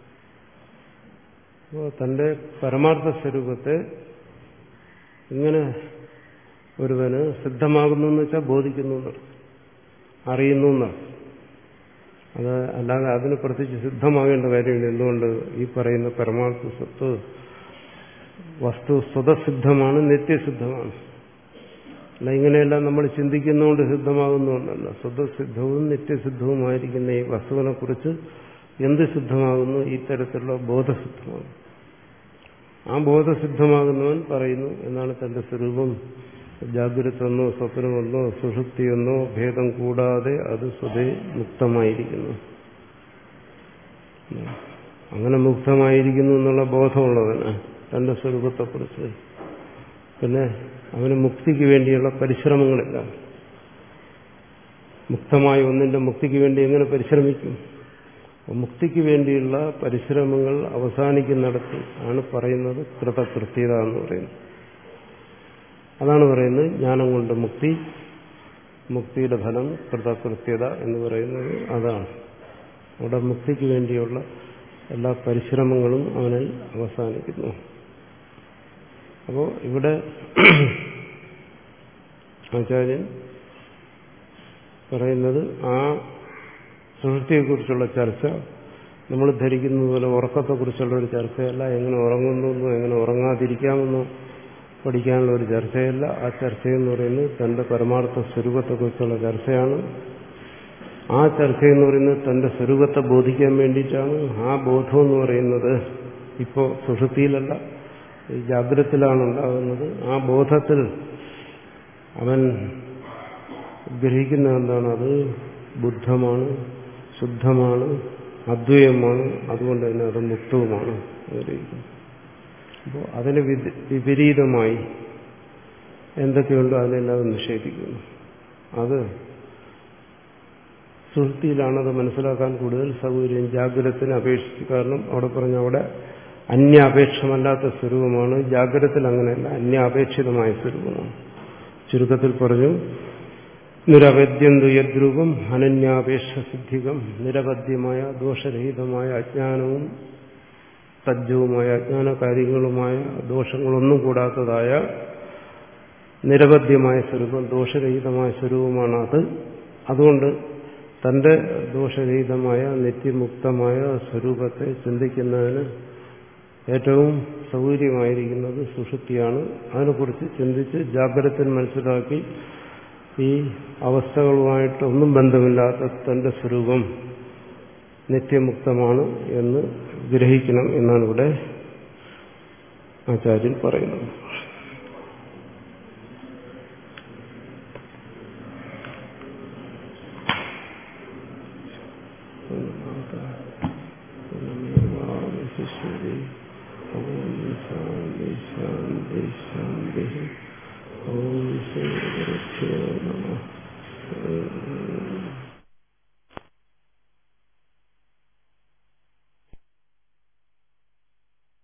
തന്റെ പരമാർത്ഥ സ്വരൂപത്തെ ഇങ്ങനെ ഒരുവന് സിദ്ധമാകുന്നു എന്ന് വെച്ചാൽ ബോധിക്കുന്നു എന്നാണ്, അറിയുന്നു എന്നാണ്. അത് അല്ലാതെ അതിന് പ്രത്യേകിച്ച് സിദ്ധമാകേണ്ട കാര്യമില്ല. എന്തുകൊണ്ട്? ഈ പറയുന്ന പരമാർത്ഥ സത്ത് വസ്തു സ്വതസിദ്ധമാണ്, നിത്യസിദ്ധമാണ്. അല്ല ഇങ്ങനെയെല്ലാം നമ്മൾ ചിന്തിക്കുന്നതുകൊണ്ട് സിദ്ധമാകുന്നുകൊണ്ടല്ല. സ്വതസിദ്ധവും നിത്യസിദ്ധവുമായിരിക്കുന്ന ഈ വസ്തുവിനെ കുറിച്ച് എന്ത് സിദ്ധമാകുന്നു? ഈ തരത്തിലുള്ള ബോധസിദ്ധമാകുന്നു. ആ ബോധസിദ്ധമാകുന്നവൻ പറയുന്നു എന്നാണ് തന്റെ സ്വരൂപം ജാഗ്രതെന്നോ സ്വപ്നമെന്നോ സുഷുപ്തിയെന്നോ ഭേദം കൂടാതെ അത് സ്വതേ മുക്തമായിരിക്കുന്നു. അങ്ങനെ മുക്തമായിരിക്കുന്നു എന്നുള്ള ബോധമുള്ളവന് തന്റെ സ്വരൂപത്തെക്കുറിച്ച് പിന്നെ അവന് മുക്തിക്ക് വേണ്ടിയുള്ള പരിശ്രമങ്ങളില്ല. മുക്തമായ ഒന്നിന്റെ മുക്തിക്ക് വേണ്ടി എങ്ങനെ പരിശ്രമിക്കും? മുക്തിക്ക് വേണ്ടിയുള്ള പരിശ്രമങ്ങൾ അവസാനിക്കുന്നിടത്ത് ആണ് പറയുന്നത് കൃതകൃത്യത എന്ന് പറയുന്നത്. അതാണ് പറയുന്നത് ജ്ഞാനം കൊണ്ട് മുക്തി, മുക്തിയുടെ ഫലം കൃതകൃത്യത എന്ന് പറയുന്നത് അതാണ്. അവിടെ മുക്തിക്ക് വേണ്ടിയുള്ള എല്ലാ പരിശ്രമങ്ങളും അവനിൽ അവസാനിക്കുന്നു. അപ്പോൾ ഇവിടെ ആചാര്യൻ പറയുന്നത് ആ സുഷുപ്തിയെക്കുറിച്ചുള്ള ചർച്ച നമ്മൾ ധരിക്കുന്നത് പോലെ ഉറക്കത്തെക്കുറിച്ചുള്ള ഒരു ചർച്ചയല്ല, എങ്ങനെ ഉറങ്ങുന്നു എങ്ങനെ ഉറങ്ങാതിരിക്കാമെന്നോ പഠിക്കാനുള്ള ഒരു ചർച്ചയല്ല. ആ ചർച്ചയെന്ന് പറയുന്നത് തന്റെ പരമാർത്ഥ സ്വരൂപത്തെക്കുറിച്ചുള്ള ചർച്ചയാണ്. ആ ചർച്ചയെന്ന് പറയുന്നത് തന്റെ സ്വരൂപത്തെ ബോധിക്കാൻ വേണ്ടിയിട്ടാണ്. ആ ബോധം എന്ന് പറയുന്നത് ഇപ്പോൾ സുഷുപ്തിയിലല്ല, ഈ ജാഗ്രതത്തിലാണ് ഉണ്ടാകുന്നത്. ആ ബോധത്തിൽ അവൻ ഗ്രഹിക്കുന്ന എന്താണ്? അത് ബുദ്ധമാണ്, ശുദ്ധമാണ്, അദ്വൈതമാണ്, അതുകൊണ്ട് തന്നെ അത് മുക്തവുമാണ് ഗ്രഹിക്കുന്നത്. അപ്പോൾ അതിന് വിപരീതമായി എന്തൊക്കെയുണ്ടോ അതിനെല്ലാം നിഷേധിക്കുന്നു. അത് സുഷുപ്തിയിലാണത് മനസ്സിലാക്കാൻ കൂടുതൽ സൗകര്യം ജാഗ്രതത്തിന് അപേക്ഷിച്ച്. കാരണം അവിടെ പറഞ്ഞ അവിടെ അന്യാപേക്ഷമല്ലാത്ത സ്വരൂപമാണ്. ജാഗ്രതത്തിൽ അങ്ങനെയല്ല, അന്യാപേക്ഷിതമായ സ്വരൂപമാണ്. ചുരുക്കത്തിൽ പറഞ്ഞു, നിരവധ്യന്തു യദ്രൂപം അനന്യാപേക്ഷ സിദ്ധികം, നിരവധ്യമായ ദോഷരഹിതമായ അജ്ഞാനവും തജ്ജവുമായ അജ്ഞാന കാര്യങ്ങളുമായ ദോഷങ്ങളൊന്നും കൂടാത്തതായ നിരവധ്യമായ സ്വരൂപം, ദോഷരഹിതമായ സ്വരൂപമാണ് അത്. അതുകൊണ്ട് തന്റെ ദോഷരഹിതമായ നിത്യമുക്തമായ സ്വരൂപത്തെ ചിന്തിക്കുന്നതിന് ഏറ്റവും സൗകര്യമായിരിക്കുന്നത് സുഷുപ്തിയാണ്. അതിനെക്കുറിച്ച് ചിന്തിച്ച് ജാഗ്രതത്തിൽ മനസ്സിലാക്കി ഈ അവസ്ഥകളുമായിട്ടൊന്നും ബന്ധമില്ലാത്ത തന്റെ സ്വരൂപം നിത്യമുക്തമാണ് എന്ന് ഗ്രഹിക്കണം എന്നാണ് ഇവിടെ ആചാര്യൻ പറയുന്നത്. ശാന്തി ശാന്തി ശാന്തി. ഓം ശ്രീ ഗുരുഭ്യോ നമഃ.